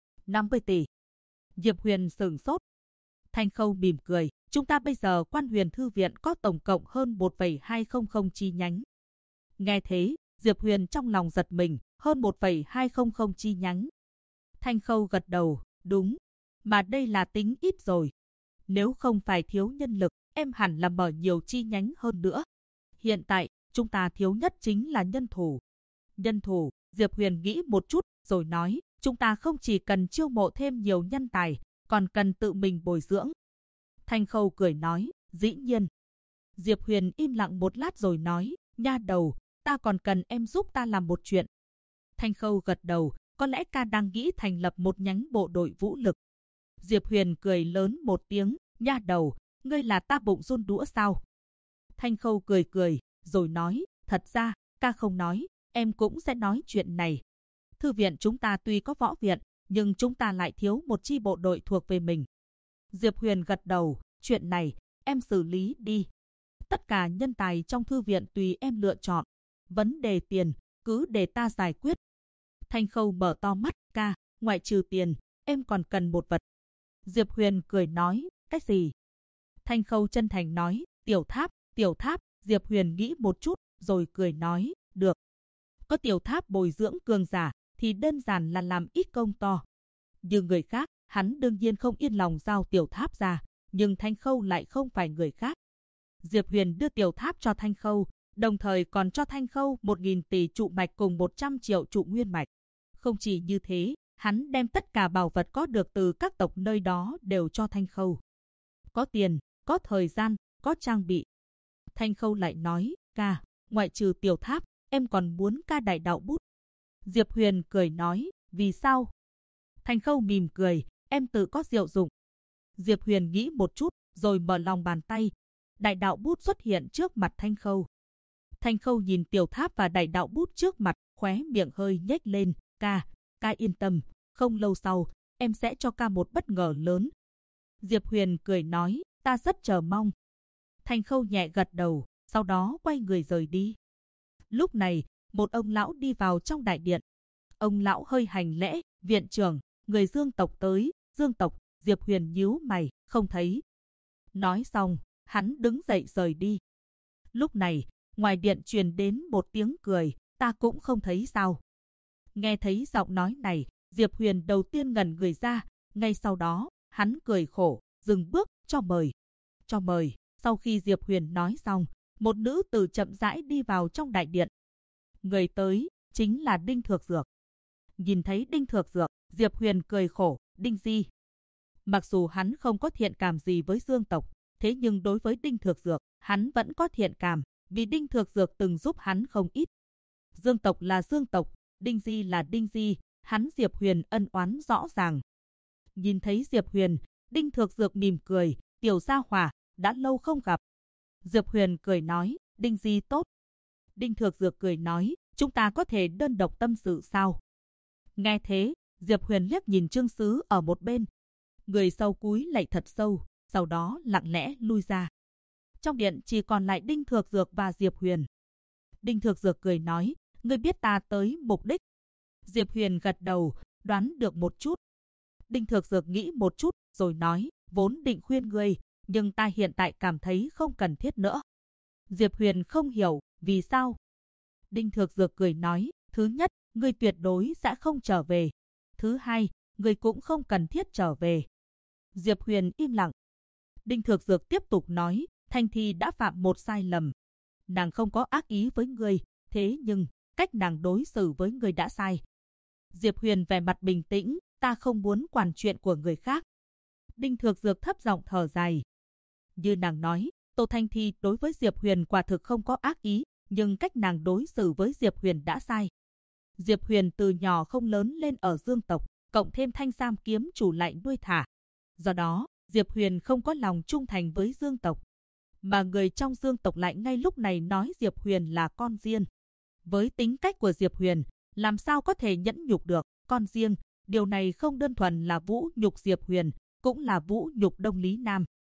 50 tỷ. Diệp Huyền sửng sốt. Thanh Khâu mỉm cười, chúng ta bây giờ Quan Huyền Thư Viện có tổng cộng hơn 1,200 chi nhánh. Nghe thế, Diệp Huyền trong lòng giật mình, hơn 1,200 chi nhánh. Thanh Khâu gật đầu, đúng, mà đây là tính ít rồi. Nếu không phải thiếu nhân lực, em hẳn là mở nhiều chi nhánh hơn nữa. Hiện tại, chúng ta thiếu nhất chính là nhân thủ. Nhân thủ, Diệp Huyền nghĩ một chút, rồi nói, chúng ta không chỉ cần chiêu mộ thêm nhiều nhân tài, còn cần tự mình bồi dưỡng. Thanh Khâu cười nói, dĩ nhiên. Diệp Huyền im lặng một lát rồi nói, nha đầu, ta còn cần em giúp ta làm một chuyện. Thanh Khâu gật đầu, có lẽ ca đang nghĩ thành lập một nhánh bộ đội vũ lực. Diệp Huyền cười lớn một tiếng, nha đầu, ngươi là ta bụng run đũa sao? Thanh Khâu cười cười, rồi nói, thật ra, ca không nói, em cũng sẽ nói chuyện này. Thư viện chúng ta tuy có võ viện, nhưng chúng ta lại thiếu một chi bộ đội thuộc về mình. Diệp Huyền gật đầu, chuyện này, em xử lý đi. Tất cả nhân tài trong thư viện tùy em lựa chọn. Vấn đề tiền, cứ để ta giải quyết. Thanh Khâu mở to mắt, ca, ngoại trừ tiền, em còn cần một vật. Diệp Huyền cười nói, cái gì? Thanh Khâu chân thành nói, tiểu tháp, tiểu tháp. Diệp Huyền nghĩ một chút, rồi cười nói, được. Có tiểu tháp bồi dưỡng cường giả, thì đơn giản là làm ít công to. Như người khác, hắn đương nhiên không yên lòng giao tiểu tháp ra, nhưng Thanh Khâu lại không phải người khác. Diệp Huyền đưa tiểu tháp cho Thanh Khâu, đồng thời còn cho Thanh Khâu 1.000 tỷ trụ mạch cùng 100 triệu trụ nguyên mạch. Không chỉ như thế, hắn đem tất cả bảo vật có được từ các tộc nơi đó đều cho Thanh Khâu. Có tiền, có thời gian, có trang bị. Thanh Khâu lại nói, ca, ngoại trừ tiểu tháp, em còn muốn ca đại đạo bút. Diệp Huyền cười nói, vì sao? Thanh Khâu mỉm cười, em tự có diệu dụng. Diệp Huyền nghĩ một chút, rồi mở lòng bàn tay. Đại đạo bút xuất hiện trước mặt Thanh Khâu. Thanh Khâu nhìn tiểu tháp và đại đạo bút trước mặt, khóe miệng hơi nhếch lên, ca yên tâm, không lâu sau, em sẽ cho ca một bất ngờ lớn. Diệp Huyền cười nói, ta rất chờ mong. Thanh Khâu nhẹ gật đầu, sau đó quay người rời đi. Lúc này, một ông lão đi vào trong đại điện. Ông lão hơi hành lễ, viện trưởng, người Dương tộc tới, Dương tộc. Diệp Huyền nhíu mày, không thấy. Nói xong, hắn đứng dậy rời đi. Lúc này, ngoài điện truyền đến một tiếng cười, ta cũng không thấy sao. Nghe thấy giọng nói này, Diệp Huyền đầu tiên ngẩn người ra, ngay sau đó, hắn cười khổ, dừng bước, cho mời. Cho mời, sau khi Diệp Huyền nói xong, một nữ tử chậm rãi đi vào trong đại điện. Người tới, chính là Đinh Thược Dược. Nhìn thấy Đinh Thược Dược, Diệp Huyền cười khổ, Đinh Di. Mặc dù hắn không có thiện cảm gì với Dương tộc, thế nhưng đối với Đinh Thược Dược, hắn vẫn có thiện cảm, vì Đinh Thược Dược từng giúp hắn không ít. Dương tộc là Dương tộc, Đinh Di là Đinh Di, hắn Diệp Huyền ân oán rõ ràng. Nhìn thấy Diệp Huyền, Đinh Thược Dược mỉm cười, tiểu gia hỏa, đã lâu không gặp. Diệp Huyền cười nói, Đinh Di tốt. Đinh Thược Dược cười nói, chúng ta có thể đơn độc tâm sự sao? Nghe thế, Diệp Huyền liếc nhìn Trương Sứ ở một bên. Người sau cúi lạy thật sâu, sau đó lặng lẽ lui ra. Trong điện chỉ còn lại Đinh Thược Dược và Diệp Huyền. Đinh Thược Dược cười nói, ngươi biết ta tới mục đích. Diệp Huyền gật đầu, đoán được một chút. Đinh Thược Dược nghĩ một chút, rồi nói, vốn định khuyên ngươi, nhưng ta hiện tại cảm thấy không cần thiết nữa. Diệp Huyền không hiểu, vì sao? Đinh Thược Dược cười nói, thứ nhất, ngươi tuyệt đối sẽ không trở về. Thứ hai, ngươi cũng không cần thiết trở về. Diệp Huyền im lặng. Đinh Thược Dược tiếp tục nói, Thanh Thi đã phạm một sai lầm. Nàng không có ác ý với ngươi, thế nhưng, cách nàng đối xử với ngươi đã sai. Diệp Huyền vẻ mặt bình tĩnh, ta không muốn quản chuyện của người khác. Đinh Thược Dược thấp giọng thở dài. Như nàng nói, Tô Thanh Thi đối với Diệp Huyền quả thực không có ác ý, nhưng cách nàng đối xử với Diệp Huyền đã sai. Diệp Huyền từ nhỏ không lớn lên ở Dương tộc, cộng thêm Thanh Sam kiếm chủ lại nuôi thả. Do đó, Diệp Huyền không có lòng trung thành với Dương tộc. Mà người trong Dương tộc lại ngay lúc này nói Diệp Huyền là con riêng. Với tính cách của Diệp Huyền, làm sao có thể nhẫn nhục được con riêng? Điều này không đơn thuần là vũ nhục Diệp Huyền, cũng là vũ nhục Đông Lý Nam.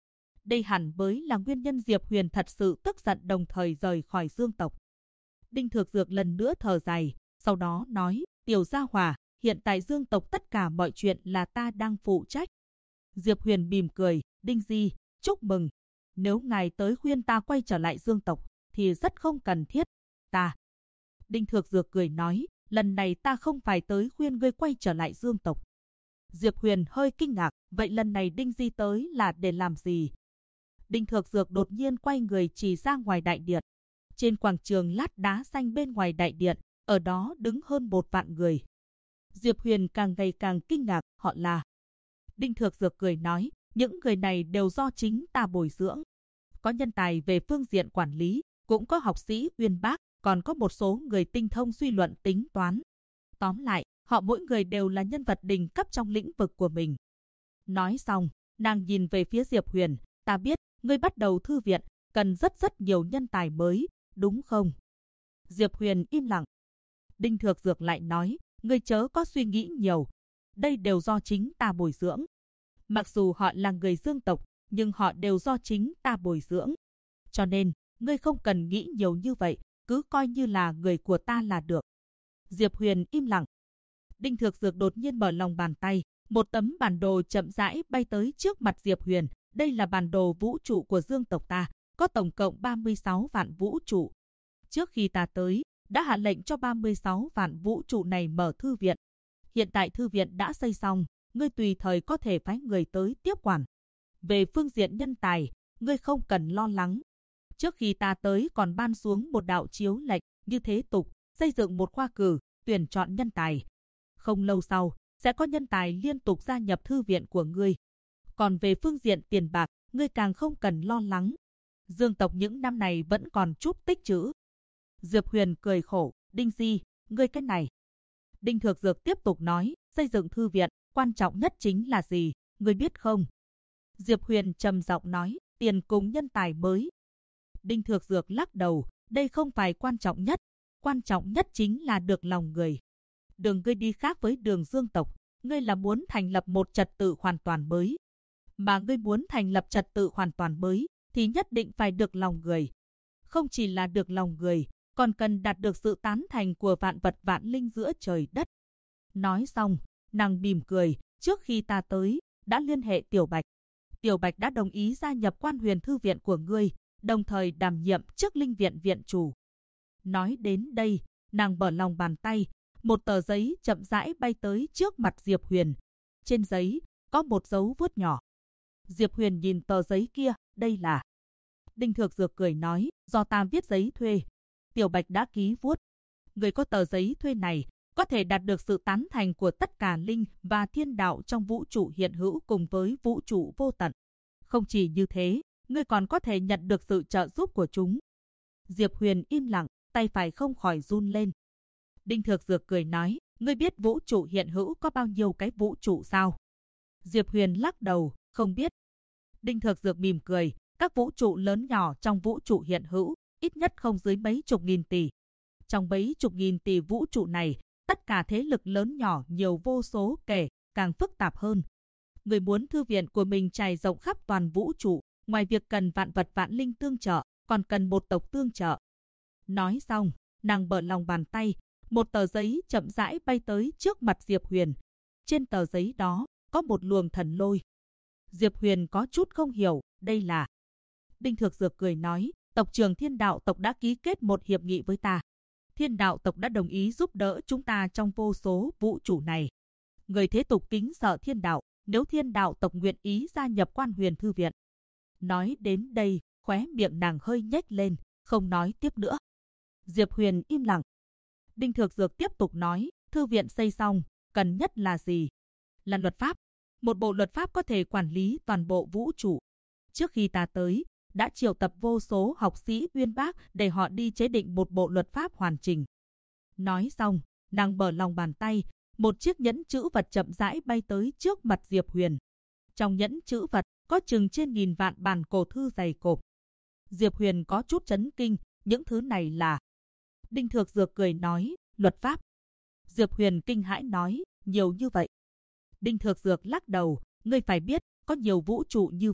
Đây hẳn mới là nguyên nhân Diệp Huyền thật sự tức giận đồng thời rời khỏi Dương tộc. Đinh Thược Dược lần nữa thở dài, sau đó nói, Tiểu Gia Hỏa, hiện tại Dương tộc tất cả mọi chuyện là ta đang phụ trách. Diệp Huyền mỉm cười, Đinh Di, chúc mừng. Nếu ngài tới khuyên ta quay trở lại Dương tộc, thì rất không cần thiết. Ta. Đinh Thược Dược cười nói, lần này ta không phải tới khuyên ngươi quay trở lại Dương tộc. Diệp Huyền hơi kinh ngạc, vậy lần này Đinh Di tới là để làm gì? Đinh Thược Dược đột nhiên quay người chỉ ra ngoài đại điện. Trên quảng trường lát đá xanh bên ngoài đại điện, ở đó đứng hơn 1.000 người. Diệp Huyền càng ngày càng kinh ngạc, họ là. Đinh Thược Dược cười nói, những người này đều do chính ta bồi dưỡng. Có nhân tài về phương diện quản lý, cũng có học sĩ uyên bác, còn có một số người tinh thông suy luận tính toán. Tóm lại, họ mỗi người đều là nhân vật đỉnh cấp trong lĩnh vực của mình. Nói xong, nàng nhìn về phía Diệp Huyền, ta biết, ngươi bắt đầu thư viện, cần rất nhiều nhân tài mới, đúng không? Diệp Huyền im lặng. Đinh Thược Dược lại nói, ngươi chớ có suy nghĩ nhiều. Đây đều do chính ta bồi dưỡng. Mặc dù họ là người Dương tộc, nhưng họ đều do chính ta bồi dưỡng. Cho nên, ngươi không cần nghĩ nhiều như vậy, cứ coi như là người của ta là được. Diệp Huyền im lặng. Đinh Thược Dược đột nhiên mở lòng bàn tay, một tấm bản đồ chậm rãi bay tới trước mặt Diệp Huyền. Đây là bản đồ vũ trụ của Dương tộc ta, có tổng cộng 36 vạn vũ trụ. Trước khi ta tới, đã hạ lệnh cho 36 vạn vũ trụ này mở thư viện. Hiện tại thư viện đã xây xong, ngươi tùy thời có thể phái người tới tiếp quản. Về phương diện nhân tài, ngươi không cần lo lắng. Trước khi ta tới còn ban xuống một đạo chiếu lệnh, như thế tục, xây dựng một khoa cử, tuyển chọn nhân tài. Không lâu sau, sẽ có nhân tài liên tục gia nhập thư viện của ngươi. Còn về phương diện tiền bạc, ngươi càng không cần lo lắng. Dương tộc những năm này vẫn còn chút tích trữ. Diệp Huyền cười khổ, Đinh Di, ngươi cái này. Đinh Thược Dược tiếp tục nói, xây dựng thư viện, quan trọng nhất chính là gì, ngươi biết không? Diệp Huyền trầm giọng nói, tiền cùng nhân tài mới. Đinh Thược Dược lắc đầu, đây không phải quan trọng nhất chính là được lòng người. Đường ngươi đi khác với đường Dương tộc, ngươi là muốn thành lập một trật tự hoàn toàn mới. Mà ngươi muốn thành lập trật tự hoàn toàn mới, thì nhất định phải được lòng người. Không chỉ là được lòng người, còn cần đạt được sự tán thành của vạn vật vạn linh giữa trời đất. Nói xong, nàng mỉm cười, trước khi ta tới, đã liên hệ Tiểu Bạch. Tiểu Bạch đã đồng ý gia nhập Quan Huyền Thư viện của ngươi, đồng thời đảm nhiệm chức Linh viện viện chủ. Nói đến đây, nàng mở lòng bàn tay, một tờ giấy chậm rãi bay tới trước mặt Diệp Huyền. Trên giấy, có một dấu vuốt nhỏ. Diệp Huyền nhìn tờ giấy kia, đây là... Đinh Thược Dược cười nói, do ta viết giấy thuê. Tiểu Bạch đã ký vuốt. Người có tờ giấy thuê này, có thể đạt được sự tán thành của tất cả linh và thiên đạo trong vũ trụ hiện hữu cùng với vũ trụ vô tận. Không chỉ như thế, ngươi còn có thể nhận được sự trợ giúp của chúng. Diệp Huyền im lặng, tay phải không khỏi run lên. Đinh Thược Dược cười nói, ngươi biết vũ trụ hiện hữu có bao nhiêu cái vũ trụ sao? Diệp Huyền lắc đầu, không biết. Đinh Thược Dược mỉm cười, các vũ trụ lớn nhỏ trong vũ trụ hiện hữu, ít nhất không dưới mấy chục nghìn tỷ. Trong mấy chục nghìn tỷ vũ trụ này, tất cả thế lực lớn nhỏ nhiều vô số kể, càng phức tạp hơn. Người muốn thư viện của mình trải rộng khắp toàn vũ trụ, ngoài việc cần vạn vật vạn linh tương trợ, còn cần một tộc tương trợ. Nói xong, nàng mở lòng bàn tay, một tờ giấy chậm rãi bay tới trước mặt Diệp Huyền. Trên tờ giấy đó, có một luồng thần lôi. Diệp Huyền có chút không hiểu, đây là... Đinh Thược Dược cười nói, tộc trưởng Thiên Đạo tộc đã ký kết một hiệp nghị với ta. Thiên Đạo tộc đã đồng ý giúp đỡ chúng ta trong vô số vũ trụ này. Người thế tục kính sợ Thiên Đạo, nếu Thiên Đạo tộc nguyện ý gia nhập Quan Huyền Thư viện. Nói đến đây, khóe miệng nàng hơi nhếch lên, không nói tiếp nữa. Diệp Huyền im lặng. Đinh Thược Dược tiếp tục nói, thư viện xây xong, cần nhất là gì? Là luật pháp. Một bộ luật pháp có thể quản lý toàn bộ vũ trụ. Trước khi ta tới, đã triệu tập vô số học sĩ uyên bác để họ đi chế định một bộ luật pháp hoàn chỉnh. Nói xong, nàng mở lòng bàn tay, một chiếc nhẫn chữ vật chậm rãi bay tới trước mặt Diệp Huyền. Trong nhẫn chữ vật có chừng trên 1000 vạn bản cổ thư dày cộp. Diệp Huyền có chút chấn kinh, những thứ này là... Đinh Thược Dược cười nói, luật pháp. Diệp Huyền kinh hãi nói, nhiều như vậy. Đinh Thược Dược lắc đầu, ngươi phải biết, có nhiều vũ trụ như vậy,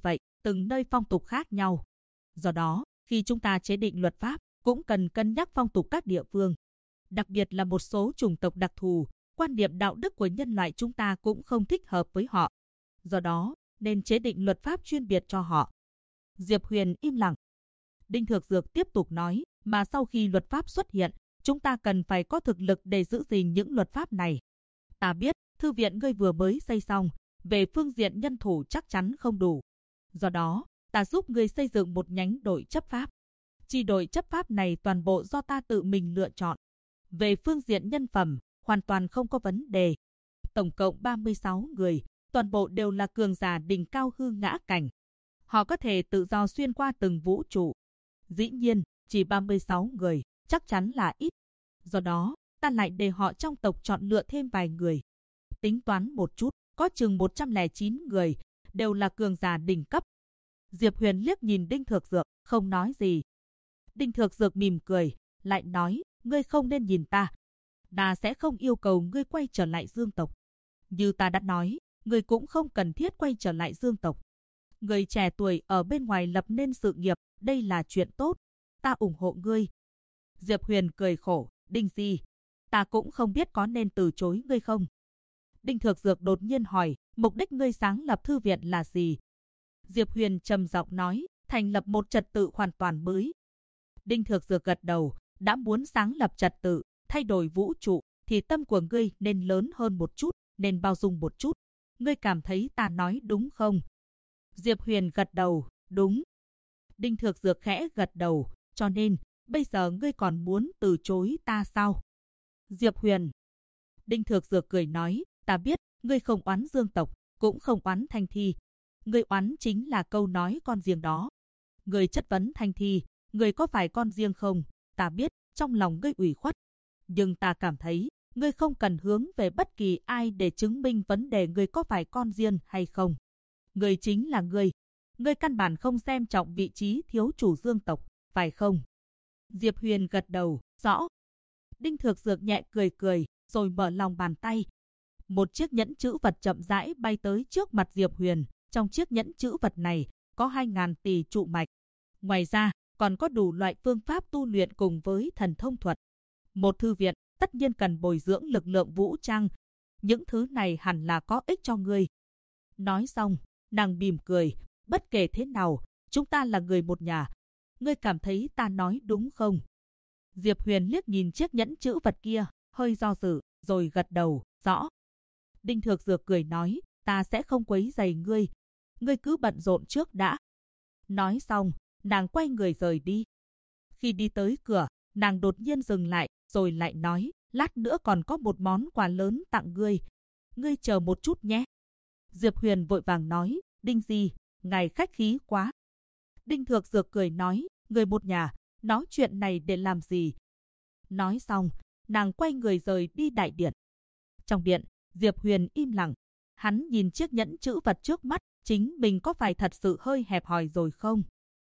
từng nơi phong tục khác nhau. Do đó, khi chúng ta chế định luật pháp, cũng cần cân nhắc phong tục các địa phương. Đặc biệt là một số chủng tộc đặc thù, quan niệm đạo đức của nhân loại chúng ta cũng không thích hợp với họ. Do đó, nên chế định luật pháp chuyên biệt cho họ. Diệp Huyền im lặng. Đinh Thược Dược tiếp tục nói, mà sau khi luật pháp xuất hiện, chúng ta cần phải có thực lực để giữ gìn những luật pháp này. Ta biết, thư viện ngươi vừa mới xây xong, về phương diện nhân thủ chắc chắn không đủ. Do đó, ta giúp ngươi xây dựng một nhánh đội chấp pháp. Chi đội chấp pháp này toàn bộ do ta tự mình lựa chọn. Về phương diện nhân phẩm, hoàn toàn không có vấn đề. Tổng cộng 36 người, toàn bộ đều là cường giả đỉnh cao hư ngã cảnh. Họ có thể tự do xuyên qua từng vũ trụ. Dĩ nhiên, chỉ 36 người, chắc chắn là ít. Do đó, ta lại để họ trong tộc chọn lựa thêm vài người. Tính toán một chút, có chừng 109 người, đều là cường giả đỉnh cấp. Diệp Huyền liếc nhìn Đinh Thược Dược, không nói gì. Đinh Thược Dược mỉm cười, lại nói, ngươi không nên nhìn ta. Ta sẽ không yêu cầu ngươi quay trở lại Dương tộc. Như ta đã nói, ngươi cũng không cần thiết quay trở lại Dương tộc. Người trẻ tuổi ở bên ngoài lập nên sự nghiệp, đây là chuyện tốt. Ta ủng hộ ngươi. Diệp Huyền cười khổ, Đinh Di, ta cũng không biết có nên từ chối ngươi không. Đinh Thược Dược đột nhiên hỏi, mục đích ngươi sáng lập thư viện là gì? Diệp Huyền trầm giọng nói, thành lập một trật tự hoàn toàn mới. Đinh Thược Dược gật đầu, đã muốn sáng lập trật tự, thay đổi vũ trụ, thì tâm của ngươi nên lớn hơn một chút, nên bao dung một chút. Ngươi cảm thấy ta nói đúng không? Diệp Huyền gật đầu, đúng. Đinh Thược Dược khẽ gật đầu, cho nên, bây giờ ngươi còn muốn từ chối ta sao? Diệp Huyền. Đinh Thược Dược cười nói, ta biết, ngươi không oán Dương tộc, cũng không oán Thanh Thi. Ngươi oán chính là câu nói con riêng đó. Ngươi chất vấn Thanh Thi, ngươi có phải con riêng không? Ta biết, trong lòng ngươi ủy khuất. Nhưng ta cảm thấy, ngươi không cần hướng về bất kỳ ai để chứng minh vấn đề ngươi có phải con riêng hay không. Ngươi chính là ngươi. Ngươi căn bản không xem trọng vị trí thiếu chủ Dương tộc, phải không? Diệp Huyền gật đầu, rõ. Đinh Thược Dược nhẹ cười cười, rồi mở lòng bàn tay. Một chiếc nhẫn chữ vật chậm rãi bay tới trước mặt Diệp Huyền. Trong chiếc nhẫn chữ vật này, có 2.000 tỷ trụ mạch. Ngoài ra, còn có đủ loại phương pháp tu luyện cùng với thần thông thuật. Một thư viện, tất nhiên cần bồi dưỡng lực lượng vũ trang. Những thứ này hẳn là có ích cho ngươi. Nói xong, nàng mỉm cười, bất kể thế nào, chúng ta là người một nhà. Ngươi cảm thấy ta nói đúng không? Diệp Huyền liếc nhìn chiếc nhẫn chữ vật kia, hơi do dự, rồi gật đầu, rõ. Đinh Thược Dược cười nói, ta sẽ không quấy rầy ngươi. Ngươi cứ bận rộn trước đã. Nói xong, nàng quay người rời đi. Khi đi tới cửa, nàng đột nhiên dừng lại, rồi lại nói, lát nữa còn có một món quà lớn tặng ngươi. Ngươi chờ một chút nhé. Diệp Huyền vội vàng nói, Đinh Di, ngài khách khí quá. Đinh Thược Dược cười nói, người một nhà, nói chuyện này để làm gì? Nói xong, nàng quay người rời đi đại điện. Trong điện, Diệp Huyền im lặng. Hắn nhìn chiếc nhẫn chữ vật trước mắt, chính mình có phải thật sự hơi hẹp hòi rồi không?